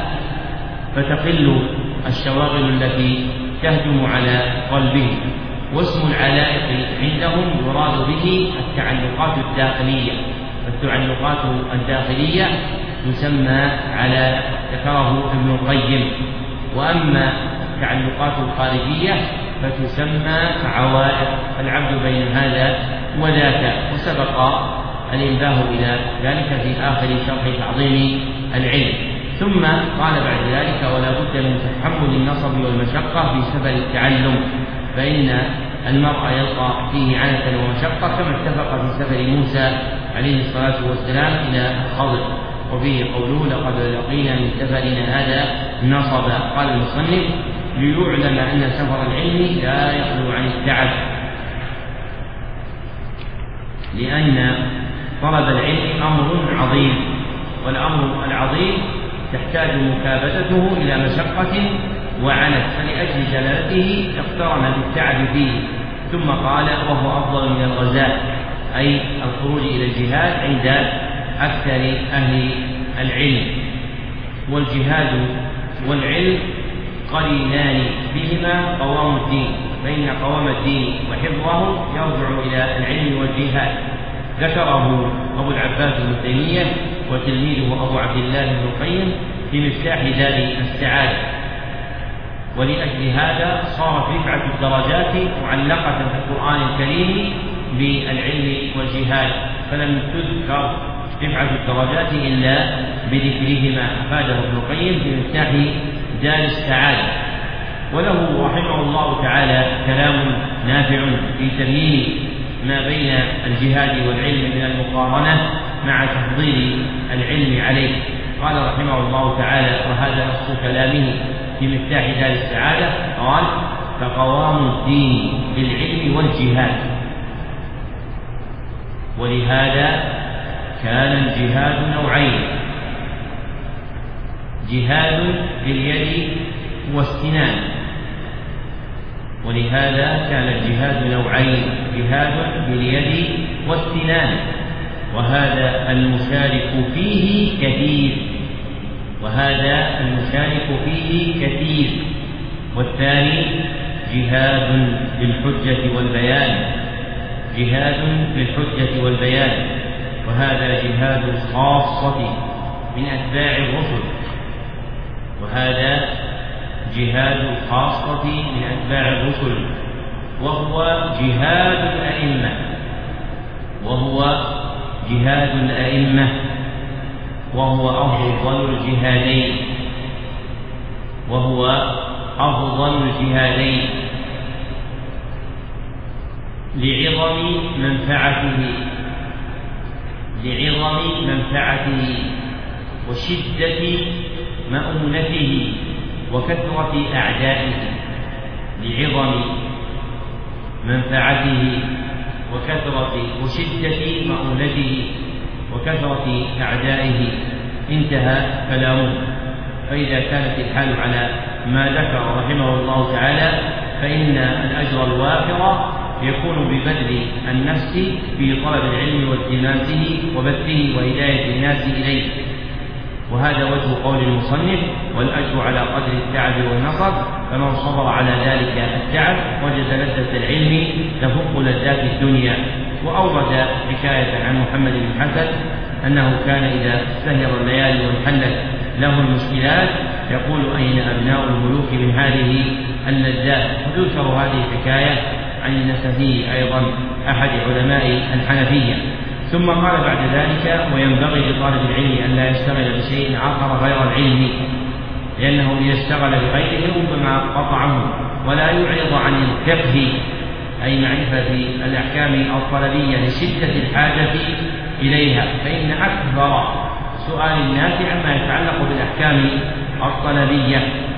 فتقل الشواغل التي تهجم على قلبه. واسم العلائق عندهم يراد به التعلقات الداخلية، التعلقات الداخلية تسمى على ذكره ابن القيم، وأما التعلقات الخارجية فتسمى عوائق، العبد بين هذا وذاك. وسبق الإنباه إلى ذلك في آخر شرح تعظيم العلم. ثم قال بعد ذلك: ولا بد من تحمل النصب والمشقة في سفر التعلم، فإن المرء يلقى فيه عنة ومشقة، كما اتفق في سفر موسى عليه الصلاة والسلام إلى الخضر. وفيه قوله: لقد لقينا من سفرنا هذا نصبا. قال المصنف: ليعلم أن سفر العلم لا يخلو عن التعب، لأن طلب العلم أمر عظيم، والأمر العظيم تحتاج مكابدته إلى مشقة وعنت، فلأجل جلالته اقترن بالتعب فيه. ثم قال: وهو أفضل من الغزاة، أي الخروج إلى الجهاد عند أكثر أهل العلم. والجهاد والعلم قرينان بهما قوام الدين، فإن قوام الدين وحفظه يرجع إلى العلم والجهاد. ذكره أبو العباس ابن تيمية وتلميذه أبو عبد الله بن القيم في مفتاح دار السعادة. ولأجل هذا صارت رفعة الدرجات معلقة في القرآن الكريم بالعلم والجهاد، فلم تذكر رفعة الدرجات إلا بذكرهما، أفاده ابن القيم في مفتاح دار السعادة. وله رحمه الله تعالى كلام نافع في تبيين ما بين الجهاد والعلم من المقارنة مع تفضيل العلم عليه. قال رحمه الله تعالى، وهذا نص كلامه في مفتاح دار السعادة، قال: فقوام الدين بالعلم والجهاد. ولهذا كان الجهاد نوعين: جهاد باليد والسنان. ولهذا كان الجهاد نوعين: جهاد باليد والسنان، وهذا المشارك فيه كثير وهذا المشارك فيه كثير والثاني جهاد بالحجة والبيان جهاد بالحجة والبيان وهذا جهاد الخاصة من أتباع الرسل وهذا جهاد الخاصة من أتباع الرسل وهو جهاد الأئمة وهو جهاد الأئمة وهو أفضل الجهادين وهو أفضل الجهادين لعظم منفعته لعظم منفعته وشدة مؤونته وكثرة أعدائه لعظم منفعته وكثرة وشدة مؤونته وكثرة أعدائه. انتهى كلامه. فإذا كانت الحال على ما ذكر رحمه الله تعالى فإن الأجر الوافر يكون ببذل النفس في طلب العلم والتماسه وبثه وهداية الناس إليه، وهذا وجه قول المصنف: والأجر على قدر التعب والنصب، فمن صبر على ذلك التعب وجد لذة العلم تفوق لذات الدنيا. وأورد حكاية عن محمد بن حسن أنه كان إذا سهر الليالي وانحلت له المشكلات يقول: أين أبناء الملوك من هذه اللذات؟ وتذكر هذه الحكاية عن النسفي أيضا أحد علماء الحنفية. ثم قال بعد ذلك: وينبغي لطالب العلم أن لا يشتغل بشيء آخر غير العلم، لأنه إذا اشتغل بغيره ربما قطعه، ولا يعرض عن الفقه أي معرفة الأحكام الطلبية لشدة الحاجة إليها، فإن أكثر سؤال الناس عما يتعلق بالأحكام الطلبية.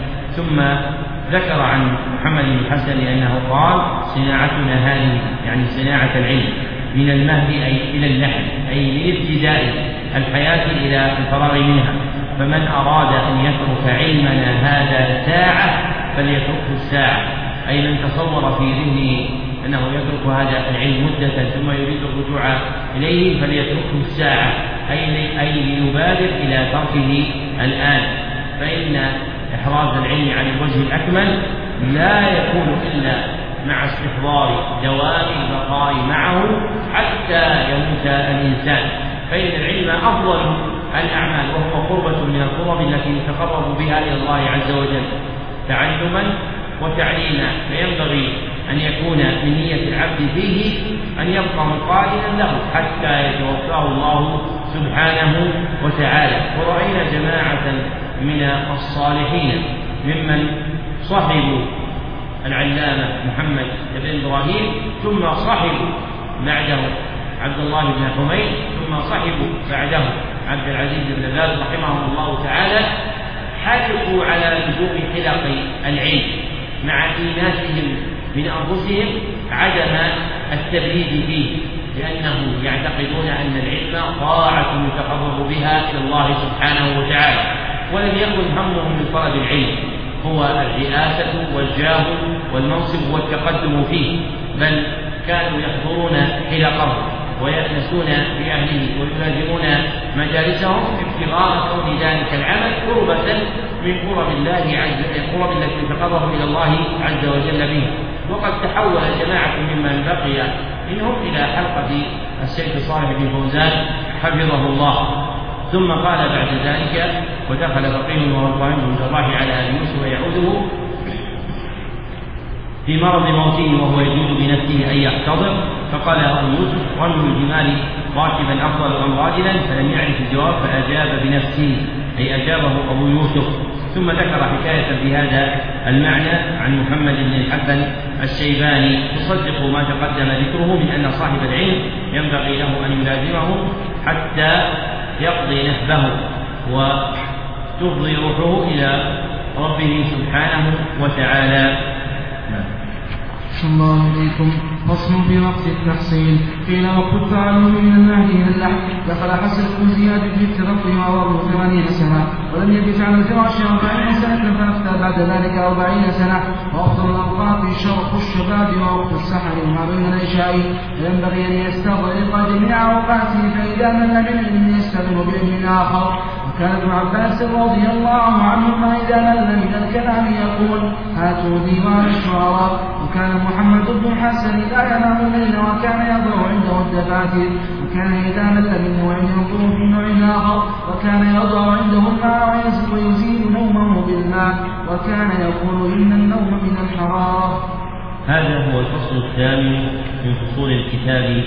ثم ذكر عن محمد بن الحسن أنه قال: صناعتنا هذه يعني صناعة العلم من المهد أي إلى اللحم، أي من ابتداء الحياة إلى الفراغ منها، فمن أراد أن يترك علمنا هذا ساعة فليتركه الساعة، أي من تصور في ذهنه أنه يترك هذا العلم مدة ثم يريد الرجوع إليه فليتركه الساعة، أي أي ليبادر إلى تركه الآن، فإن إحراز العلم عن الوجه الأكمل لا يكون إلا مع استحضار دوام البقاء معه حتى يموت الإنسان، فإن العلم أفضل الأعمال وهو قربة من القرب التي يتقرب بها إلى الله عز وجل تعلما وتعليما، فينبغي أن يكون من نية العبد فيه أن يبقى مقارنا له حتى يتوفاه الله سبحانه وتعالى. ورأينا جماعة من الصالحين ممن صحبوا العلامة محمد بن إبراهيم ثم صحبوا بعده عبد الله بن حميد ثم صحبوا بعده عبد العزيز بن باز رحمهم الله تعالى، حرصوا على لزوم حلق العلم مع إيناسهم من أنفسهم عدم التبليد فيه، لأنهم يعتقدون أن العلم طاعة يتقرب بها إلى الله سبحانه وتعالى، ولم يكن همهم من طلب العلم هو الرئاسة والجاه والمنصب والتقدم فيه، بل كانوا يحضرون حلقه ويأنسون بأهله ويلازمون مجالسهم ابتغاء كون ذلك العمل قربة من قرب الله عز قرب التي تقرب إلى الله عز وجل به. وقد تحول جماعة ممن بقي منهم إلى حلقة الشيخ صالح بن فوزان حفظه الله. ثم قال بعد ذلك: ودخل بقي ورضوان بن جراح على أبي يوسف يعوده في مرض موته وهو يجوز بنفسه أن يحتضر، فقال أبو يوسف: رمي الجمال راكبا أفضل أم راجلا؟ فلم يعرف الجواب فأجاب بنفسه، أي أجابه أبو يوسف. ثم ذكر حكاية في هذا المعنى عن محمد بن الحسن الشيباني تصدق ما تقدم ذكره من أن صاحب العلم ينبغي له أن يلازمه حتى يقضي نحبه وتفضي روحه إلى ربه سبحانه وتعالى. الله عليكم. فصل في وقت التحصيل. قيل وقت التعلم من المهد الى اللحم. دخل حسن بن زياد في الترقي وعمره ثمانين سنه ولم يبت على الفراش أربعين سنه فافتى بعد ذلك أربعين سنه. وافضل الاوقات شرق الشباب ووقت السحر وما بين العشاء، فينبغي ان يستغرق جميع اوقاته، فاذا مل من علم يستغل بعلم اخر وكان ابن عباس رضي الله عنهما إذا مل من الكلام يقول هاتوا ديوان الشعراء. وكان محمد بن الحسن لا ينام الليل وكان يضع عنده الدفاتر. وكان إذا مل من نوع ينظر في نوع آخر. وكان يضع عنده الماء ويزيل نومه بالماء. وكان يقول إن النوم من الحرارة. هذا هو الفصل الثامن من فصول الكتاب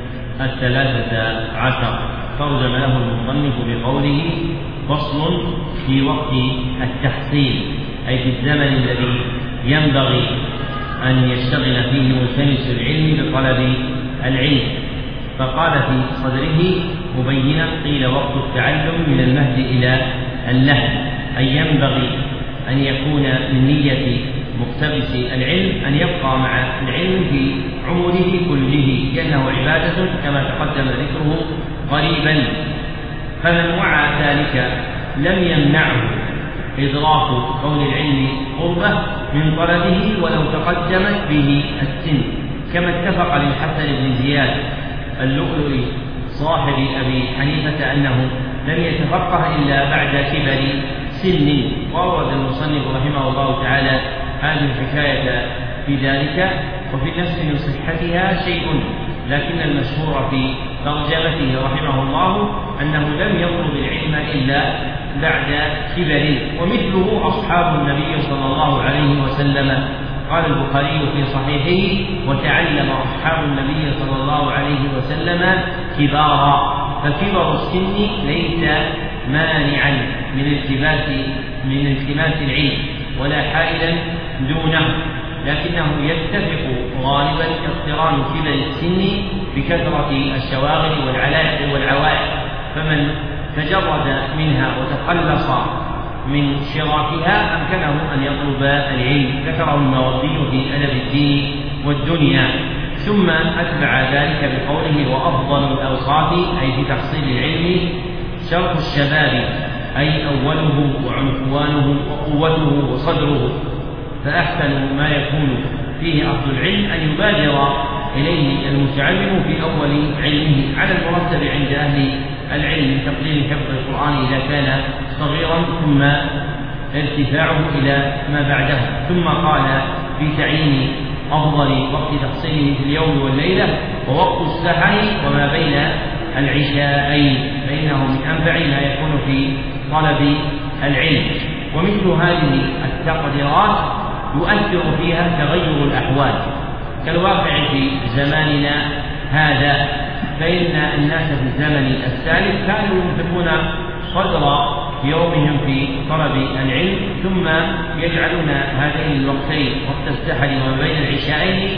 الثلاثة عشر. ترجم له المصنف بقوله فصل في وقت التحصيل، أي في الزمن الذي ينبغي أن يشتغل فيه ملتمس العلم بطلب العلم. فقال في صدره مبينا قيل وقت التعلم من المهد إلى اللهد، أي ينبغي أن يكون من نية مقتبس العلم أن يبقى مع العلم في عمره كله، لأنه عبادة كما تقدم ذكره قريبا. فمن وعى ذلك لم يمنعه إدراك كون العلم قربة من طلبه ولو تقدمت به السن، كما اتفق للحسن بن زياد اللؤلؤي صاحب أبي حنيفة أنه لم يتفقه إلا بعد كبر سن. وأورد المصنف رحمه الله تعالى هذه الحكاية في ذلك، وفي النفس من صحتها شيء، لكن المشهور في ترجمته رحمه الله أنه لم يطلب العلم إلا بعد كبر، ومثله أصحاب النبي صلى الله عليه وسلم. قال البخاري في صحيحه وتعلم أصحاب النبي صلى الله عليه وسلم كبارا. فكبر السن ليس مانعا من التماس من التماس العلم ولا حائلا دونه، لكنه يتفق غالبا اقتران كبر السن بكثرة الشواغل والعلائق والعوائق، فمن تجرد منها وتخلص من شراكها أمكنه أن يطلب العلم. ذكره الماوردي في أدب الدين والدنيا، ثم أتبع ذلك بقوله وأفضل الأوصاف أي في تحصيل العلم شرف الشباب، أي أوله وعنفوانه وقوته وصدره. فأحسن ما يكون فيه أخذ العلم أن يبادر إليه المتعلم في أول علمه على المرتب عند أهل العلم من تقليل حفظ القرآن إذا كان صغيرا، ثم ارتفاعه إلى ما بعده. ثم قال في تعيين أفضل وقت تحصيله في اليوم والليلة ووقت السحر وما بين العشاءين، فإنه من أنفع ما يكون في طلب العلم. ومثل هذه التقديرات يؤثر فيها تغير الأحوال كالواقع في زماننا هذا، فإن الناس في الزمن السالف كانوا ينفقون صدر يومهم في طلب العلم، ثم يجعلون هذين الوقتين وقت السحر وما بين العشاءين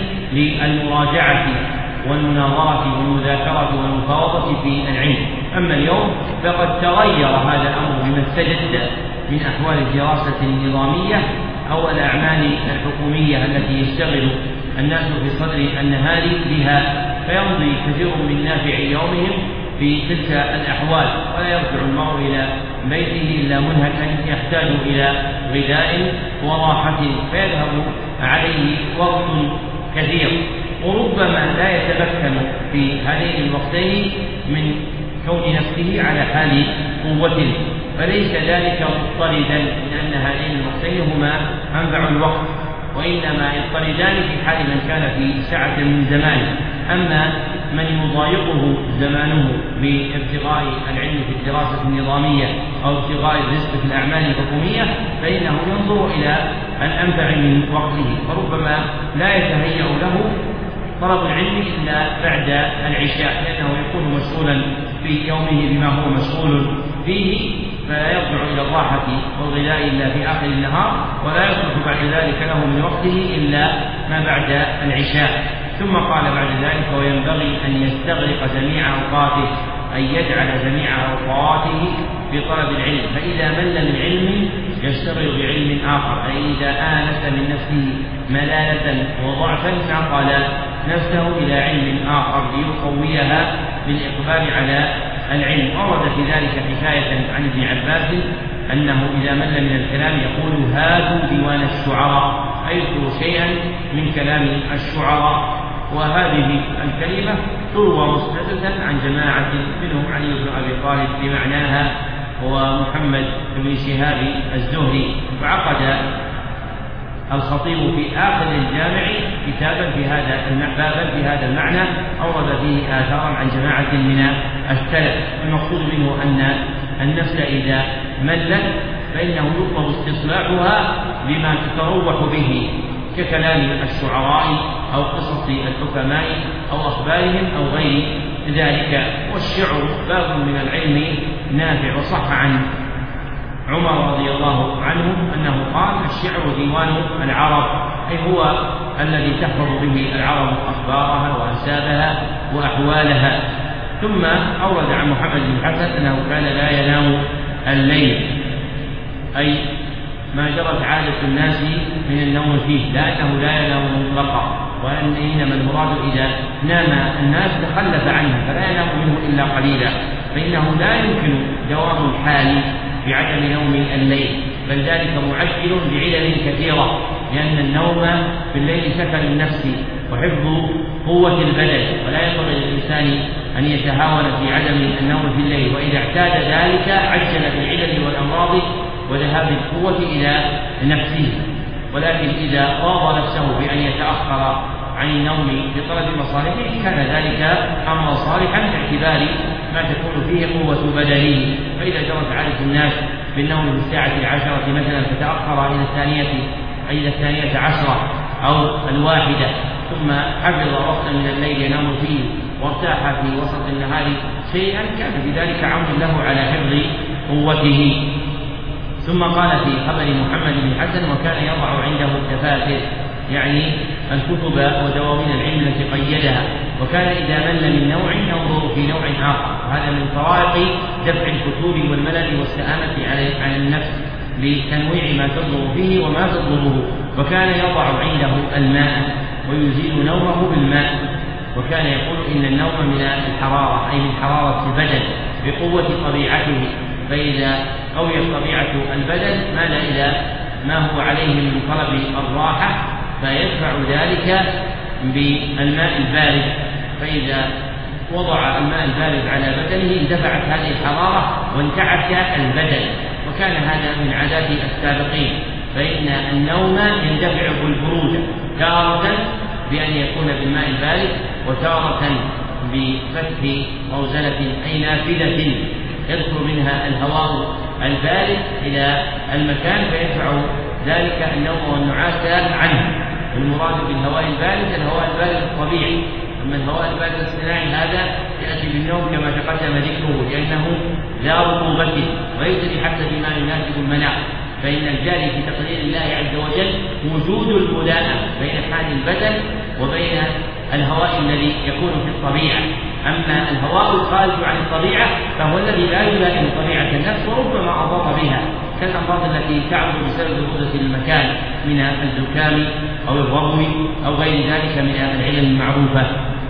للمراجعة والمناظرة والمذاكرة والمفاوضة في العلم. أما اليوم فقد تغير هذا الأمر بما استجد من أحوال الدراسة النظامية أو الأعمال الحكومية التي يشتغل الناس في صدر النهار بها، فيمضي كثير من نافع يومهم في تلك الأحوال، ولا يرجع المرء إلى بيته إلا منهكا يحتاج إلى غذاء وراحة، فيذهب عليه وقت كثير، وربما لا يتمكن في هذين الوقتين من كون نفسه على حال قوته، فليس ذلك مضطردا من أن هذين الوقتين هما أنفع الوقت، وإنما يضطردان في حال من كان في سعة من زمانه. أما من يضايقه زمانه بابتغاء العلم في الدراسة النظامية أو ابتغاء الرزق في الأعمال الحكومية فإنه ينظر إلى الأنفع من وقته، فربما لا يتهيأ له طلب العلم إلا بعد العشاء، لأنه يكون مشغولا في يومه بما هو مشغول فيه، فلا يرجع إلى الراحة والغذاء إلا في آخر النهار، ولا يصلح بعد ذلك له من وقته إلا ما بعد العشاء. ثم قال بعد ذلك وينبغي أن يستغرق جميع أوقاته، أن يجعل جميع أوقاته في طلب العلم، فإذا مل من علم يشتغل بعلم آخر، أي إذا آنس من نفسه ملالة وضعفا نقل نفسه إلى علم آخر ليقويها بالإقبال على العلم. ورد في ذلك حكاية عن ابن عباس أنه إذا مل من الكلام يقول هاتوا ديوان الشعراء، أي يذكر شيئا من كلام الشعراء. وهذه الكلمة تروى مسندة عن جماعة منهم علي بن أبي طالب بمعناها هو محمد بن شهاب الزهري. وعقد الخطيب في آخر الجامع كتابا في هذا بابا في هذا المعنى أورد فيه آثارا عن جماعة من السلف. المقصود منه أن النفس إذا ملت فإنه يطلب استصلاحها بما تتروح به ككلام الشعراء أو قصص الحكماء أو أخبارهم أو غير ذلك. والشعر باب من العلم نافع. وصح عن عمر رضي الله عنه أنه قال: الشعر ديوان العرب، أي هو الذي تحفظ به العرب أخبارها وأنسابها وأحوالها. ثم أورد عن محمد بن حسن أنه كان لا ينام الليل، أي ما جرت عادة الناس من النوم فيه، لا أنه لا ينام مطلقا، وأن إنما المراد إذا نام الناس تخلف عنه فلا ينام منه إلا قليلا، فإنه لا يمكن دوام الحال بعدم نوم الليل، بل ذلك معجل بعلل كثيرة، لأن النوم في الليل سكن النفس وحفظ قوة البدن، ولا ينبغي للإنسان أن يتهاون في عدم النوم في الليل، وإذا اعتاد ذلك عجل بالعلل والأمراض وذهاب القوة إلى نفسه. ولكن إذا راض نفسه بأن يتأخر عن النوم بطلب مصالحه كان ذلك أمرا صالحا باعتبار ما تكون فيه قوة بدنه. فإذا جرت عادة الناس بالنوم في الساعة العاشرة مثلا فتأخر إلى الثانية أي إلى الثانية عشرة أو الواحدة، ثم حفظ وقتا من الليل ينام فيه وارتاح في وسط النهار شيئا، كان بذلك عون له على حفظ قوته. ثم قال في خبر محمد بن حسن: وكان يضع عنده الدفاتر، يعني الكتب ودواوين العلم التي قيدها، وكان إذا مل من نوع ينظر في نوع آخر. هذا من طرائق دفع الفتور والملل والسآمة عن النفس لتنويع ما تضر فيه وما تضره. وكان يضع عنده الماء ويزيل نومه بالماء، وكان يقول: إن النوم من الحرارة، أي من حرارة البدن بقوة طبيعته، فإذا قويت طبيعة البدن مال إلى ما هو عليه من طلب الراحة، فيدفع ذلك بالماء البارد، فإذا وضع الماء البارد على بدنه اندفعت هذه الحرارة وانتعش البدن. وكان هذا من عادات السابقين، فإن النوم يندفع بالبرودة، تارة بأن يكون بالماء البارد، وتارة بفتح روزنة أي نافذة يدخل منها الهواء البارد إلى المكان فيدفع ذلك النوم والنعاس عنه. المراد بالهواء البارد الهواء البارد الطبيعي، أما الهواء البارد الاصطناعي هذا يأتي بالنوم كما تقدم ذكره، لأنه لا رطوبة وليس بحسب ما يناسب المناخ. فإن الجاري في تقدير الله عز وجل وجود الملائمة بين حال البدن وبين الهواء الذي يكون في الطبيعة. أما الهواء الخارج عن الطبيعة فهو الذي لا يلائم طبيعة النفس وربما أضاف بها، كالأمراض التي تعرض بسبب برودة المكان من الزكام أو الربو أو غير ذلك من العلل المعروفة.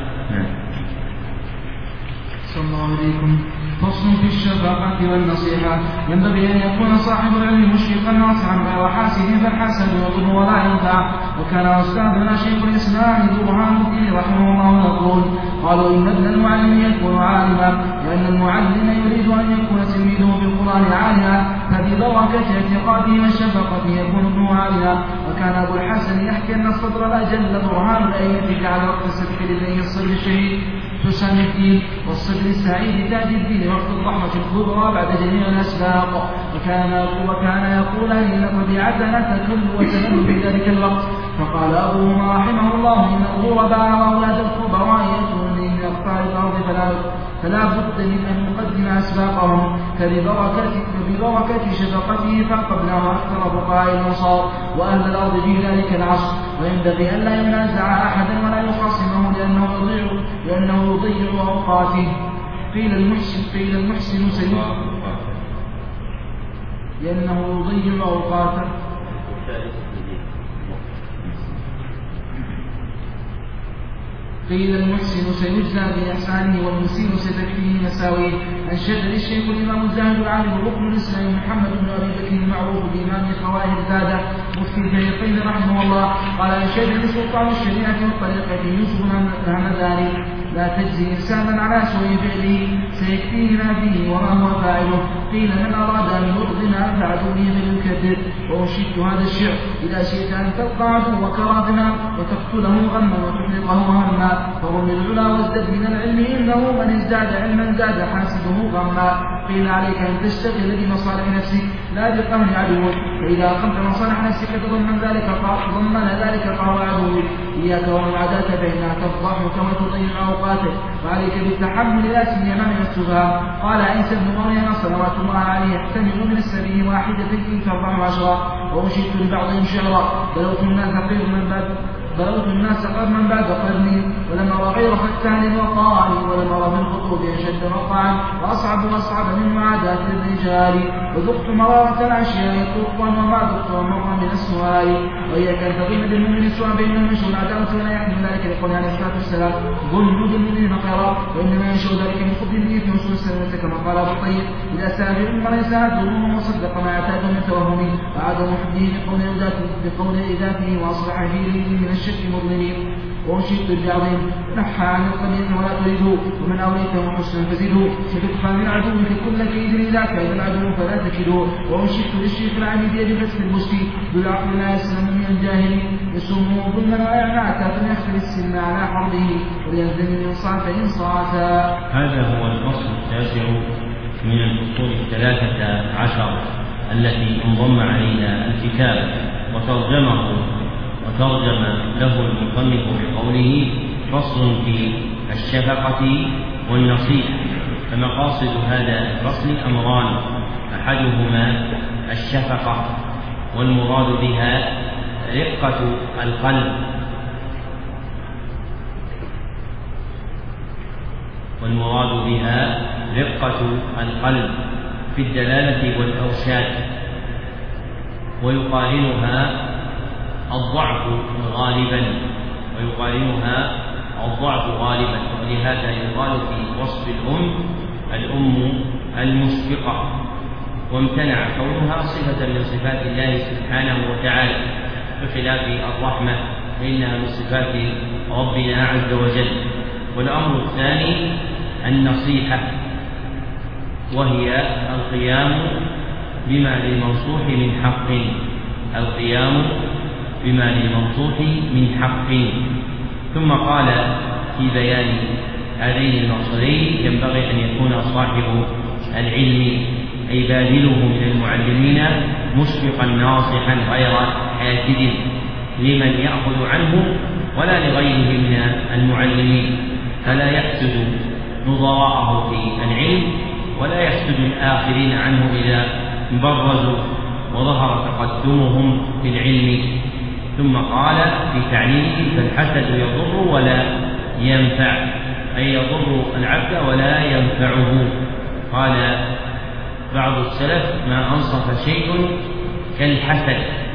صلى الله عليكم. فصل في الشفقة والنصيحة. ينبغي أن يكون صاحب العلم مشفقا ناصحا وحاسدا، فالحسد يضر ولا ينفع. وكان أستاذنا شيخ الإسلام برهان الدين رحمه الله يقول: قالوا إن ابن المعلم يكون عالما، لأن المعلم يريد أن يكون تلميذه بالقرآن عالما، ففي بركة اعتقاده والشفقة يكون ابنه عالما. وكان أبو الحسن يحكي أن الصدر الأجل برهان الأئمة على وقت السبح لله الصدر الشهيد حسن الدين، والصدر السعيد تاج الدين، وقت الرحمة الكبرى بعد جميع الأسباق. وكان يقول وكان يقول إن طبيعتنا تكل وتنم في ذلك الوقت. فقال أبوهما رحمه الله: إن الغرباء وأولاد الكبراء يأتون من أقطار الأرض فلا فلا بد من أن نقدم أسباقهم، فببركة شفقته فقبلنا أكثر بقاء الأنصار وأهل الأرض في ذلك العصر. وينبغي أن لا ينازع أحدا ولا يخاصمه لأنه يضيع لأنه يضيع أوقاته. قيل المحسن قيل المحسن سيضيع لأنه يضيع أوقاته. قيل المحسن سيجزى بإحسانه والمسيء ستكفيه مساويه. أنشد للشيخ الإمام الزاهد العالم ركن الإسلام محمد بن أبي بكر المعروف بإمام خوارج الزادة مفتي الفريقين رحمه الله قال: أنشد لسلطان الشريعة والطريقة يوسف الهمداني: لا تجزي إنسانا على سوء فعله، سيكفيه ما فيه وما هو فاعله. قيل: من أراد أن يرضنا فعدوه فليكذب. وأنشدت هذا الشعر: إذا شئت أن تلقى عدوك راضنا وتقتله غما وتحرقه هما، فرم العلا وازدد من العلم، إنه من ازداد علما زاد حاسده غما. قيل: عليك أن تشتغل بمصالح نفسك لا بقهر عدوك، فإذا أقمت مصالح نفسك تضمن ذلك ضمن ذلك قهر عدوك. إياك والمعاداة فإنها تفضحك وتضيع أوقاتك، وعليك بالتحمل لا سيما من السفهاء. قال عيسى بن مريم صلوات الله عليه: يحتمل من السبيل واحدة إن تربع عشرا. وأنشدت لبعضهم شعرا: بلوت الناس قرنا بعد بلوت الناس قرنا بعد قرني، ولم أرى غير فتان وقال، ولم أرى من الخطوب أشد وقعا وأصعب وأصعب من معاداة الرجال. وذقت مرارة الأشياء طرقا وما ذقت مرة من السؤال. وإياك أن تظن بالمؤمن السوء بين المنشور العداوة، ولا يحمل ذلك لقول عليه الصلاة والسلام: ظن بالمؤمن خيرا، وإنما ينشأ ذلك من حب النية في وصول السلامة، كما قال أبو الطيب: إذا سأل بالأمة ليس هدوه وصدق ما اعتاد من توهمه، وعدم حبه بقول ذاته وأصبح فيه من الشك مظلمين. وأنشدت الجعظيم: نحى عن القبيح ولا تريده، ومن أوليته حسنا فزده، ستدفع من عدوك كل كيد إذا كيد العدو فلا تكده. وأنشدت للشيخ العميد بفتح المسكي: بالعقل لا يسلم من الجاهل، يسمه ظلما ويعناك فليختل السلم على حربه، ولينزل الإنصاف إنصافا. هذا هو الفصل التاسع من الفصول الثلاثة عشر التي انضم علينا الكتاب وترجمه وترجم له المصنف بقوله: فصل في الشفقة والنصيحة. فمقاصد هذا الفصل أمران: أحدهما الشفقة، والمراد بها رقة القلب والمراد بها رقة القلب في الدلالة والإرشاد، ويقارنها الضعف غالبا ويقارنها الضعف غالبا ولهذا يقال في وصف الأم: الأم المشفقة، وامتنع كونها صفة من صفات الله سبحانه وتعالى، بخلاف الرحمة فإنها من صفات ربنا عز وجل. والأمر الثاني النصيحة، وهي القيام بما للمنصوح من حق القيام بما للمنصوح من حق. ثم قال في بيان هذين المقصدين: ينبغي أن يكون صاحب العلم أي باذله من المعلمين مشفقا ناصحا غير حاسد لمن يأخذ عنه ولا لغيره من المعلمين، فلا يحسد نظراءه في العلم ولا يحسد الآخرين عنه إذا برزوا وظهر تقدمهم في العلم. ثم قال في تعليمه: فالحسد يضر ولا ينفع، أي يضر العبد ولا ينفعه. قال بعض السلف: ما أنصف شيء كالحسد،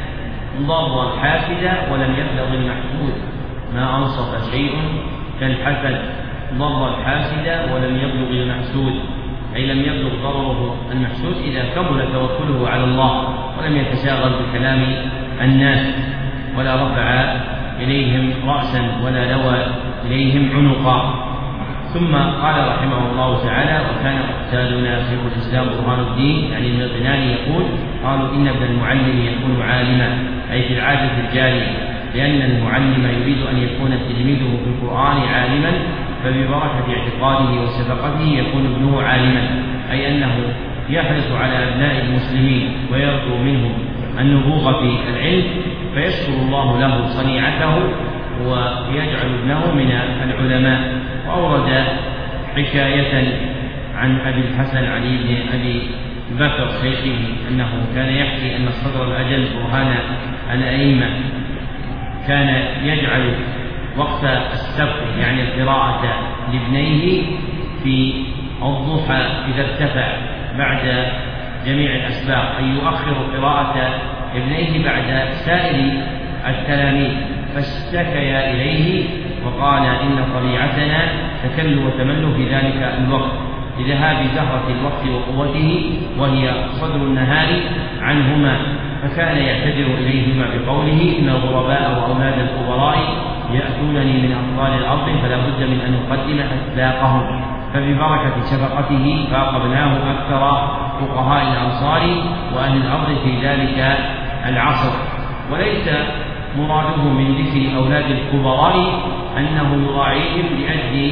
ضر الحاسد ولم يبلغ المحسود. ما أنصف شيء كالحسد، ضر الحاسد ولم يبلغ المحسود، أي لم يبلغ ضرره المحسود إذا كمل توكله على الله ولم يتشاغل بكلام الناس، ولا رفع إليهم رأسا ولا لوى إليهم عنقا. ثم قال رحمه الله تعالى: وكان أستاذنا شيخ الإسلام برهان الدين يعني المغناني يقول: قالوا إن ابن المعلم يكون عالما، أي في العادة الجارية، لأن المعلم يريد أن يكون تلميذه في القرآن عالما، فببركة اعتقاده وشفقته يكون ابنه عالما، أي أنه يحرص على أبناء المسلمين ويرجو منهم النبوغ في العلم، فيشكر الله له صنيعته ويجعل ابنه من العلماء. وأورد حكاية عن أبي الحسن علي بن أبي بكر شيخه أنه كان يحكي أن الصدر الأجل برهان الأئمة كان يجعل وقت السبق يعني القراءة لابنيه في الضحى إذا ارتفع بعد جميع الأسباق، أي يؤخر قراءة ابنيه بعد سائر التلاميذ، فاشتكيا إليه وقال: إن طبيعتنا تكل وتمل في ذلك الوقت لذهاب زهرة الوقت وقوته، وهي صدر النهار عنهما، فكان يعتذر إليهما بقوله: إن الغرباء وأولاد الكبراء يأتونني من أقطار الأرض فلا بد من أن أقدم أسباقهم، فببركة شفقته فاقبناه أكثر فقهاء الأمصار وأهل الأرض في ذلك العصر. وليس مراده من ذكر أولاد الكبراء أنه يراعيهم لأجل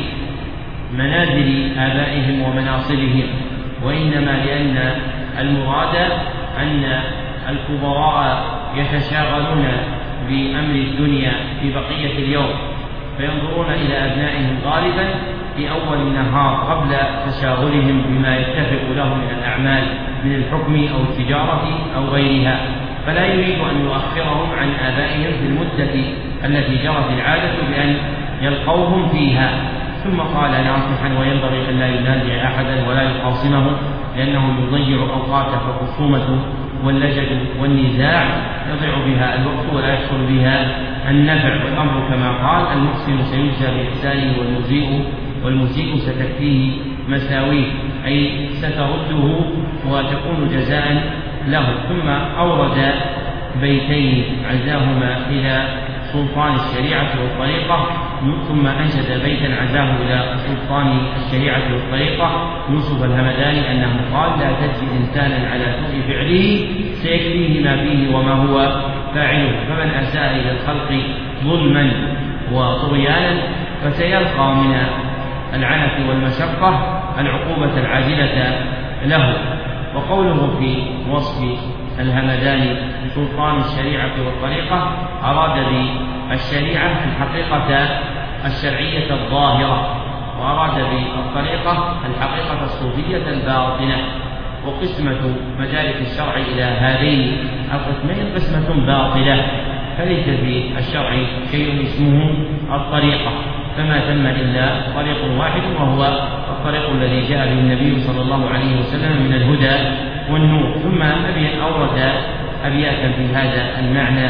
منازل آبائهم ومناصبهم، وإنما لأن المراد أن الكبراء يتشاغلون بأمر الدنيا في بقية اليوم، فينظرون إلى أبنائهم غالبا في أول النهار قبل تشاغلهم بما يتفق له من الأعمال من الحكم أو التجارة أو غيرها، فلا يريد أن يؤخرهم عن آبائهم في المدة التي جرت العادة بأن يلقوهم فيها. ثم قال ناصحا وينبغي أن لا ينازع أحدا ولا يخاصمه لأنه يضيع أوقاته، فالخصومة واللجد والنزاع يضيع بها الوقت ولا يحصل بها النفع، والأمر كما قال المحسن سيجزى بإحسانه والمسيء والمسيء ستكفيه مساويه، أي سترده وتكون جزاء له. ثم أورد بيتين عزاهما إلى سلطان الشريعة والطريقة، ثم أنشد بيتا عزاه إلى سلطان الشريعة والطريقة يوسف الهمداني أنه قال لا تجزي إنسانا على سوء فعله سيكفيه ما فيه وما هو فاعله، فمن أساء إلى الخلق ظلما وطغيانا فسيلقى من العنف والمشقة العقوبة العاجلة له. وقوله في وصف الهمداني سلطان الشريعة والطريقة أراد بالشريعة الحقيقة الشرعية الظاهرة، وأراد بالطريقة الحقيقة الصوفية الباطنة. وقسمة مدارك الشرع إلى هذين القسمين قسمة باطلة، فليس في الشرع شيء اسمه الطريقة، فما ثم إلا طريق واحد وهو الطريق الذي جاء به النبي صلى الله عليه وسلم من الهدى والنور. ثم أبي أورد أبياتا في هذا المعنى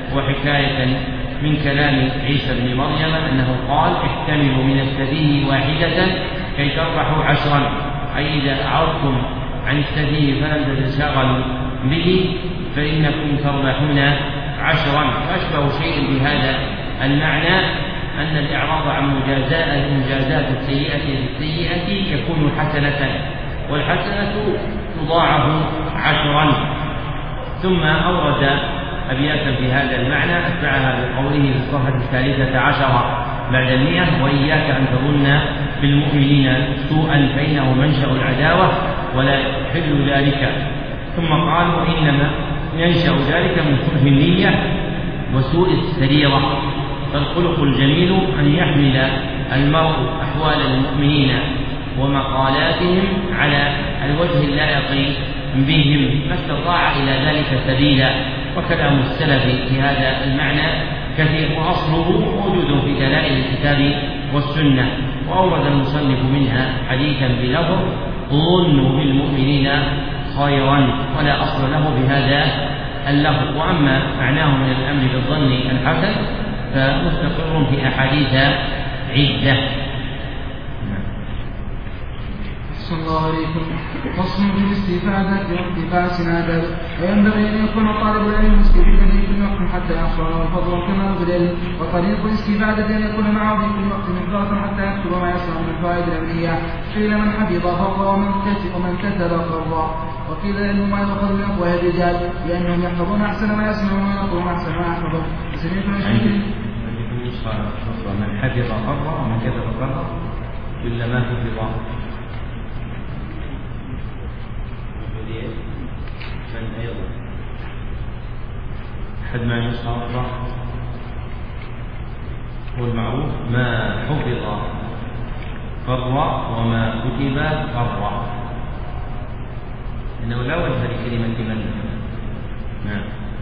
وحكاية من كلام عيسى بن مريم أنه قال احتملوا من السفيه واحدة كي تربحوا عشرا، أي إذا أعرضتم عن السفيه فلم تتشاغلوا به فإنكم تربحون عشرا. وأشبه شيء بهذا المعنى أن الإعراض عن مجازات السيئة بالسيئة يكون حسنة، والحسنة تضاعف عشرا. ثم أورد أبياتا في هذا المعنى أتبعها بقوله في الصفحة الثالثة عشرة بعد المئة وإياك أن تظن بالمؤمنين سوءا فإنه منشأ العداوة ولا يحل ذلك. ثم قال وإنما ينشأ ذلك من سوء النية وسوء السريرة، فالخلق الجميل أن يحمل المرء أحوال المؤمنين ومقالاتهم على الوجه اللائق بهم ما استطاع إلى ذلك سبيلا. وكلام السلف في هذا المعنى كثير، وأصله موجود في دلائل الكتاب والسنة. وأورد المصنف منها حديثا بلفظ ظنوا بالمؤمنين خيرا، ولا أصل له بهذا اللفظ. وأما معناه من الأمر بالظن الحسن فمستقر في أحاديث عدة. صلى الله عليكم. فصل في الاستفادة واقتباس نادر. وينبغي أن يكون طالب العلم مستفيدا في كل وقت حتى يحصل له الفضل كما في العلم، وطريق الاستفادة أن يكون معه في كل وقت مقدارا حتى يكتب ما يصنع من الفوائد العلمية. قيل من حفظ فضل ومن كتب ومن كتب فضل. وقيل العلم ما يؤخذ من أقوى الرجال لأنهم يحفظون أحسن ما يسمعون ويقولون أحسن ما يحفظون. من حفظ فضل ومن كتب فضل كل ما حفظ من أيضا أحد ما يصحى هو المعروف ما حفظ فر وما كتب فر، إنه لا وجه لكلمة من. نعم.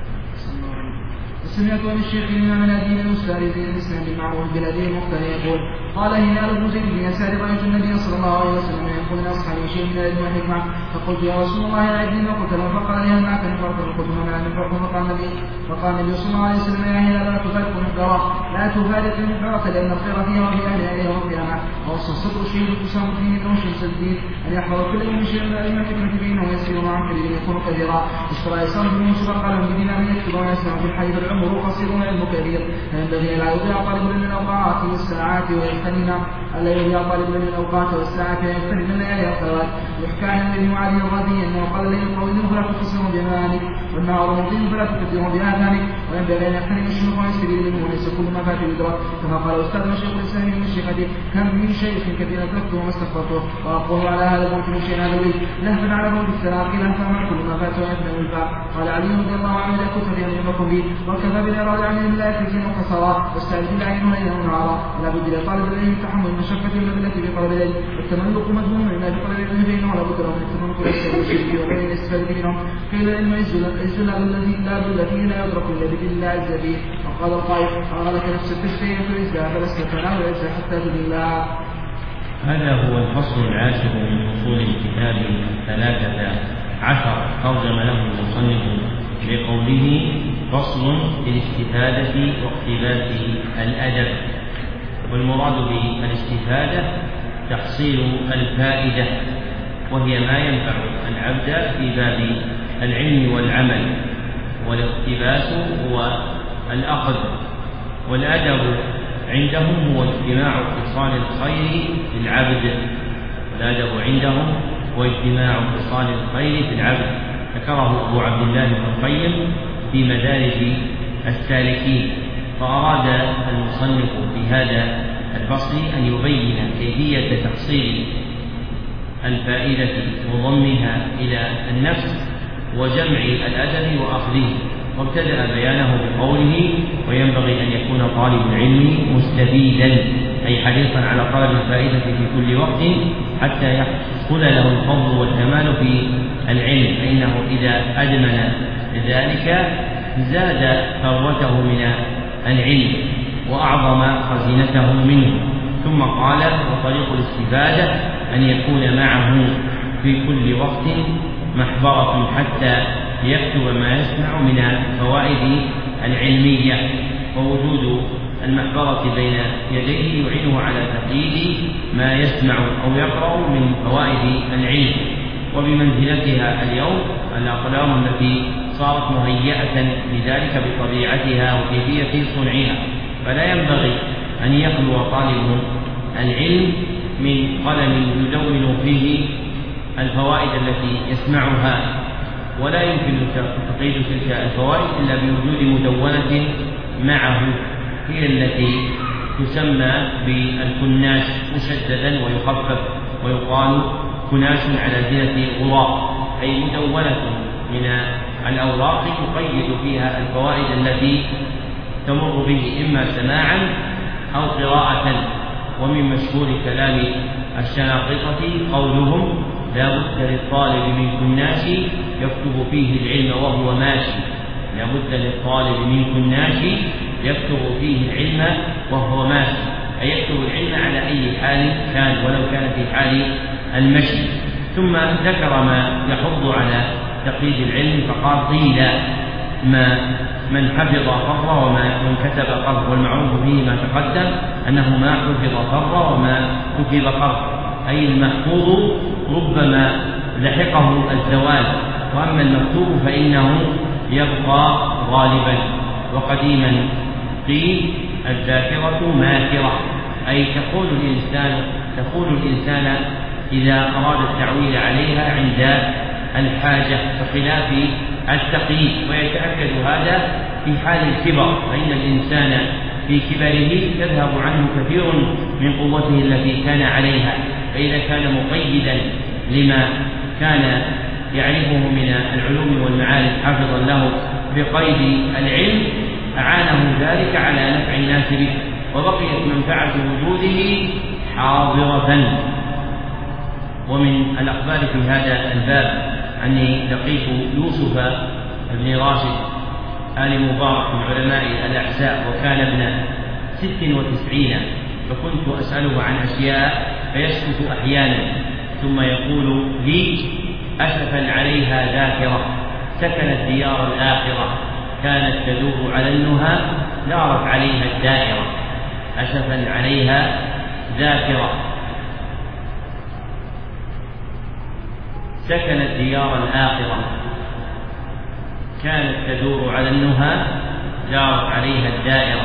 سمعت عن الشيخ الإمام الأدين المستعد بن الإسلام المعروف بالأدين المختار يقول قال هلال بن زيد بن يسار رأيت النبي صلى الله عليه وسلم يقول من أصحابه شيء من العلم والحكمة، فقلت يا رسول الله أعدني وقلت له، فقال لي هل معك نفرق؟ فقلت ما معي نفرق. فقال النبي فقال النبي صلى الله عليه وسلم يا هلال لا تفارق المحجرة، لا تفارق المحجرة لأن الخير فيها وفي أهلها إليها والقيامة. ووصى الصدر شيء تسام فيه من وش المسددين أن يحفظ كل يوم شيئا من الأئمة الكاتبين ويسير معهم كبير يكون كثيرا اشترى يسار بن يوسف قال بدين أن يكتب ويسمع في الحي فالعمر قصير والعلم كبير فينبغي لا يضيع طالب من الأوقات والساعات ويغتنم ألا يضيع طالب من الأوقات والساعات ويغتنم الليالي والخيرات. يحكى عن ابن معاذ الرضي أنه قال الليل طويل فلا تقصره بأمانك والنهار مطيل فلا تكثره بآذانك وينبغي أن يغتنم الشيوخ ويستبيل منه وليس كل ما فات يدرك. كما قال أستاذنا شيخ الإسلام من مشيخته كم من شيخ كثير أدركته وما استغفرته وأقول على هذا الموت من شيء هذا لهفا على موت السلاق لهفا مع كل ما فات ويفنى الفاء. قال علي رضي الله عنه إذا كنت في أن يمكن به وكفى بالإرادة عن الله يكفي وقصرا واستعد العين ليلا ونهارا لا بد لطالب العلم تحمل المشقة التي في طلب العلم والتملق مذموم لما في طلب العلم فإنه لا بد له من التملق والشرك وغير الاستفادة منهم. قيل العلم عز الذي لا بد فيه لا يدرك إلا بإذن الله عز به. وقال القائل أراد لك نفسك تشتهي فالعزة فلست تنال العزة حتى بالله. هذا هو الفصل العاشر من فصول الكتاب الثلاثة عشر ترجم له المصنف بقوله فصل في الاستفادة واقتباس الأدب. والمراد بالاستفادة تحصيل الفائدة وهي ما ينفع العبد في باب العلم والعمل، والاقتباس هو الأخذ، والأدب عندهم هو اجتماع اتصال الخير في العبد. والأدب عندهم هو اجتماع اتصال الخير في العبد. ذكره أبو عبد الله بن القيم في مدارج السالكين. فأراد المصنف في هذا الفصل أن يبين كيفية تحصيل الفائدة وضمها إلى النفس وجمع الأدب وأخذه. وابتدأ بيانه بقوله وينبغي أن يكون طالب العلم مستفيدا، أي حريصا على طلب الفائدة في كل وقت حتى يحصل له الفضل والكمال في العلم، فإنه إذا أدمن ذلك زاد ثروته من العلم وأعظم خزينته منه. ثم قال وطريق الاستفادة أن يكون معه في كل وقت محبرة حتى يكتب ما يسمع من الفوائد العلمية، ووجود المحبرة بين يديه يعينه على تقييد ما يسمع أو يقرأ من فوائد العلم. وبمنزلتها اليوم الأقلام التي صارت مهيئة لذلك بطبيعتها وكيفية صنعها، فلا ينبغي أن يخلو طالب العلم من قلم يدون فيه الفوائد التي يسمعها، ولا يمكن تقييد تلك الفوائد إلا بوجود مدونة معه هي التي تسمى بالكناش مشددا ويخفف ويقال كناش على زنة غراء، أي مدونة من الأوراق يقيد فيها الفوائد التي تمر به إما سماعا أو قراءة. ومن مشهور كلام الشناقطة قولهم لا بد للطالب من كناش يكتب فيه العلم وهو ماشي. لا بد للطالب من كناش يكتب فيه العلم وهو ماشي، أي يكتب العلم على أي حال كان ولو كان في حال المشي. ثم ذكر ما يحض على تقييد العلم فقال قيل ما من حفظ قر وما من كتب قر، والمعروف فيه ما تقدم أنه ما حفظ قر وما كتب قر، أي المحفوظ ربما لحقه الزوال، وأما المكتوب فإنه يبقى غالبا. وقديما قيل الذاكرة ماكرة، أي تقول الإنسان تقول الإنسان إذا أراد التعويل عليها عند الحاجة بخلاف التقييد. ويتأكد هذا في حال الكبر، فإن الإنسان في كبره يذهب عنه كثير من قوته التي كان عليها، فإذا كان مقيدا لما كان يعرفه من العلوم والمعارف حافظا له بقيد العلم أعانه ذلك على نفع الناس به، وبقيت منفعة وجوده حاضرة. ومن الأخبار في هذا الباب أني لقيت يوسف بن راشد آل مبارك من علماء الأحساء، وكان ابن ست وتسعين، فكنت أسأله عن أشياء فيسكت أحيانا ثم يقول لي أسفا عليها ذاكرة، سكنت ديار الآخرة، كانت تدور على النهى دارت عليها الدائرة، أسفا عليها ذاكرة. سكنت ديار الآخرة كانت تدور على النهى دارت عليها الدائرة،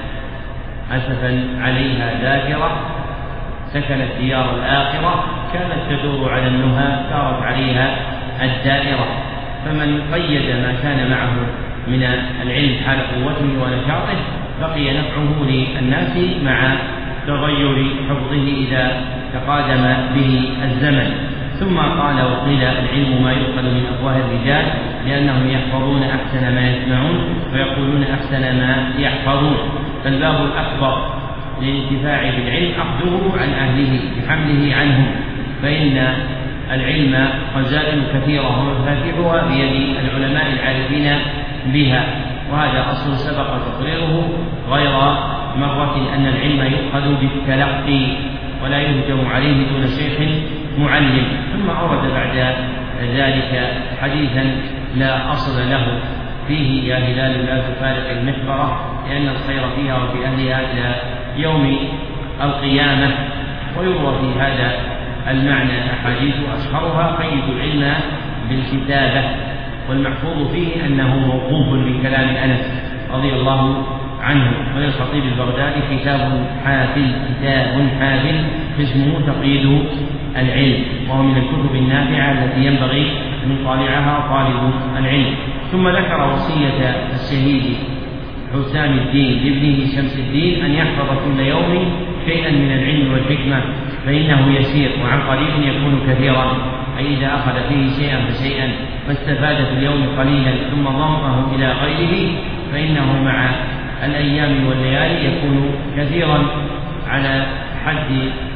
أسفا عليها ذاكرة. سكنت ديار الآخرة كانت تدور على النهى دارت عليها الدائرة. فمن قيد ما كان معه من العلم حال قوته ونشاطه بقي نفعه للناس مع تغير حفظه إذا تقادم به الزمن. ثم قال: وقيل العلم ما يؤخذ من أفواه الرجال لأنهم يحفظون أحسن ما يسمعون ويقولون أحسن ما يحفظون. فالباب الأكبر للانتفاع بالعلم أخذه عن أهله بحمله عنهم، فإن العلم خزائن كثيرة ومفاتيحها بيد العلماء العارفين بها، وهذا أصل سبق تقريره غير مرة أن العلم يؤخذ بالتلقي ولا يهجم عليه دون شيخ معلم. ثم أورد بعد ذلك حديثا لا أصل له فيه: يا هلال لا تفارق المحبرة لأن الخير فيها وفي أهلها إلى يوم القيامة. ويروى في هذا المعنى أحاديث أشهرها: قيد العلم بالكتابة. والمحفوظ فيه أنه موقوف من كلام أنس رضي الله عنه. وللخطيب البغدادي كتاب حافل كتاب حافل اسمه تقييد العلم، وهو من الكتب النافعة التي ينبغي أن يطالعها طالب العلم. ثم ذكر وصية الشهيد حسام الدين لابنه شمس الدين أن يحفظ كل يوم شيئا من العلم والحكمة فإنه يسير وعن قليل يكون كثيرا، أي إذا أخذ فيه شيئا فشيئا فاستفاد في اليوم قليلا ثم ضمه إلى غيره فإنه مع الأيام والليالي يكون كثيرا، على حد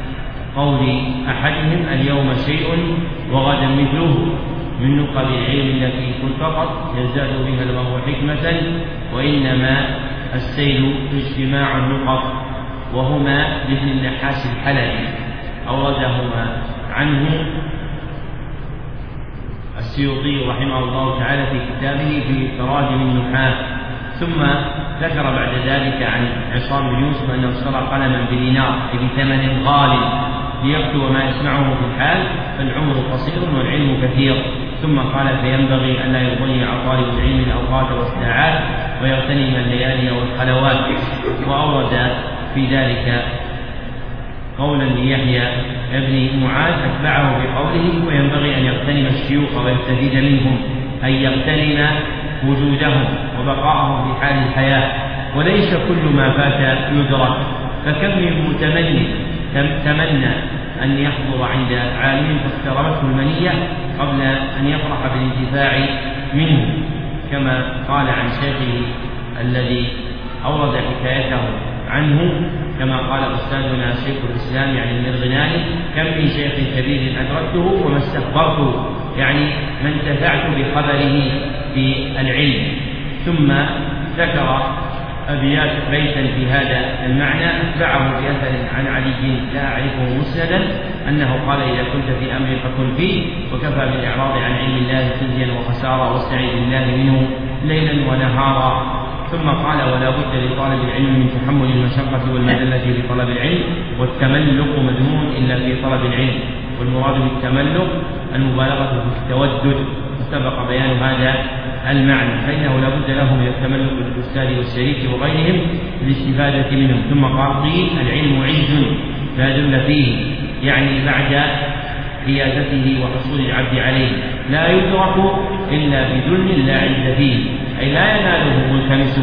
قول أحدهم: اليوم شيء وغدا مثله من نقب العلم التي تلتقط يزداد بها المرء حكمة، وإنما السيل اجتماع النقب وهما مثل النحاس الحلبي. أوردهما عنه السيوطي رحمه الله تعالى في كتابه في تراجم النحاة. ثم ذكر بعد ذلك عن عصام بن يوسف أنه اشترى قلما بدينار أي بثمن غال ليكتب ما يسمعه في الحال، فالعمر قصير والعلم كثير. ثم قال: فينبغي أن لا يضيع طالب العلم الأوقات والساعات ويغتنم الليالي والخلوات. وأورد في ذلك قولا ليحيى ابن معاذ أتبعه بقوله: وينبغي أن يغتنم الشيوخ ويستفيد منهم، أي يغتنم وجودهم وبقاءهم في حال الحياة، وليس كل ما فات يدرك. فكم من متمني تمنى أن يحضر عند عالم فاقتربته المنية قبل أن يفرح بالانتفاع منه، كما قال عن شيخه الذي أورد حكايته عنه، كما قال أستاذنا شيخ الإسلام يعني المرغناني: كم من شيخ كبير أدركته وما استخبرته، يعني ما انتفعت بخبره في العلم. ثم ذكر أبيات بيتا في هذا المعنى أتبعه بأثر عن علي لا أعرفه مسندا أنه قال: إذا كنت في أمر فكن فيه، وكفى بالإعراض عن علم الله خزيا وخسارة، واستعذ بالله منه ليلا ونهارا. ثم قال: ولا بد لطالب العلم من تحمل المشقة والمذلة في طلب العلم، والتملق مذموم إلا في طلب العلم. والمراد بالتملق المبالغة في التودد، وسبق بيان هذا المعنى، فإنه لا بد له من التملق بالأستاذ والشريك وغيرهم للاستفادة منهم. ثم قال: قيل العلم عز لا ذل فيه، يعني بعد حيازته وحصول العبد عليه، لا يدرك إلا بذل لا عز فيه، أي لا يناله ملتمسه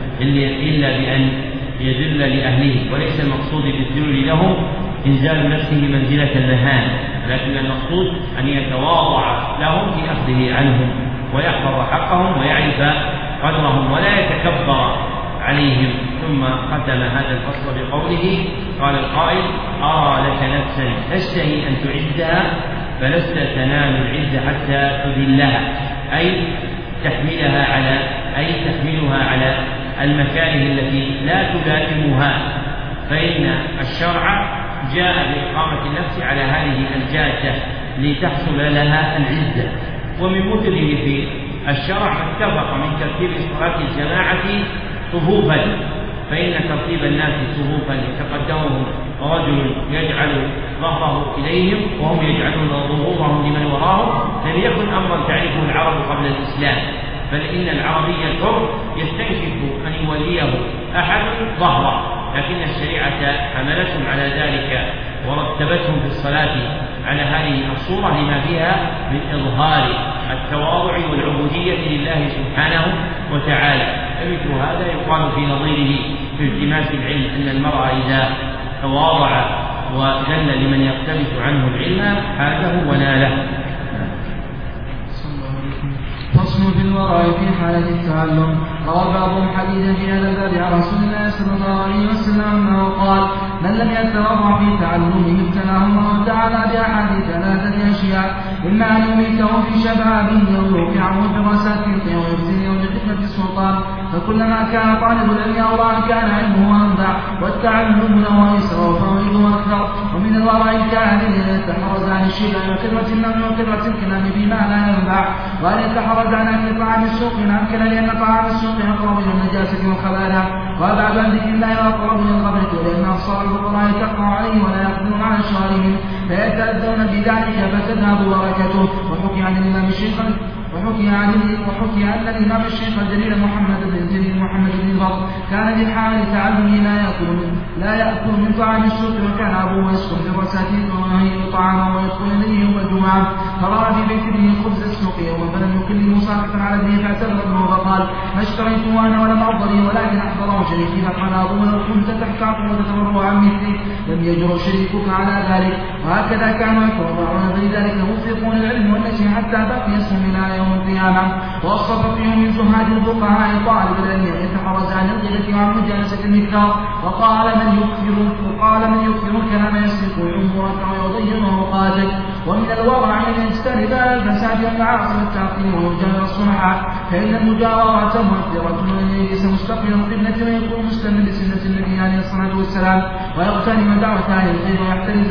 إلا بأن يذل لأهله. وليس المقصود بالذل لهم إنزال نفسه منزلة المهان، لكن المقصود أن يتواضع لهم في أخذه عنهم ويحفظ حقهم ويعرف قدرهم ولا يتكبر عليهم. ثم ختم هذا الفصل بقوله: قال القائل: أرى لك نفسا تشتهي أن تعزها فلست تنال العز حتى تذلها، أي تحملها على أي تحملها على المكاره التي لا تلائمها، فإن الشرع جاء بإقامة النفس على هذه الجادة لتحصل لها العزة. ومن مثله في الشرع ما اتفق من ترتيب صلاة الجماعة صفوفا، فإن ترتيب الناس صفوفا يتقدمهم ورجل يجعل ظهره إليهم وهم يجعلون ظهورهم لمن وراهم لم يكن أمرا تعرفه العرب قبل الإسلام، بل إن العربي الحر يستنكف أن يوليه أحد ظهره، لكن الشريعة حملتهم على ذلك ورتبتهم في الصلاة على هذه الصورة لما فيها من إظهار التواضع والعبودية لله سبحانه وتعالى. فمثل هذا يقال في نظيره في التماس العلم أن المرء إذا تواضع وذل لمن يقتبس عنه العلم حازه وناله. فصل في الورع في حالة التعلم. روى بعضهم حديثا في هذا الباب عن رسول الله صلى الله عليه وسلم انه قال: من لم يتورع في تعلمه ابتلاه الله تعالى باحاديث ثلاثه اشياء: اما ان يميته في شبابه او يوقعه في رساتين ويفتنه بخدمه السلطان، فكلما كان طالب العلم اورع كان علمه انفع والتعلم له ايسر وفوائده اكثر. ومن الورع الكامل ان يتحرز عن الشبع وكثره النوم وكثره الكلام بما لا ينفع، وان يتحرز عن اكل طعام السوق امكن لان طعام السوق اقرب الى النجاسه والخبالة، وبعد ذلك الله اقرب الى الغبره، لان ابصار الفقراء تقع عليه ولا يقدرون على شرائهم فيتاذون بذلك فتذهب بركته. وحكي عن الامام الشيخ وحكي عن وحكي أن الإمام الشيخ الجليل محمد بن زيد محمد بن الفضل كان بحال تعلمه لا يأكل من لا يأكل من طعام السوق، وكان أبوه يسكن في الرساتين ويهيئ طعامه ويدخل إليه يوم الجمعة، فرأى في بيت ابنه خبز السوق يوما فلم يكلمه ساكتا على ابنه فاعتذر ابنه فقال: ما اشتريته أنا ولم أرضني ولكن أحضره شريكي، فقال أبوه: لو كنت تحت عقل وتتبرع عن مثلي لم يجر شريكك على ذلك. وهكذا كانوا يتبرعون غير ذلك موفقون العلم والنشر حتى بقي اسم إلى يوم القيامة. وأصف فيهم من زهاد الفقهاء طالب العلم أن يتحرز عن الغيبة وعن مجالسة المكثار، وقال من يكثر وقال من يكثر الكلام يسلك عمرك ويضيع اوقاتك. ومن الورع أن يجتنب الفساد والمعاصي والتعطيل ويجاور الصلحاء، فإن المجاورة مؤثرة وأن يجلس مستقبل القبلة ويكون مسلما بسنة النبي عليه الصلاة والسلام، ويغتنم دعوة أهل الخير ويحترز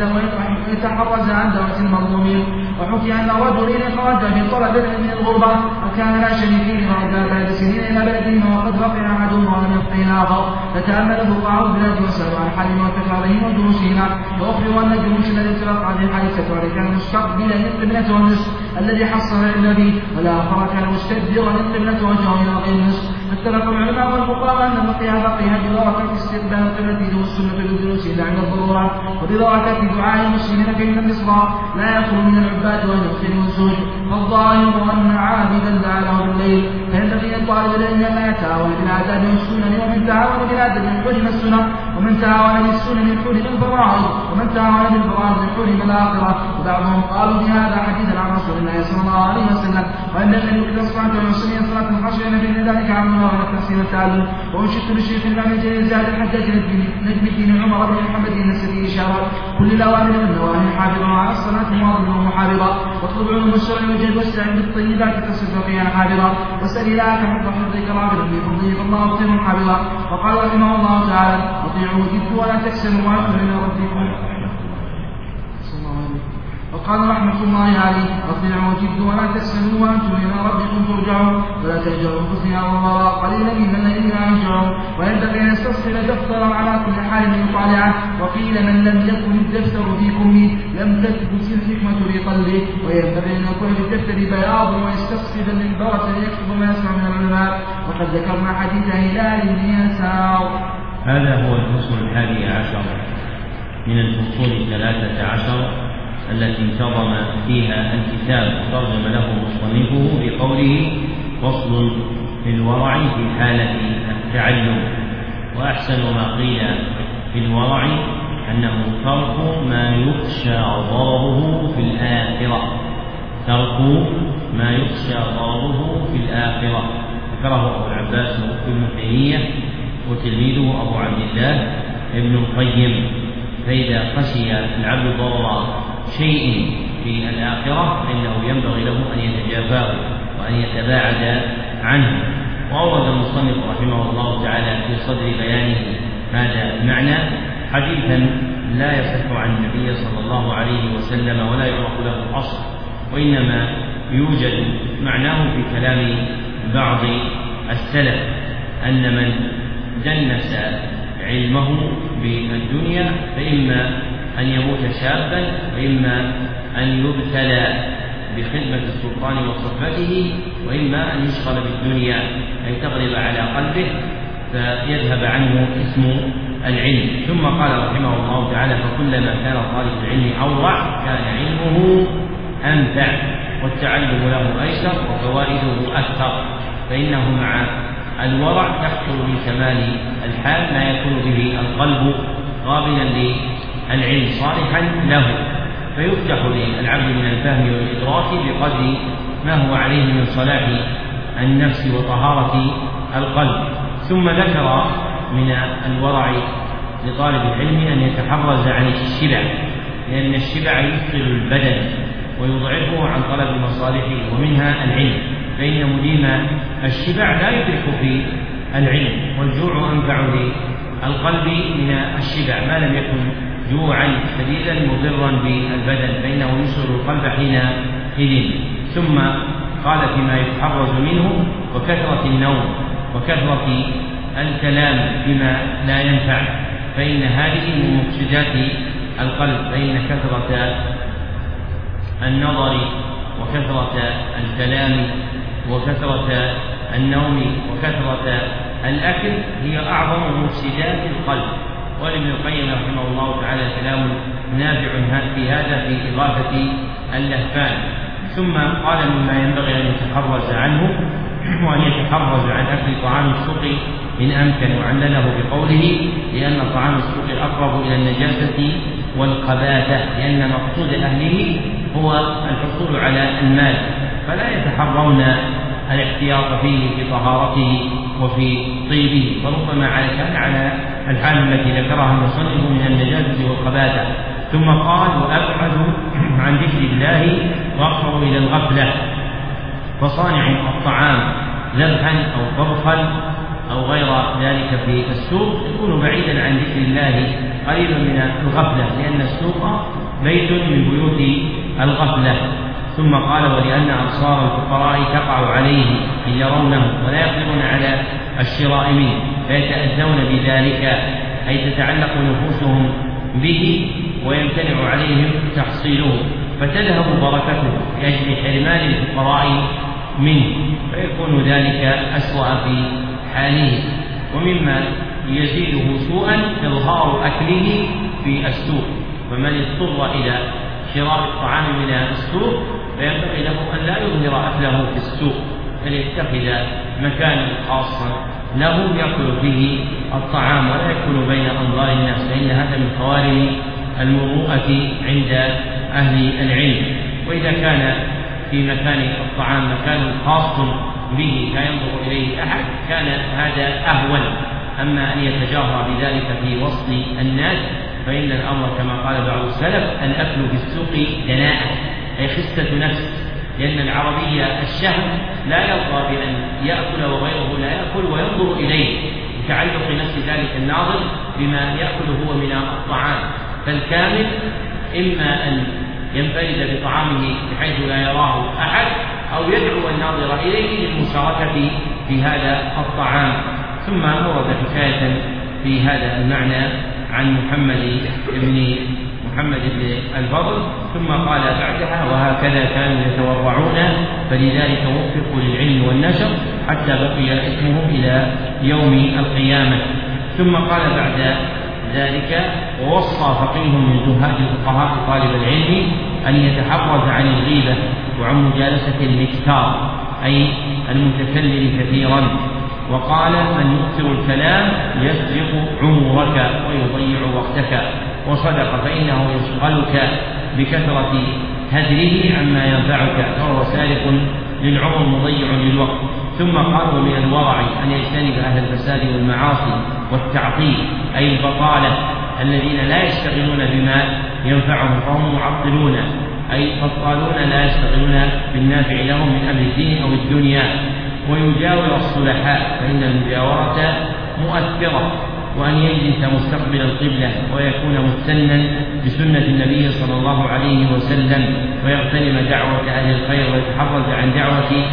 ويتحرز عن دعوة المظلومين. وحكي أن رجلين خرج في طلب العلم من الغربة وكان لا شريكين ورجع بعد سنين إلى بلدهما وقد بقي أحدهما ولم يبقي الآخر، فتأمل فقهاء البلاد وسألوا عن حالهم وتكرارهم ودروسهما، وأخبروا أن الجروش الذي تلقى هذه الحادثة كان مستقبلا للقبلة والنصف الذي حصل العلم به، والآخر كان مستدبرا للقبلة وجهه إلى غير النصف. فاتفق العلماء والفقهاء أن بقيها بقيها ببركة استقبال القبلة والسنة بالجلوس إلا عند الضرورة، وببركة دعاء المسلمين فإن الإصرار لا يخلو من العباد وأن يغفر الزوج. فالظاهر أن عابدا دعا له بالليل، فينبغي أن طالب العلم لا يتعاون بالآداب والسنن، ومن تعاون بالآداب حرم السنن، ومن تعاون بالسنن حرم الفرائض، ومن تعاون بالفرائض حرم الآخرة. وبعضهم قالوا بهذا حديثا عن رسول الله صلى الله عليه وسلم: وإن الذي يكثر الصلاة والمسلمين صلاة الخشية بين ذلك عمرها ونكسر التعلم. وأنشدت بالشيخ الإمام الجليل زاد الحجاج نجم الدين عمر بن محمد النسبي إشارة: كل الأوامر والنواهي حافظة على الصلاة مواظبة ومحافظة، واطلب علوم الشرع وجد واستعن بالطيبات تصف فيها حافظة، واسأل إلهك حفظ حفظك رافضا في فضله فالله خير حافظا. وقال رحمه الله تعالى: أطيعوا جد ولا تكسروا وأنتم إلى ربكم. وقال رحمة الله عليه: أطيعوا جد ولا تسلموا وأنتم إلى ربكم ترجعون، ولا ترجعوا أنفسها والله قليلا من الليل ما يرجعون. وينبغي أن يستصحب دفترا على كل حال من يطالعه. وقيل: من لم يكن الدفتر في كمه لم تثبت الحكمة في قلبه. وينبغي أن يكون بالدفتر بياض ويستصحب المنبرة ليكتب ما يسمع من العلماء. وقد ذكرنا حديث هلال بن يسار. هذا هو الفصل الحادي عشر من الفصول الثلاثة عشر التي انتظم فيها الكتاب وترجم له مصنفه بقوله: فصل في الورع في حالة التعلم. وأحسن ما قيل في الورع أنه ترك ما يخشى ضرره في الآخرة، ترك ما يخشى ضرره في الآخرة. ذكره أبو العباس ابن تيمية وتلميذه أبو عبد الله ابن القيم. فإذا خشي العبد ضرر شيء في الآخرة فإنه ينبغي له أن يتجافاه وأن يتباعد عنه. وأورد المصنف رحمه الله تعالى في صدر بيانه هذا المعنى حديثا لا يصح عن النبي صلى الله عليه وسلم ولا يعرف له أصل، وإنما يوجد معناه في كلام بعض السلف أن من دنس علمه بالدنيا، فإما أن يموت شابا وإما أن يبتلى بخدمة السلطان وصحبته، وإما أن يشغل بالدنيا أي تغلب على قلبه فيذهب عنه اسم العلم. ثم قال رحمه الله تعالى: فكلما كان طالب العلم أورع كان علمه أنفع والتعلم له أيسر وفوائده أكثر، فإنه مع الورع تحصل من كمال الحال ما يكون به القلب قابلا للعلم صالحا له، فيفتح للعبد من الفهم والإدراك بقدر ما هو عليه من صلاح النفس وطهارة القلب. ثم ذكر من الورع لطالب العلم أن يتحرز عن الشبع، لأن الشبع يثقل البدن ويضعفه عن طلب مصالحه ومنها العلم، فإن مديم الشبع لا يدرك في العلم، والجوع أنفع للقلب من الشبع ما لم يكن جوعا شديدا مضرا بالبدن، فإنه يشغل القلب حينئذ. ثم قال فيما يتحرز منه: وكثرة النوم وكثرة الكلام بما لا ينفع، فإن هذه من مفسدات القلب، فإن كثرة النظر وكثرة الكلام وكثرة النوم وكثرة الأكل هي أعظم مفسدات القلب. ولابن القيم رحمه الله تعالى كلام نافع في هذا في إغاثة اللهفان. ثم قال مما ينبغي أن يتحرز عنه وأن يتحرز عن أكل طعام السوق إن أمكن، وعلله بقوله: لأن طعام السوق أقرب إلى النجاسة والخباثة، لأن مقصود أهله هو الحصول على المال، فلا يتحرون الاحتياط فيه في طهارته وفي طيبه، فربما كان على الحال التي ذكرها المصنف من النجاسة والخباثة. ثم قال: وأبعد عن ذكر الله وأقرب إلى الغفلة، فصانع الطعام ذبحا أو طبخا أو غير ذلك في السوق يكون بعيدا عن ذكر الله قريبا من الغفلة، لأن السوق بيت من بيوت الغفلة. ثم قال: ولأن أبصار الفقراء تقع عليه أن يرونه ولا يقدرون على الشراء منه فيتأذون بذلك، أي تتعلق نفوسهم به ويمتنع عليهم تحصيله، فتذهب بركته لأجل حرمان الفقراء منه، فيكون ذلك أسوأ في حاله. ومما يزيده سوءا إظهار أكله في السوق، فمن اضطر إلى شراء الطعام من السوق فينبغي له أن لا يظهر أكله في السوق، بل يتخذ مكانا خاصا له يأكل فيه الطعام ولا يكون بين أنظار الناس، فإن هذا من خوارم المروءة عند أهل العلم. وإذا كان في مكان الطعام مكان خاص به لا ينظر إليه أحد كان هذا أهون. أما أن يتجاهر بذلك في وسط الناس فإن الأمر كما قال بعض السلف: الأكل في السوق دناءة، أي خسة نفس، لأن العربي الشهم لا يرضى بأن يأكل وغيره لا يأكل وينظر إليه بتعلق نفس ذلك الناظر بما يأكل هو من الطعام. فالكامل إما أن ينفرد بطعامه بحيث لا يراه أحد، أو يدعو الناظر إليه للمشاركة في هذا الطعام. ثم ورد حكاية في هذا المعنى عن محمد بن محمد بن الفضل، ثم قال بعدها: وهكذا كانوا يتورعون فلذلك وفقوا للعلم والنشر حتى بقي اسمهم إلى يوم القيامة. ثم قال بعد ذلك: ووصى فقيه من زهاد الفقهاء طالب العلم أن يتحرز عن الغيبة وعن مجالسة المكثار أي المتكلم كثيرا، وقال: من يكثر الكلام يسرق عمرك ويضيع وقتك، وصدق، فإنه يشغلك بكثرة هدره عما ينفعك، فهو سارق للعمر مضيع للوقت. ثم قال: ومن الورع أن يجتنب أهل الفساد والمعاصي والتعطيل أي البطالة الذين لا يشتغلون بما ينفعهم، فهم معطلون أي بطالون لا يشتغلون بالنافع لهم من أمر الدين أو الدنيا، ويجاور الصلحاء فإن المجاورة مؤثرة، وأن يجلس مستقبل القبلة ويكون مستنا بسنة النبي صلى الله عليه وسلم، ويغتنم دعوة أهل الخير ويتحرز عن دعوة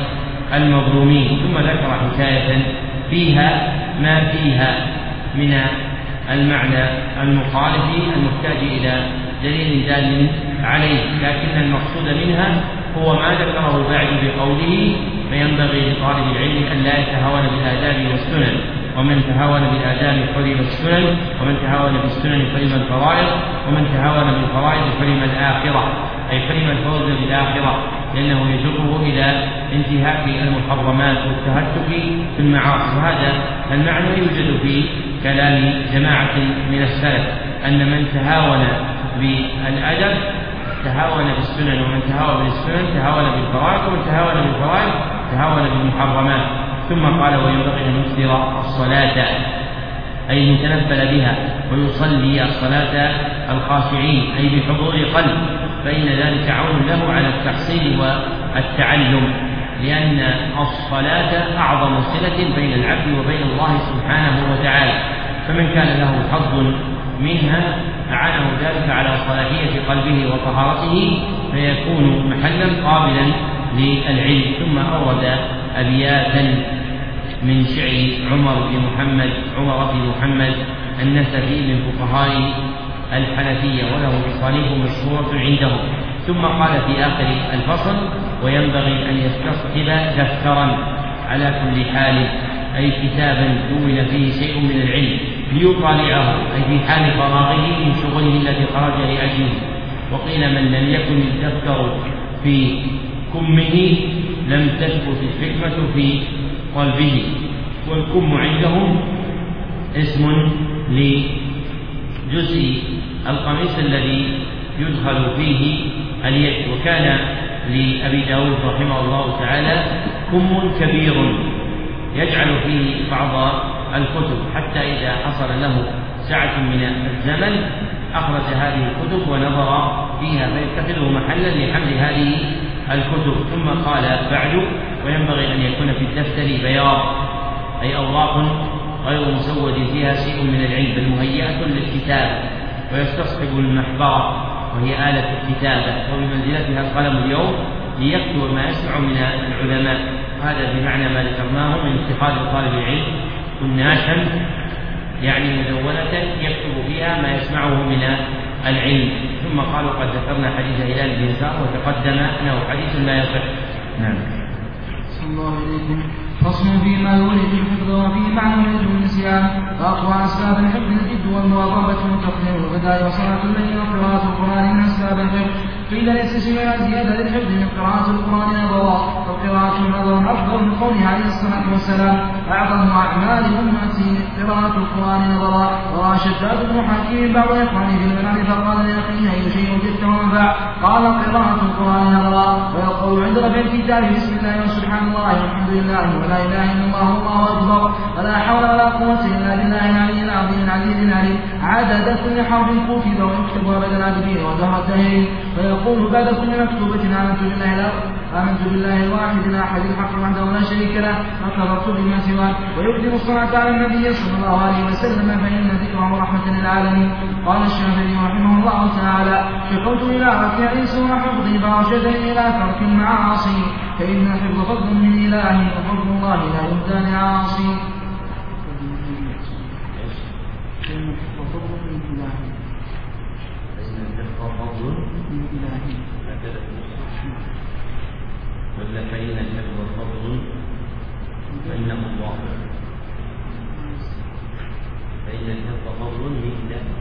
المظلومين. ثم ذكر حكاية فيها ما فيها من المعنى المخالف المحتاج إلى دليل دال عليه، لكن المقصود منها هو ما ذكره بعد بقوله: فينبغي لطالب العلم أن لا يتهاون بالآداب والسنن، ومن تهاون بالآداب حرم السنن، ومن تهاون بالسنن حرم الفرائض، ومن تهاون بالفرائض حرم الآخرة، أي حرم الفوز بالآخرة، لأنه يجره إلى انتهاك المحرمات والتهتك في المعاصي. وهذا المعنى يوجد في كلام جماعة من السلف، أن من تهاون بالأدب تهاون بالسنن، ومن تهاون بالسنن تهاون بالفرائض، ومن تهاون بالفرائض تهاون بالمحرمات. ثم قال: وينبغي أن يكثر الصلاة، أي يتنبل بها، ويصلي الصلاة الخاشعين، أي بحضور قلب، فإن ذلك عون له على التحصيل والتعلم، لأن الصلاة أعظم صلة بين العبد وبين الله سبحانه وتعالى، فمن كان له حظ منها أعانه ذلك على صلاحية قلبه وطهارته، فيكون محلا قابلا للعلم. ثم أورد أبياتا من شعر عمر بن محمد عمر بن محمد النسفي من فقهاء الحنفية، وله تصانيف مشهورة عنده. ثم قال في آخر الفصل: وينبغي أن يستصحب دفترا على كل حال، أي كتابا دون فيه شيء من العلم ليطالعه، أي في حال فراغه من شغله التي خرج لأجله. وقيل: من لم يكن الدفتر في كمه لم تثبت الحكمة في قلبه. والكم عندهم اسم لجزء القميص الذي يدخل فيه اليد. وكان لأبي داود رحمه الله تعالى كم كبير يجعل فيه بعض الكتب، حتى إذا حصل له سعة من الزمن أخرج هذه الكتب ونظر فيها، فيتخذه محلا لحمل هذه الكتب. ثم قال بعد: وينبغي أن يكون في الدفتر بياض، أي أوراق غير مسود فيها شيء من العلم، بل مهيئة للكتاب، ويستصحب المحبرة وهي آلة الكتابة، وبمنزلتها القلم اليوم ليكتب ما يسمع من العلماء. هذا بمعنى ما ذكرناه من اتخاذ طالب العلم كناشا، يعني مدونة يكتب فيها ما يسمعه من العلم. ثم قالوا: قد ذكرنا حديث هلال بن يسار وتقدم أنه حديث لا يصح. نعم. صلى الله عليكم. فصل فيما يولد الحفظ وفي معنى يولد النسيان. فأقوى أسباب الحفظ الجد والمواظبة وتقديم الغداء وصلاة الليل وقراءة القرآن من أسباب الحفظ. قيل: ليس شيئا زيادة للحفظ من قراءة القرآن نظرا، فقراءة النظر أفضل من قوله عليه الصلاة والسلام: أعظم أعمال أمتي قراءة القرآن نظرا. وراى شداد بن حكيم بعض إخوانه في المنام فقال لأخيه: أي شيء جدت وانفع؟ قال: قراءة القرآن نظرا. ويقول عند رفع الكتاب: بسم الله وسبحان الله والحمد لله ولا إله إلا الله والله أكبر ولا حول ولا قوة إلا بالله العلي العظيم العزيز العليم، عدد كل حرف كتب ويكتب أبد العابدين ودهر الدهرين. فيقول بعد كل مكتوبة: آمنت بالله آمنت بالله الواحد الأحد الحق وحده لا شريك له وكفرت بما سواه. ويقدم الصلاة على النبي صلى الله عليه وسلم، فإن ذكره رحمة للعالمين. قال الشافعي رحمه الله تعالى: شكوت إلى ركع سوء حفظي فأرشدني إلى ترك المعاصي، فإن الحفظ فضل من إلهي وفضل الله لا يهدى لعاصي. ولا فإن الحفظ فضل فإنه الله، فإن الحفظ فضل من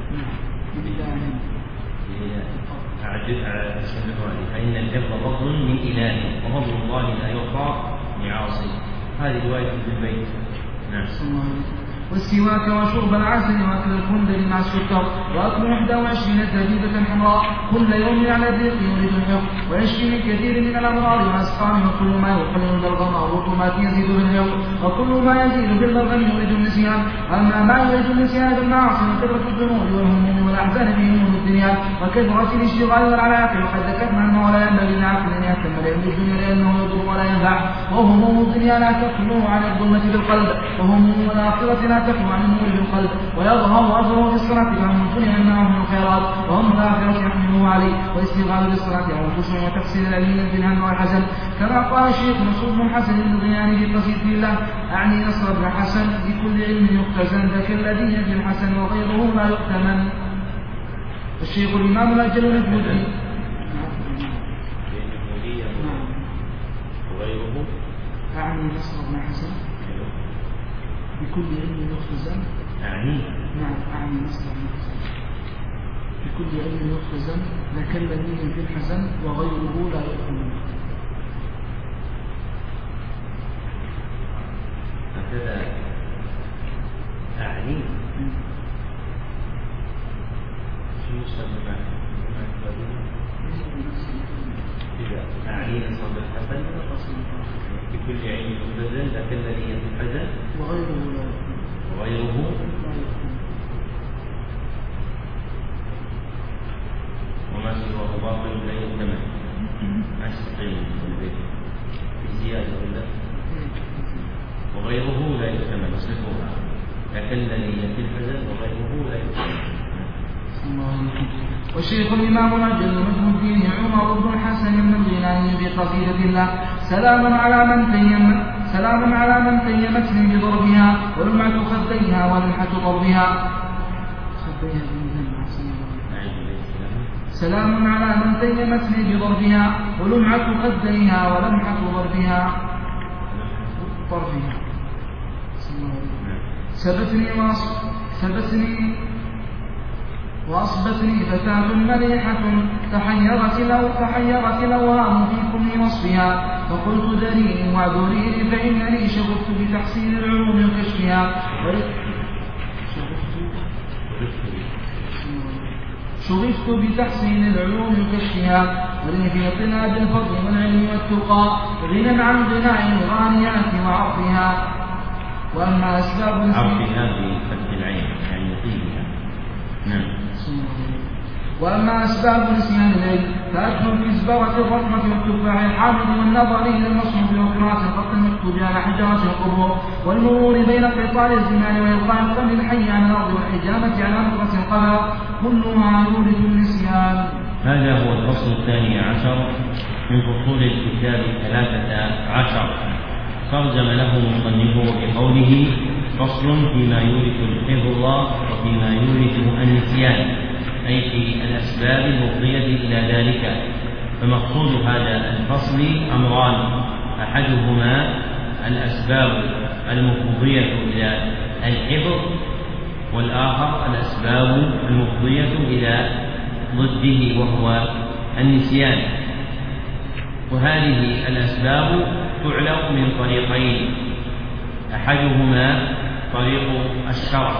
إله أعجب فإن الحفظ فضل من إله وفضل الله لا يعطى لعاصي. هذه رواية في البيت. نعم. والسواك وشرب العسل وأكل الخندل مع السكر وأكل إحدى وعشرين زبيبة حمراء كل يوم على الريق يريد الحفظ، ويشفي من كثير من الأمراض والأسقام، وكل ما يقلل البلغم أو الرطوبات يزيد بالحفظ، وكل ما يزيد بالبلغم يريد النسيان. أما ما يريد النسيان بالمعاصي وكثرة الذنوب والهموم والأحزان في أمور الدنيا وكثرة الاشتغال والعلاقة، وقد ذكرنا أنه لا ينبغي للعقل أن يهتم بعلم الدنيا لأنه يضر ولا ينفع، وهموم الدنيا لا تخلو عن الظلمة بالقلب، وهموم الآخرة لا تخلو عن النور في القلب ويظهر أثره في الصلاة كمن منع معه من الخيرات وهم الآخرة يحمله عليه والاستغلال بالصلاة على الخشوع وتحسين العلم في الهم والحزن كما قال الشيخ نصر بن حسن الغياني في قصيدة الله أعني نصر بن حسن بكل علم يختزن ذاك الذي يجي الحسن وغيره لا يؤتمن. الشيخ الإمام الأجل الجودي وغيره أعني نصر بن حسن بكل علم يختزن أعني نعم أعني نصر بن حسن بكل علم يختزن ذاك الذي يجي الحسن وغيره لا يؤتمن. هكذا أعني شو يسمى إذا أعني نصب الحسن بكل عين مبذل ذاك الذي ينفي الحزن وغيره لا يؤتمن وغيره وما سواه باطل لا يؤتمن. ما يستقيم البيت في زيادة ولا وغيره لا يؤتمن صفوها ذاك الذي ينفي الحزن وغيره لا يؤتمن. والشيخ الإمام الأجل نجم الدين عمر بن الحسن بن الغيلاني في قصيدة الله سلام على من تيم سلام على من تيمتني بضربها ولمعة خديها ولمحة ضربها سلام على من تيمتني بضربها ولمعة خديها ولمحة ضربها طرفها سبتني واص سبتني وأصبتني فتاة مليحة تحيرت لو تحيرت الأوهام في كل وصفها فقلت دليل واعذريني فإنني شغفت بتحسين العلوم وكشفها شغفت بتحسين العلوم وكشفها ولي في طلاب الفضل والعلم والتقى غنى عن غناء الغانيات وعرفها. وأما أسباب عرفها بفتح العين يعني طيبها. نعم. وأما أسباب نسيان الليل فأدخل في زبرة الرحمة والتفاح الحامض والنظر إلى المصحف وقراءة الخط المكتوب على حجرات القبور والمرور بين قطار الزمان وإلقاء القلب الحي على الأرض والحجامة على مفرس القبر كلها يورث النسيان. هذا هو الفصل الثاني عشر من فصول الكتاب الثلاثة عشر. ترجم له مصنفه بقوله فصل فيما يورث الحفظ وفيما يورث النسيان أي في الأسباب المفضية إلى ذلك. فمقصود هذا الفصل أمران أحدهما الأسباب المفضية إلى الحفظ والآخر الأسباب المفضية إلى ضده وهو النسيان. وهذه الأسباب تعلق من طريقين أحدهما طريق الشرع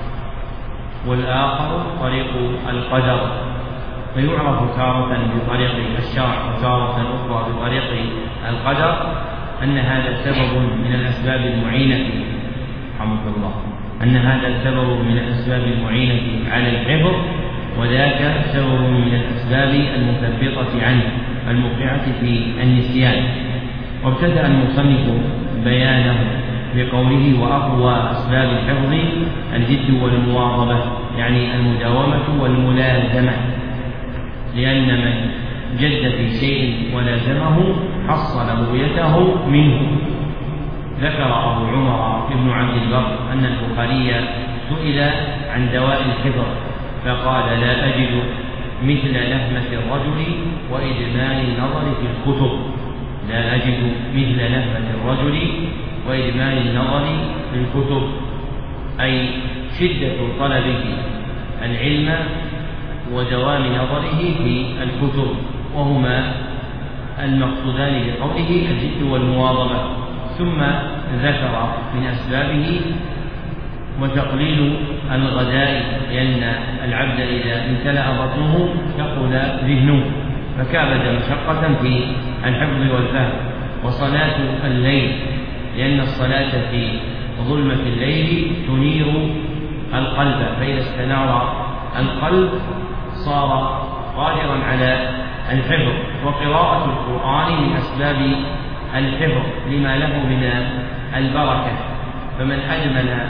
والآخر طريق القدر. فيعرف تارة بطريق الشرع وتارة أخرى بطريق القدر أن هذا سبب من الأسباب المعينة رحمك الله أن هذا سبب من الأسباب المعينة على الحفظ وذاك سبب من الأسباب المثبطة عنه الموقعة في النسيان. وابتدأ المصنف بيانه بقوله وأقوى أسباب الحفظ الجد والمواظبة يعني المداومة والملازمة لأن من جد في شيء ولازمه حصل بغيته منه. ذكر أبو عمر بن عبد البر أن البخاري سئل عن دواء الحفظ فقال لا أجد مثل لهمة الرجل وإدمان النظر في الكتب لا أجد مثل لهمة الرجل وإدمان النظر في الكتب أي شدة طلبه العلم ودوام نظره في الكتب وهما المقصودان بقوله الجد والمواظبة. ثم ذكر من أسبابه وتقليل الغداء لأن العبد إذا امتلأ بطنه ثقل ذهنه فكابد مشقة في الحفظ والفهم. وصلاة الليل لأن الصلاة في ظلمة الليل تنير القلب فإذا استنار القلب صار قادرا على الحفظ. وقراءة القرآن من أسباب الحفظ لما له من البركة فمن أدمن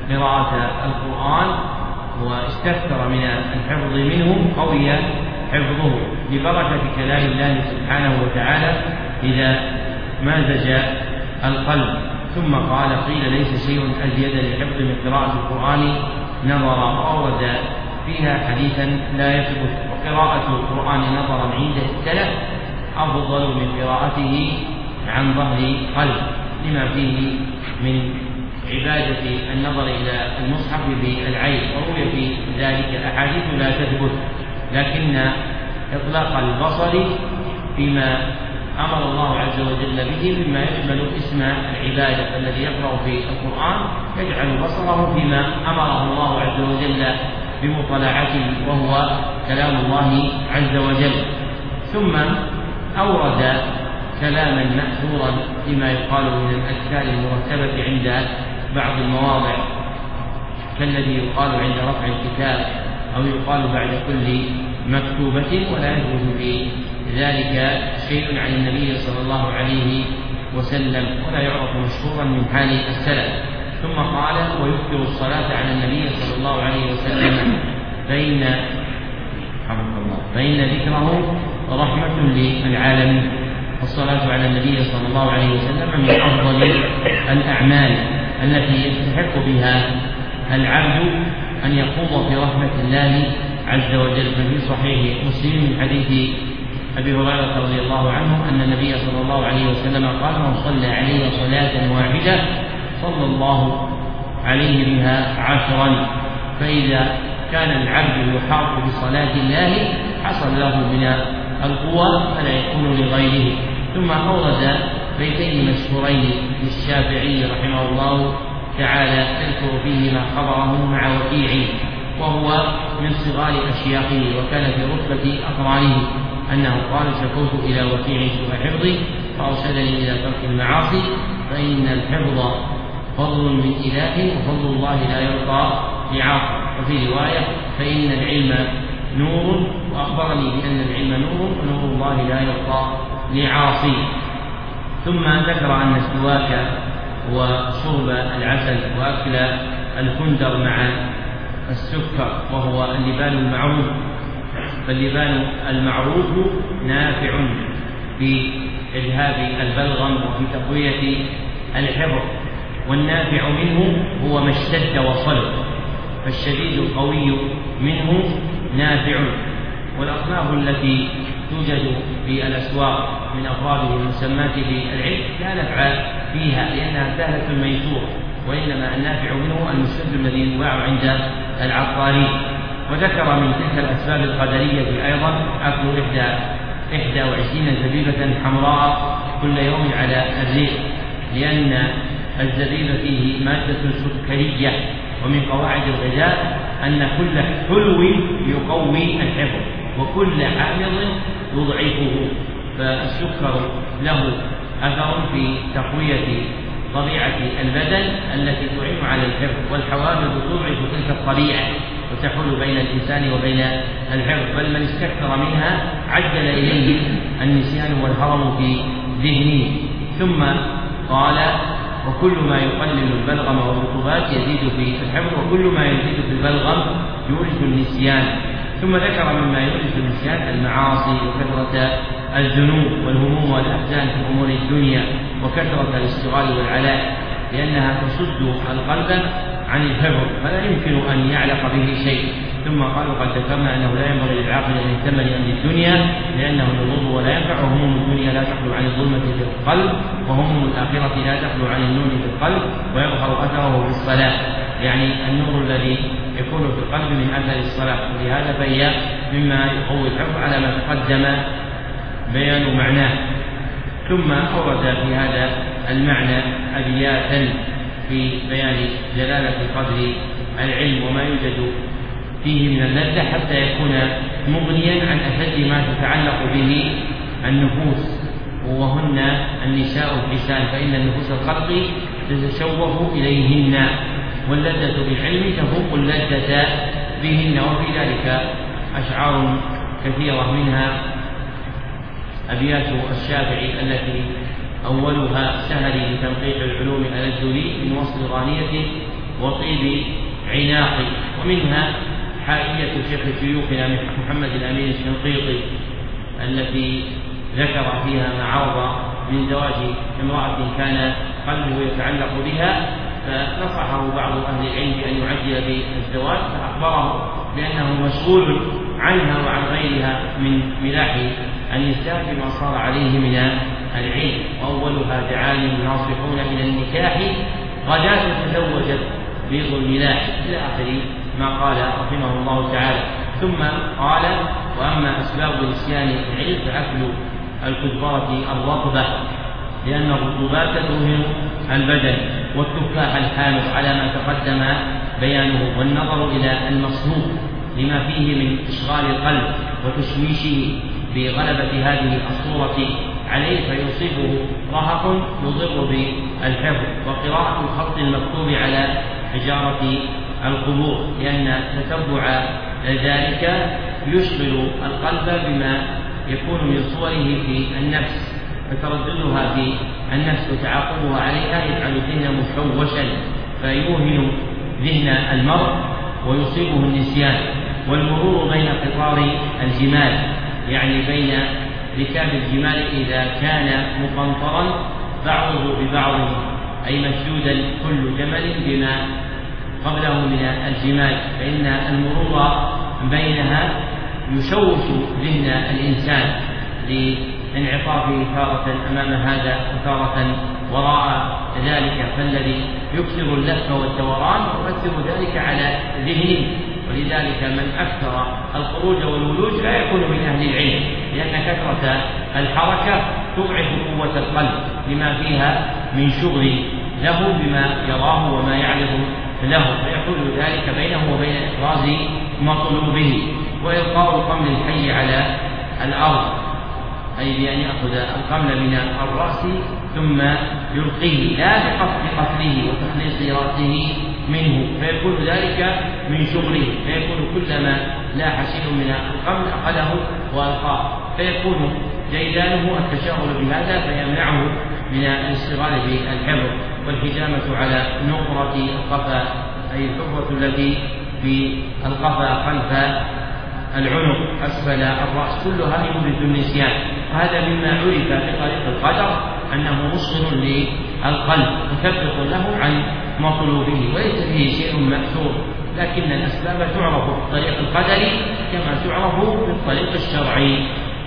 قراءة القرآن واستكثر من الحفظ منه قوي حفظه ببركة كلام الله سبحانه وتعالى إذا مازج القلب. ثم قال: قيل ليس شيء أزيد للحفظ من قراءة القرآن نظرا، وأورد فيها حديثا لا يثبت. وقراءة القرآن نظرا عند السلف أفضل من قراءته عن ظهر قلب، لما فيه من عبادة النظر إلى المصحف بالعين، وروي في ذلك أحاديث لا تثبت، لكن إطلاق البصر فيما أمر الله عز وجل به مما يشمل اسم العبادة. الذي يقرأ في القرآن يجعل بصره فيما أمره الله عز وجل بمطالعته وهو كلام الله عز وجل. ثم أورد كلاما مأثورا لما يقال من الأذكار المرتبة عند بعض المواضع، كالذي يقال عند رفع الكتاب أو يقال بعد كل مكتوبة، ولا يثبت في ذلك شيء عن النبي صلى الله عليه وسلم، ولا يعرف مشهورا من حال السلف. ثم قال: ويكثر الصلاة على النبي صلى الله عليه وسلم فإن فإن ذكره رحمة للعالمين. والصلاة على النبي صلى الله عليه وسلم من أفضل الأعمال التي يستحق بها العبد أن يخوض في رحمة الله عز وجل. ففي صحيح مسلم من حديث أبي هريرة رضي الله عنه أن النبي صلى الله عليه وسلم قال: من صلى عليه صلاة واحدة صلى الله عليه بها عشرا. فإذا كان العبد يحاط بصلاة الله حصل له من القوة فلا يكون لغيره. ثم أورد بيتين مشهورين للشافعي رحمه الله تعالى يذكر فيهما خبره مع وكيع، وهو من صغار أشياخه وكان في رتبة أقرانه، أنه قال: شكوت إلى وكيع سوء حفظي فأرشدني إلى ترك المعاصي، فإن الحفظ فضل من إله وفضل الله لا يرضى لعاصي. وفي رواية: فإن العلم نور، وأخبرني بأن العلم نور ونور الله لا يرضى لعاصي. ثم ذكر أن السواك وشرب العسل وأكل الكندر مع السكر وهو اللبان المعروف، فاللبان المعروف نافع في إذهاب البلغم وفي تقوية الحفظ، والنافع منه هو ما اشتد وصلب، فالشديد القوي منه نافع. والأصناف التي توجد في الأسواق من أفراد المسمات بالعلم لا نفع فيها لأنها سهلة ميسورة، وإنما النافع منه المشتد الذي يباع عند العطارين. وذكر من تلك الأسباب القدرية أيضا أكل إحدى وعشرين زبيبة حمراء كل يوم على الريق، لأن الزبيب فيه مادة سكرية. ومن قواعد الغذاء أن كل حلو يقوي الحفظ وكل حامض يضعفه، فالسكر له أثر في تقوية طبيعة البدن التي تعين على الحفظ، والحوامض تضعف تلك الطبيعة وتحول بين الإنسان وبين الحفظ، بل من استكثر منها عجل إليه النسيان والهرم في ذهنه. ثم قال: وكل ما يقلل البلغم والرطوبات يزيد في الحفظ، وكل ما يزيد في البلغم يورث النسيان. ثم ذكر مما يورث النسيان المعاصي وكثرة الذنوب والهموم والأحزان في أمور الدنيا وكثرة الاشتغال والعلاء، لأنها تسد القلب عن الحفظ فلا يمكن أن يعلق به شيء. ثم قالوا: قد ذكرنا أنه لا ينبغي للعاقل أن يهتم لأمر الدنيا لأنه يضر ولا ينفع، وهموم الدنيا لا تخلو عن الظلمة في القلب، وهموم الآخرة لا تخلو عن النور في القلب، ويظهر أثره في الصلاة، يعني النور الذي يكون في القلب من أثر الصلاة، ولهذا فهي مما يقوي الحفظ على ما تقدم بيان معناه. ثم أورد في هذا المعنى أبياتا في بيان جلالة قدر العلم وما يوجد فيه من اللذة حتى يكون مغنيا عن أشد ما تتعلق به النفوس، وهن النساء الحسان، فإن النفوس الخلق تتشوف إليهن، واللذة بالعلم تفوق اللذة بهن. وفي ذلك أشعار كثيرة، منها أبيات الشافعي التي أولها: سهلي لتنقيح العلوم ألذ لي من وصل غانية وطيب عناق. ومنها حائية شيخ شيوخنا محمد الأمين الشنقيطي التي ذكر فيها ما عرض من زواج امرأة كان قلبه يتعلق بها، فنصحه بعض أهل العلم بأن يعجل بالزواج، فأخبره بأنه مشغول عنها وعن غيرها من ملاح النساء بما صار عليه من العلم. وأولها دعاني الناصحون من النكاح غداة تزوجت بيض الملاح إلى آخر ما قال رحمه الله تعالى. ثم قال: وأما أسباب نسيان العلم فأكل الكزبرة الرطبة لأن الرطوبات تظهر البدن، والتفاح الحامض على ما تقدم بيانه، والنظر إلى المصنوع لما فيه من إشغال القلب وتشويشه بغلبة هذه الصورة عليه فيصيبه رهق يضر بالحفظ، وقراءة الخط المكتوب على حجارة القبور لأن تتبع ذلك يشغل القلب بما يكون من صوره في النفس، فترددها في النفس وتعاقبها عليها يجعل الذهن مشوشا فيوهن ذهن المرء ويصيبه النسيان. والمرور بين قطار الجمال، يعني بين ركاب الجمال إذا كان مقنطرا بعضه ببعضه، أي مشدودا كل جمل بما قبله من الجمال، فإن المرور بينها يشوش ذهن الإنسان لانعطافه تارة أمام هذا وتارة وراء ذلك، فالذي يكثر اللف والدوران يؤثر ذلك على ذهنه. ولذلك من أكثر الخروج والولوج لا يكون من أهل العلم، لأن كثرة الحركة تضعف قوة القلب لما فيها من شغل له بما يراه وما يعرض له، فيحول ذلك بينه وبين إفراز مطلوبه. وإلقاء القمل الحي على الأرض، أي بأن يأخذ القمل من الرأس ثم يلقيه لا بقصد قتله وتخليص رأسه منه، فيكون ذلك من شغله، فيكون كلما لاح شيء من القمل أخذه وألقاه، فيكون جيدانه التشاغل بهذا فيمنعه من الاشتغال بالحفظ. والحجامة على نقرة القفا، أي الحفرة التي في القفا خلف العنق أسفل الرأس، كلها يورث النسيان. وهذا مما عرف بطريق القدر أنه مشغل للقلب مثبط له عن مطلوبه، وليس فيه شيء مأثور، لكن الأسباب تعرف بالطريق القدري كما تعرف بالطريق الشرعي.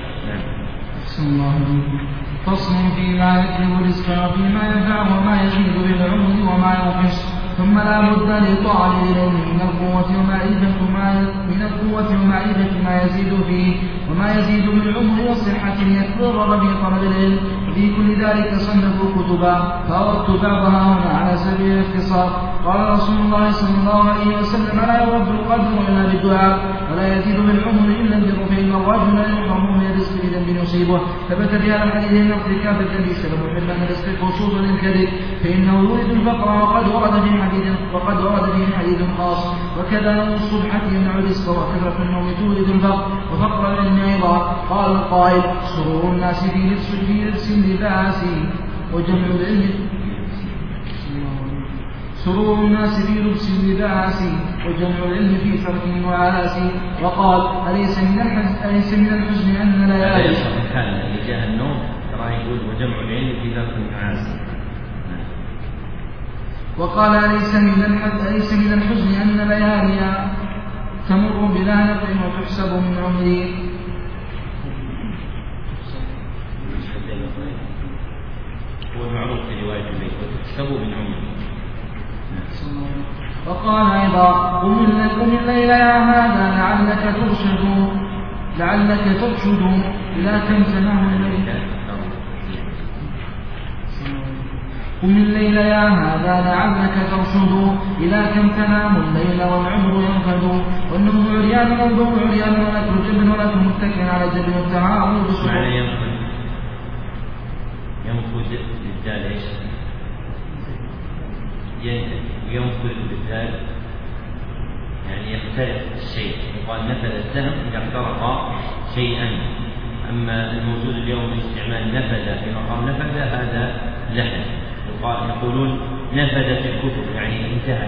فصل فيما يكذب الرزق وفيما ينفع وما يزيد بالعمر وما ينقص. ثم لا بد لطالب العلم من القوة ومعرفة ما من القوة ومعرفة ما يزيد فيه وما يزيد بالعمر والصحة يتضرر في طلب العلم، وفي كل ذلك صنفوا كتبا، فأردت بعضها هنا على سبيل الاختصار. قال رسول الله صلى الله عليه وسلم: لا يرد القدر إلا بالدعاء، ولا يزيد بالعمر إلا البر، فإن الرجل يحرم من الرزق بذنب يصيبه. ثبت في هذا الحديث أن ارتكاب الذنب سبب حرمان الرزق خصوص للكذب، فإنه يورث الفقر، وقد ورد في حديث وقد ورد به حديث خاص. وكذا نوم الصبحة يمنع الرزق، وكثرة النوم تورث الفقر، وفقر العلم أيضا. قال القائل: سرور الناس في لبس في لبس اللباس وجمع العلم سرور الناس في لبس اللباس وجمع العلم في ترك النعاس. وقال: أليس من الحزن أليس من الحزن أن لا لا يصح كان اللي جاء النوم ترى يقول وجمع العلم في ترك النعاس. وقال: أليس من الحزن أليس من الحزن أن ليالي تمر بلا نفع وتحسب من عمري. هو المعروف في رواية البيت وتحسب من عمري. وقال أيضا: قم الليل يا هذا لعلك ترشد لعلك ترشد إلى كم تنام الليل قم الليل يا هذا لعلك ترشد إلى كم تنام الليل والعمر ينفد، والنوم عريان والضوء عريان ولك جبن ولك متكئ على جبن التعاون بصعود. معنى ينفد ينفد بالدال ايش؟ ينفد بالدال يعني يختلف الشيء، يقال نفذ السهم إذا اخترق شيئا. أما الموجود اليوم من استعمال نفذ في مقام نفذ هذا لحن، يقولون نفذت الكتب يعني انتهت،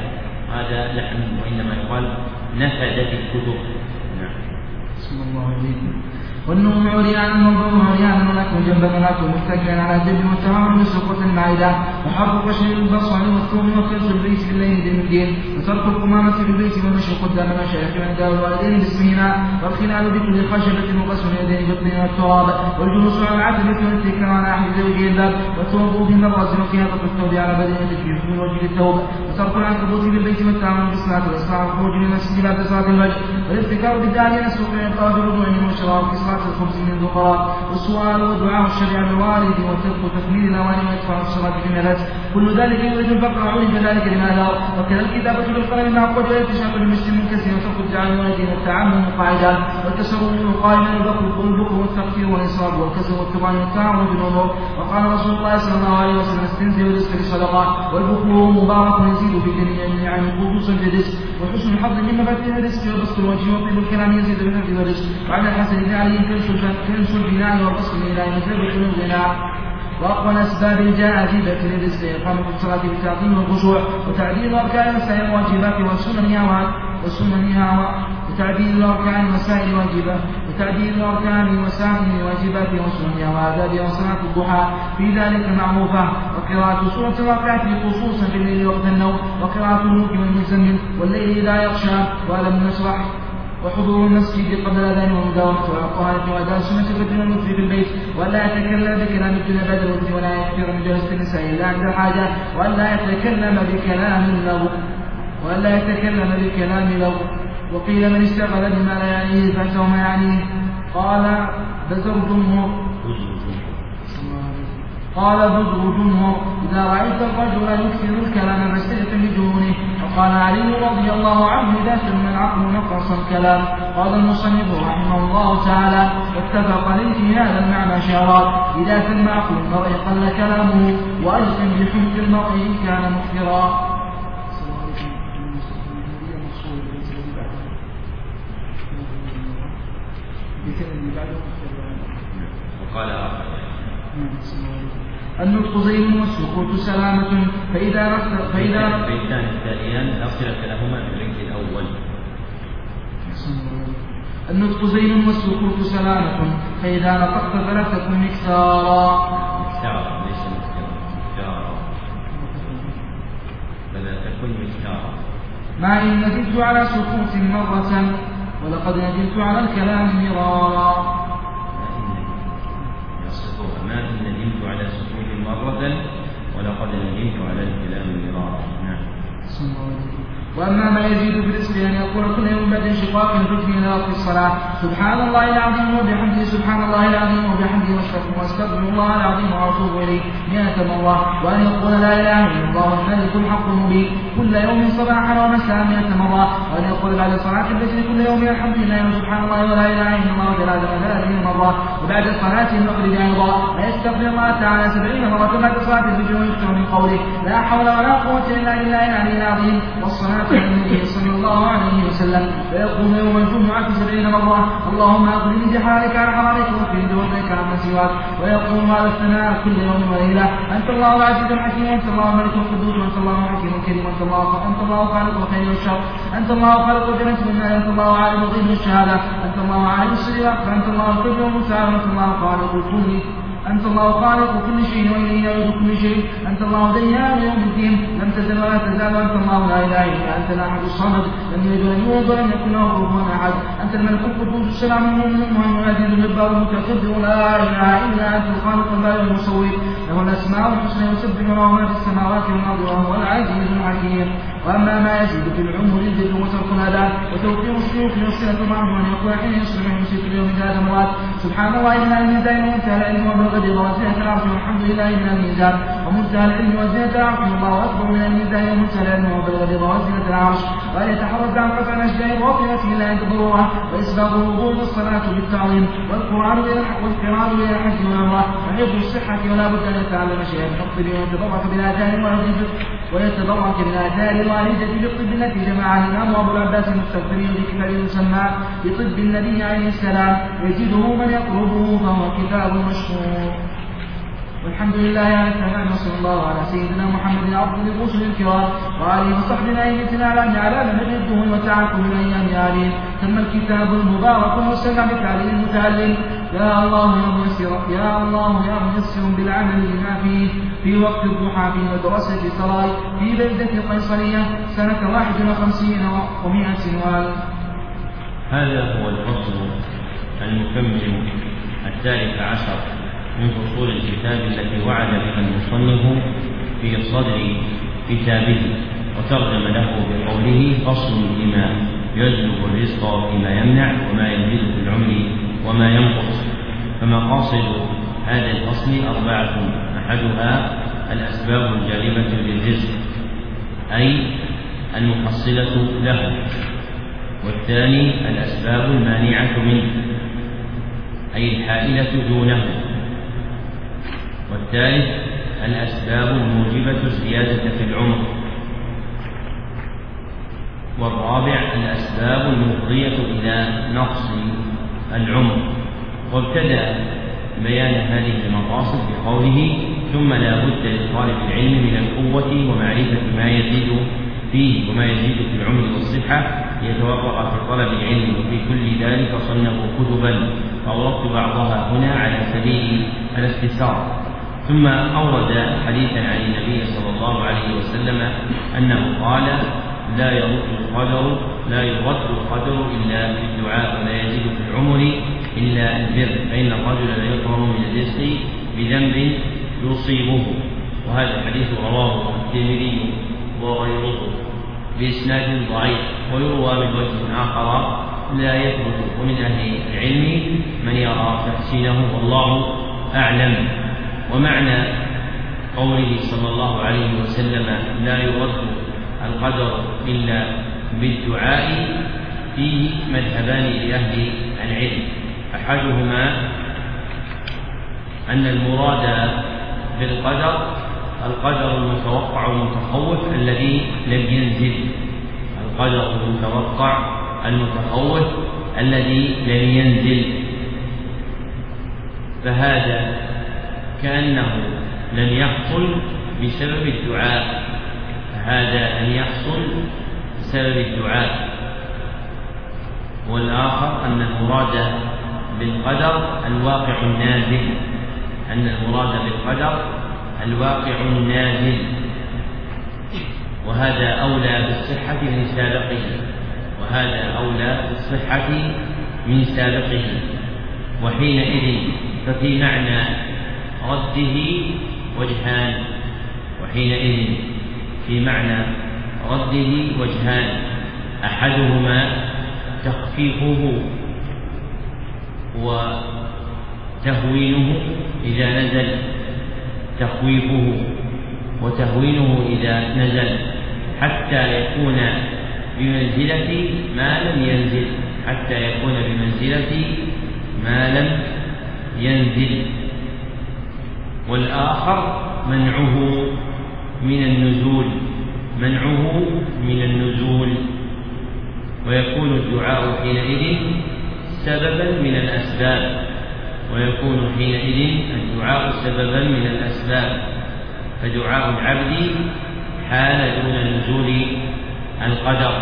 هذا لحن، وإنما يقال نفدت الكتب. نعم. بسم الله عليكم. والنوم عريانا والضوء عريانا ولكن جنبا ولكن متكئا على الجنب والتمام بسقوط المعدة وحرق قشر البصر والثوم وكرس البيت بالليل دين الدين وترك القمامة في البيت والمشي قدام المشايخ ونداء الوالدين باسمهما والخلال بكل خشبة وغسل اليدين بالطين والتراب والجلوس على العتبة والاتكاء على أحد زوجه الباب والتوضؤ في المرأة وخياطة الثوب على بدنة في وجه الثوب وترك العنكبوت بالبيت والتعامل بالصلاة والإسراع والخروج من المسجد بعد صلاة الفجر والافتكار بالداعي السوق وإنقاذ الوضوء من وشراب الخبز من الفقراء والسؤال والدعاء والشرع بالوالد وترك تكميل الاواني وادفع الصلاه في النفس كل ذلك يورث الفقر عرف ذلك لماذا وكذا الكتابه بالقلم المعقود والاتشاق بالمسلم الكثير وترك الدعاء والدين والتعمم قاعدا والتصرف قائما البخل والبخل والتقصير والاسراف والكسل والتبان والتعاون بالامور وقال رسول الله صلى الله عليه وسلم استنزل الرزق بصدقه والبخل مبارك يزيد في الدنيا يعني قدوس الرزق وحسن الحظ من مفاتيح الرزق وبسط الوجه وطيب الكلام يزيد بالحفظ والرزق وعلى الحسن بن علي كنس البناء والقصد الى مثل الغناء واقوى الاسباب الجاذبه للرزق اقامه الصلاه بالتعظيم والخشوع وتعديل اركان وسائر الواجبات وسننها وسننها وتعديل الاركان وسائر الواجبات وتعديل الاركان وسائر الواجبات وسننها وآدابها وصلاه الضحى في ذلك معروفه وقراءه سوره الواقعه خصوصا في الليل وقت النوم وقراءه الملك والمزمل والليل اذا يغشى والم نشرح وحضور المسجد قبل الاذان ومداومه على الطهاره واداء سنه الرجل والوتر في البيت ولا يتكلم بكلام الدنيا بعد الوتر ولا يكثر من جلسه النساء الا عند الحاجه ولا يتكلم بكلام له ولا يتكلم بكلام له وقيل من اشتغل بما لا يعنيه فاتوا ما يعنيه قال بزر الجمهور قال بزر الجمهور اذا رايت الرجل يكثر الكلام فاستغفر لجنونه وقال علي رضي الله عنه اذا تم العقل نقص الكلام قال المصنف رحمه الله تعالى اتفق عليه في هذا المعنى شعرات اذا تم عقل المرء قل كلامه وايقن بحمق المرء ان كان مكثرا. وقال آخر النطق زين والسكوت سلامة فإذا فإذا البيتان التاليان لا صلة لهما بالبيت الأول. النطق زين والسكوت سلامة فإذا نطقت فلا تكن مكثارا. مكثارا ليس مكثارا فلا تكن مكثارا. ما إن ندمت على سكوت مرة ولقد ندمت على الكلام مرارا. ما إن ندمت على سكوت مرة ولقد ندمت على الكلام مرارا. نعم. وأما ما يزيد في الرزق أن يقول كل يوم بعد انشقاق الفجر إلى وقت الصلاة سبحان الله العظيم وبحمده سبحان الله العظيم وبحمده واستغفر الله العظيم وأتوب إليه مئة مرة وأن يقول لا إله إلا الله الملك الحق المبين كل يوم صباحا ومساء مئة مرة وأن يقول بعد صلاة الفجر كل يوم الحمد لله وسبحان الله ولا إله إلا الله ثلاثين مرة وبعد صلاة المغرب أيضا ويستغفر الله تعالى سبعين مرة بعد صلاة الفجر ويكثر من قوله لا حول ولا قوة إلا بالله العلي العظيم والصلاة على النبي صلى الله عليه وسلم ويقوم يوم الجمعة سبعين مرة اللهم أقل بحالك على حرارك وفي جوابك عما سواك ويقوم هذا الثناء كل يوم وليلة أنت الله العزيز الحكيم أنت الله الملك القدوس وأنت الله الحكيم الكريم أنت الله أنت الله خالق الخير والشر أنت الله خالق الجنة والنار أنت الله عالم الغيب والشهادة أنت الله عالم السر والأخفى أنت الله الكبر والمتعال أنت الله خالق الكل أنت الله خالق كل شيء وإليه يعود كل شيء أنت الله ديان يوم الدين لم تزل ولا تزال أنت الله لا إله إلا أنت الأحد الصمد لم يلد ولم يولد ولم يكن له كفوا أحد أنت الملك القدوس السلام المؤمن المهيمن العزيز الجبار المتكبر لا إله إلا أنت الخالق البارئ المصور له الأسماء الحسنى يسبح له ما في السماوات والأرض وهو العزيز الحكيم. وأما ما يزيد في العمر الذل وترك الأذان وتوقير السلوك والصلة معه أن يقول حين يصبح يمسك اليوم ثلاث مرات سبحان الله إن الميزان ومنتهى العلم وبلغ وزنة العرش والحمد لله من الميزان ومنتهى العلم وزنة العرش والله أكبر من الميزان ومنتهى العلم وبلغ وزنة العرش وأن يتحرز عن قطع الأشجار الواقعة إلا عند الضرورة وإسباغ الوضوء والصلاة بالتعظيم والقرآن والقراءة إلى الحج والعمرة وحفظ الصحة ولا بد أن يتعلم شيئا يحفظ ويتبرك بالآثار الواردة ويتبرك بالآثار الواردة بالطب التي جمعها الإمام أبو العباس المستغفري بكتاب يسمى بطب النبي عليه السلام يجده من يطلبه فهو كتاب مشهور. والحمد لله على التمام، وصلى الله على سيدنا محمد عبد الرسل الكرام وآله وصحبه أئمة الأعلام على من الدهون وتعاقب الأيام عليهم. ثم الكتاب المبارك المستمع بتعليم المتعلم. يا الله يا ميسر يا الله يا ميسر بالعمل لما فيه في وقت الضحى في مدرسة سراي في بلدة القيصرية سنة واحد وخمسين ومائة سنوات. هذا هو الفصل المكمل الثالث عشر من فصول الكتاب التي وعد بها المصنف في صدر كتابه، وترجم له بقوله: فصل فيما يجلب الرزق وفيما يمنع وما يزيد في العمر وما ينقص. فمقاصد هذا الفصل أربعة: أحدها الأسباب الجالبة للرزق أي المحصلة له، والثاني الأسباب المانعة منه أي الحائلة دونه، والثالث الأسباب الموجبة الزيادة في العمر، والرابع الأسباب المفضية إلى نقص العمر. وابتدأ بيان هذه المقاصد بقوله: ثم لا بد لطالب العلم من القوة ومعرفة ما يزيد فيه وما يزيد في العمر والصحة ليتوفق في طلب العلم، وفي كل ذلك صنفوا كتبا أوردت بعضها هنا على سبيل الاختصار. ثم أورد حديثا عن النبي صلى الله عليه وسلم أنه قال: لا يرد القدر لا يرد القدر إلا بالدعاء، ولا يزيد في العمر إلا البر، فإن الرجل لا يحرم من الرزق بذنب يصيبه. وهذا الحديث رواه الترمذي وغيره بإسناد ضعيف، ويروى من وجه آخر لا يثبت، ومن أهل العلم من يرى تحسينه والله أعلم. ومعنى قوله صلى الله عليه وسلم: لا يرد القدر إلا بالدعاء، فيه مذهبان لأهل العلم: أحدهما أن المراد بالقدر القدر المتوقع المتخوف الذي لم ينزل، القدر المتوقع المتخوف الذي لم ينزل، فهذا كأنه لن يحصل بسبب الدعاء، هذا أن يحصل بسبب الدعاء. والآخر أن المراد بالقدر الواقع النازل، أن المراد بالقدر الواقع النازل، وهذا أولى بالصحة من سابقه، وهذا أولى بالصحة من سابقه. وحينئذ ففي معنى رده وجهان، وحينئذ في معنى رده وجهان: أحدهما تخفيفه وتهوينه إذا نزل، تخويفه وتهوينه إذا نزل، حتى يكون بمنزلة ما لم ينزل، حتى يكون بمنزلة ما لم ينزل. والآخر منعه من النزول، منعه من النزول، ويكون الدعاء حينئذ سببا من الأسباب، ويكون حينئذ الدعاء سببا من الأسباب، فدعاء العبد حال دون نزول القدر.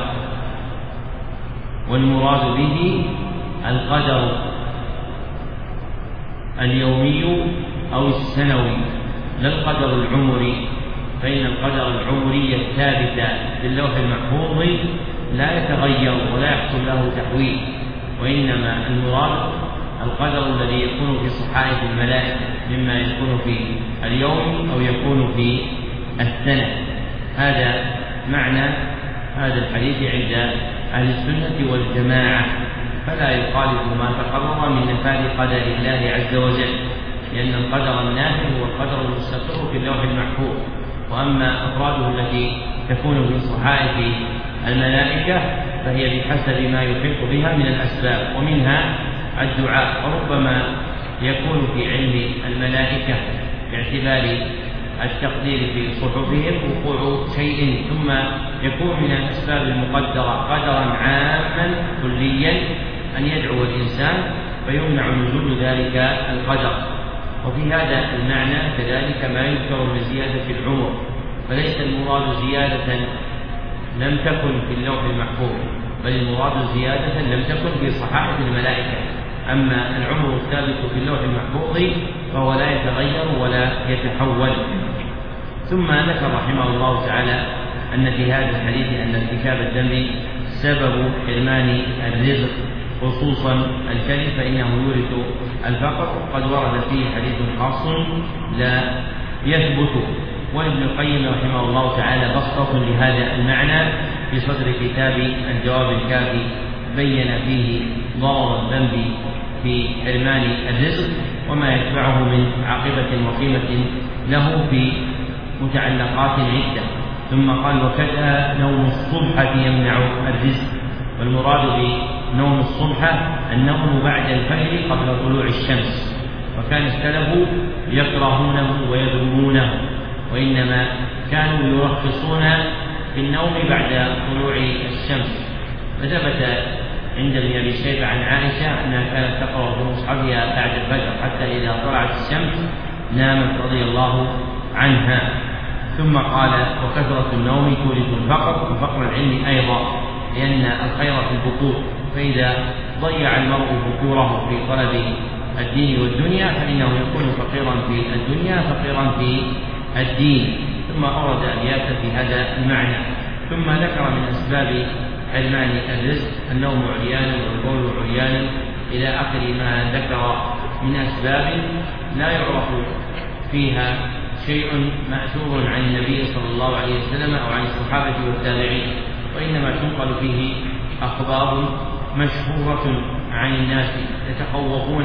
والمراد به القدر اليومي أو السنوي، لا القدر العمري، فإن القدر العمري الثابت في اللوح المحفوظ لا يتغير ولا يحصل له تحويل، وإنما المراد القدر الذي يكون في صحائف الملائكة مما يكون في اليوم أو يكون في السنة. هذا معنى هذا الحديث عند أهل السنة والجماعة، فلا يخالف ما تقرر من نفاذ قدر الله عز وجل، لأن القدر النافذ هو القدر المستقر في اللوح المحفوظ. وأما أفراده التي تكون في صحائف الملائكة فهي بحسب ما يحيط بها من الأسباب، ومنها الدعاء، وربما يكون في علم الملائكة باعتبار التقدير في صحفهم وقوع شيء، ثم يكون من الأسباب المقدرة قدرا عاما كليا أن يدعو الإنسان فيمنع نزول ذلك القدر. وفي هذا المعنى كذلك ما يذكر من زيادة العمر، فليس المراد زيادة لم تكن في اللوح المحفوظ، بل المراد زيادة لم تكن في صحائف الملائكة. أما العمر الثابت في اللوح المحفوظ فهو لا يتغير ولا يتحول. ثم ذكر رحمه الله تعالى أن في هذا الحديث أن ارتكاب الذنب سبب حرمان الرزق، خصوصا الكلب فإنه يورث الفقر، وقد ورد فيه حديث خاص لا يثبت. وابن القيم رحمه الله تعالى بسط لهذا المعنى في صدر كتاب الجواب الكافي، بين فيه ضرر الذنب في حرمان الرزق وما يتبعه من عاقبة وخيمة له في متعلقات عدة. ثم قال: وكذا نوم الصبحة يمنع الرزق. والمراد بنوم الصبحة النوم بعد الفجر قبل طلوع الشمس، وكان السلف يكرهونه ويذمونه، وإنما كانوا يرخصون في النوم بعد طلوع الشمس. فثبت عند ابن أبي شيبة عن عائشة أنها كانت تقرأ في مصحفها بعد الفجر حتى إذا طلعت الشمس نامت رضي الله عنها. ثم قال: وكثرة النوم تورث الفقر، وفقر العلم أيضا، لأن الخير في البكور، فإذا ضيع المرء بكوره في طلب الدين والدنيا فإنه يكون فقيرا في الدنيا فقيرا في الدين. ثم أورد أبياتا في هذا المعنى. ثم ذكر من أسباب حرمان الرزق النوم عريانا والبول عريانا إلى آخر ما ذكر من أسباب لا يعرف فيها شيء مأثور عن النبي صلى الله عليه وسلم أو عن الصحابة والتابعين، وإنما تنقل فيه أخبار مشهورة عن الناس يتخوفون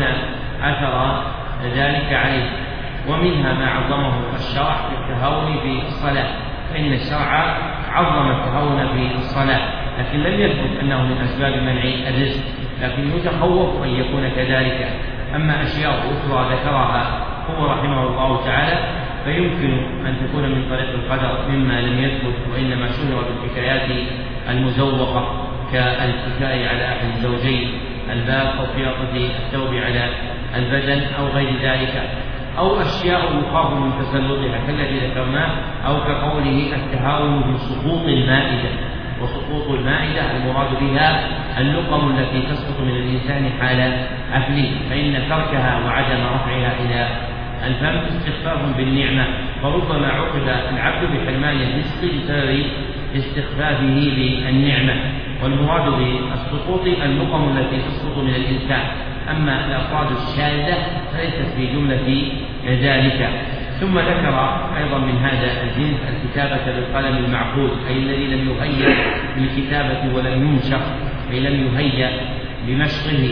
أثر ذلك عليه. ومنها ما عظمه الشرع في التهاون في الصلاة، فإن الشرع عظم التهاون في الصلاة، لكن لم يثبت أنه من أسباب منع الرزق، لكن يتخوف أن يكون كذلك. أما أشياء أخرى ذكرها هو رحمه الله تعالى فيمكن أن تكون من طريق القدر مما لم يثبت، وإنما شهر بالحكايات المزوقة كالاتكاء على أحد الزوجين الباب أو خياطة الثوب على البدن أو غير ذلك، أو أشياء يخاف من تسلطها كالذي ذكرناه، أو كقوله التهاون بسقوط المائدة. وسقوط المائدة المراد بها اللقم التي تسقط من الإنسان حال أكله، فإن تركها وعدم رفعها إلى الفم استخفاف بالنعمة، فربما عوقب العبد بحرمان الرزق بسبب استخفافه بالنعمة. والمراد بالسقوط اللقم التي تسقط من الإنسان، أما الأفراد الشاذة فليست في جملة ذلك. ثم ذكر أيضا من هذا الجنس الكتابة بالقلم المعقود، أي الذي لم يهيأ للكتابة ولم ينشر، أي لم يهيأ بمشقه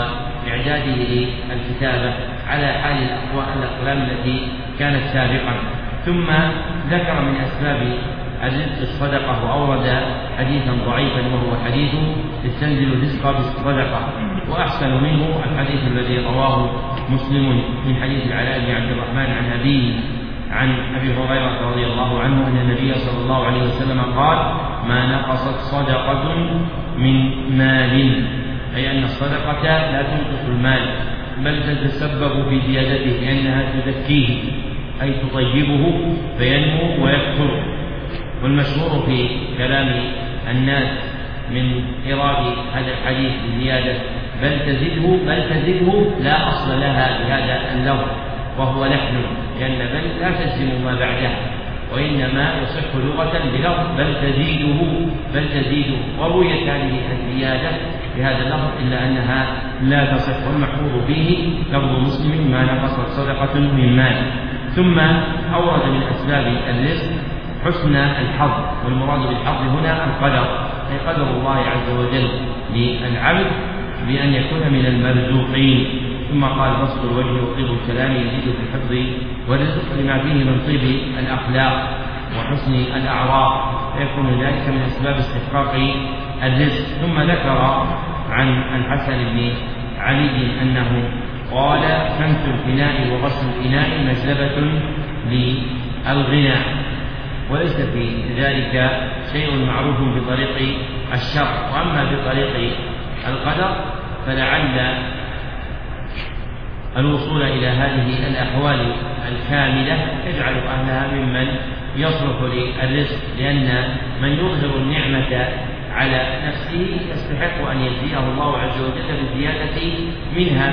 وإعداده للكتابة على حال الأقلام التي كانت سابقا. ثم ذكر من أسباب الرزق الصدقة، وأورد حديثا ضعيفا وهو حديث تستنزل الرزق بالصدقة، وأحسن منه الحديث الذي رواه مسلم من حديث العلاء بن عبد الرحمن عن أبيه عن أبي هريرة رضي الله عنه أن النبي صلى الله عليه وسلم قال: ما نقصت صدقة من مال، أي أن الصدقة لا تنقص المال بل تتسبب في زيادته، لأنها تزكيه أي تطيبه فينمو ويكثر. والمشهور في كلام الناس من إيراد هذا الحديث بزيادة بل تزده بل تزده لا أصل لها بهذا اللفظ، وهو لحن، لأن بل لا تجزم ما بعدها، وإنما يصح لغة بلفظ بل تزيده بل تزيده، ورويت هذه الزيادة بهذا اللفظ إلا أنها لا تصح. والمحفوظ فيه لفظ مسلم: ما نقصت صدقة من مال. ثم أورد من أسباب الرزق حسن الحظ، والمراد بالحظ هنا القدر، أي قدر الله عز وجل للعبد بأن يكون من المرزوقين. ثم قال: بسط الوجه وطيب الكلام يزيد في الحفظ والرزق لما فيه من طيب الأخلاق وحسن الأعراض، فيكون ذلك من أسباب استحقاق الرزق. ثم ذكر عن الحسن بن علي أنه قال: كنس الفناء وغسل الإناء مجلبة للغنى، وليس في ذلك شيء معروف بطريق الشرع. وأما بطريق القدر فلعل الوصول إلى هذه الأحوال الكاملة يجعل أهلها ممن يصلح للرزق، لأن من يظهر النعمة على نفسه يستحق أن يجزيه الله عز وجل بالزيادة منها.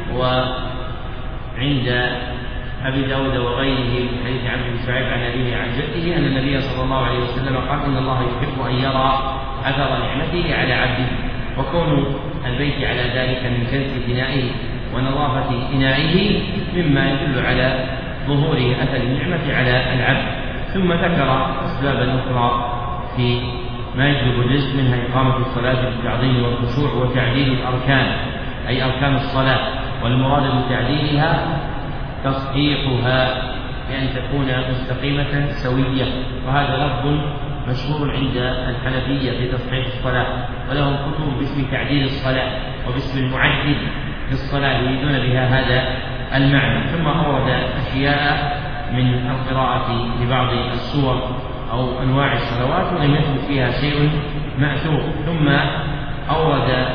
وعند أبي داود وغيره من حديث عمرو بن شعيب عن أبيه عن جده أن النبي صلى الله عليه وسلم قال إن الله يحب أن يرى أثر نعمته على عبده، وكون البيت على ذلك من كنس بنائه ونظافة إنائه مما يدل على ظهور أثر النعمة على العبد. ثم ذكر أسبابا أخرى في ما يجلب الرزق، منها إقامة الصلاة بالتعظيم والخشوع وتعديل الأركان أي أركان الصلاة، والمراد بتعديلها تصحيحها بأن تكون مستقيمة سوية، وهذا لفظ مشهور عند الحنفية في تصحيح الصلاة، ولهم كتب باسم تعديل الصلاة وباسم المعدل في الصلاة يريدون بها هذا المعنى. ثم أورد أشياء من القراءة لبعض السور أو أنواع الصلوات ولم يثبت فيها شيء مأثور. ثم أورد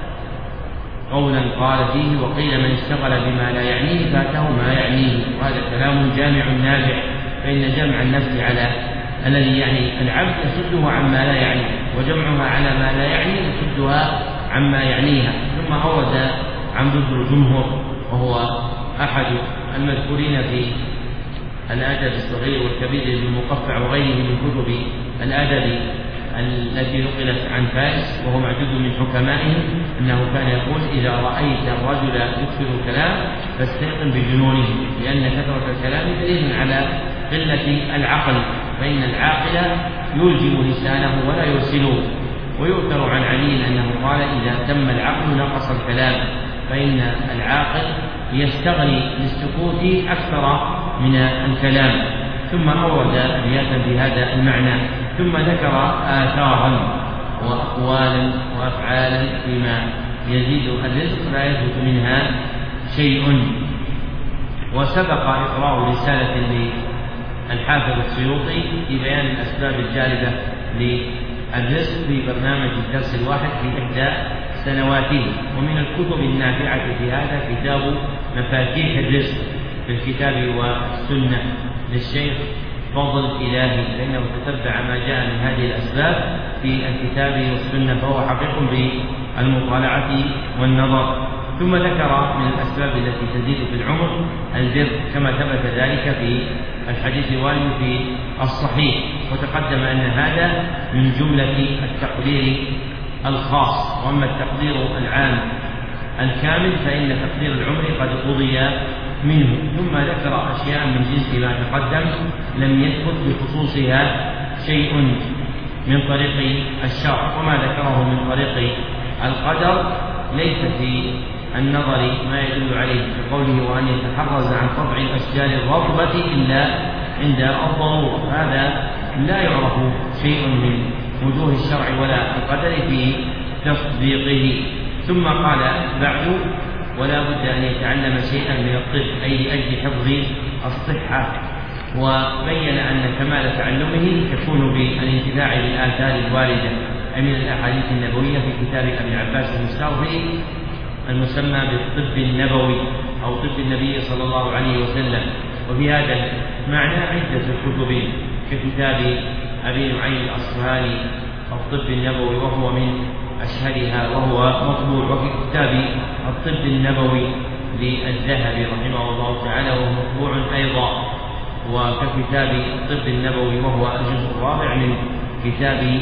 قولا قال فيه وقيل من اشتغل بما لا يعنيه فاته ما يعنيه، وهذا كلام جامع نافع، فإن جمع النفس على الذي يعني العبد يصده عما لا يعنيه، وجمعها على ما لا يعنيه يصدها عما يعنيها. ثم أورد عن ضد الجمهور وهو أحد المذكورين في الأدب الصغير والكبير للمقفع وغيره من كتب الأدب التي نقلت عن فارس، وهو معدود من حكمائه، أنه كان يقول إذا رأيت الرجل يكثر الكلام فاستيقن بجنونه، لأن كثرة الكلام دليل على قلة العقل، فإن العاقل يلجم لسانه ولا يرسله. ويؤثر عن علي أنه قال إذا تم العقل نقص الكلام، فإن العاقل يستغني بالسكوت أكثر من الكلام. ثم أورد أبياتا بهذا المعنى، ثم ذكر آثارا وأقوالا وأفعالا فيما يزيد الرزق لا يثبت منها شيء. وسبق إقراء رسالة للحافظ السيوطي في بيان الأسباب الجالبة للرزق في برنامج الدرس الواحد في إحدى سنواته. ومن الكتب النافعة في هذا كتاب مفاتيح الرزق في الكتاب والسنة للشيخ فضل إلهي، لأنه تتبع ما جاء من هذه الأسباب في الكتاب والسنة، فهو حقيق بالمطالعة والنظر. ثم ذكر من الأسباب التي تزيد في العمر البر، كما ثبت ذلك في الحديث الوارد في الصحيح، وتقدم أن هذا من جملة التقدير الخاص. وأما التقدير العام الكامل فإن تقدير العمر قد قضي منه. ثم ذكر أشياء من جنس ما تقدم لم يثبت بخصوصها شيء من طريق الشرع، وما ذكره من طريق القدر ليس في النظر ما يدل عليه بقوله وأن يتحرز عن قطع الأشجار الرطبة إلا عند الضرورة، هذا لا يعرف شيء من وجوه الشرع ولا القدر في تصديقه. ثم قال بعد ولا بد أن يتعلم شيئا من الطب أي لأجل حفظ الصحة، وبين أن كمال تعلمه يكون بالانتفاع بالآثار الواردة أي من الأحاديث النبوية في كتاب أبي العباس المستوفي المسمى بالطب النبوي أو طب النبي صلى الله عليه وسلم. وفي هذا المعنى عدة كتب ككتاب أبي نعيم الأصفهاني الطب النبوي وهو من أشهرها وهو مطبوع، وفي كتاب الطب النبوي للذهبي رحمه الله تعالى وهو مطبوع أيضا، وككتاب الطب النبوي وهو الجزء الرابع من كتاب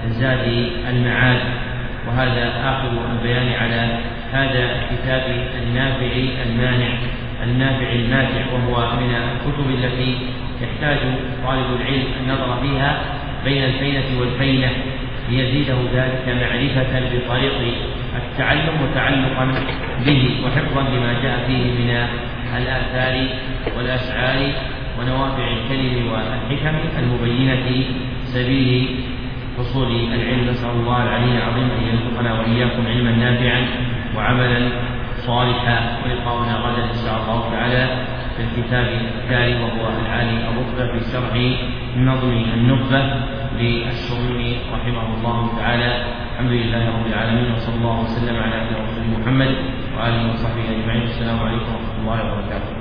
زاد المعاد. وهذا آخر البيان على هذا الكتاب النافع المانع النافع الماتع، وهو من الكتب التي يحتاج طالب العلم النظر فيها بين الفينة والفينة ليزيده ذلك معرفة بطريق التعلم وتعلقا به وحفظا لما جاء فيه من الآثار والأشعار ونوافع الكلم والحكم المبينة سبيل حصول العلم. نسأل الله العلي العظيم أن يرزقنا وإياكم علما نافعا وعملا صالحا. ولقاؤنا غدا إن شاء الله تعالى في الكتاب التالي وهو العالي الرتبة في شرح نظم النخبة للشروني رحمه الله تعالى. الحمد لله رب العالمين، وصلى الله وسلم على عبده ورسوله محمد وآله وصحبه أجمعين. السلام عليكم ورحمة الله وبركاته.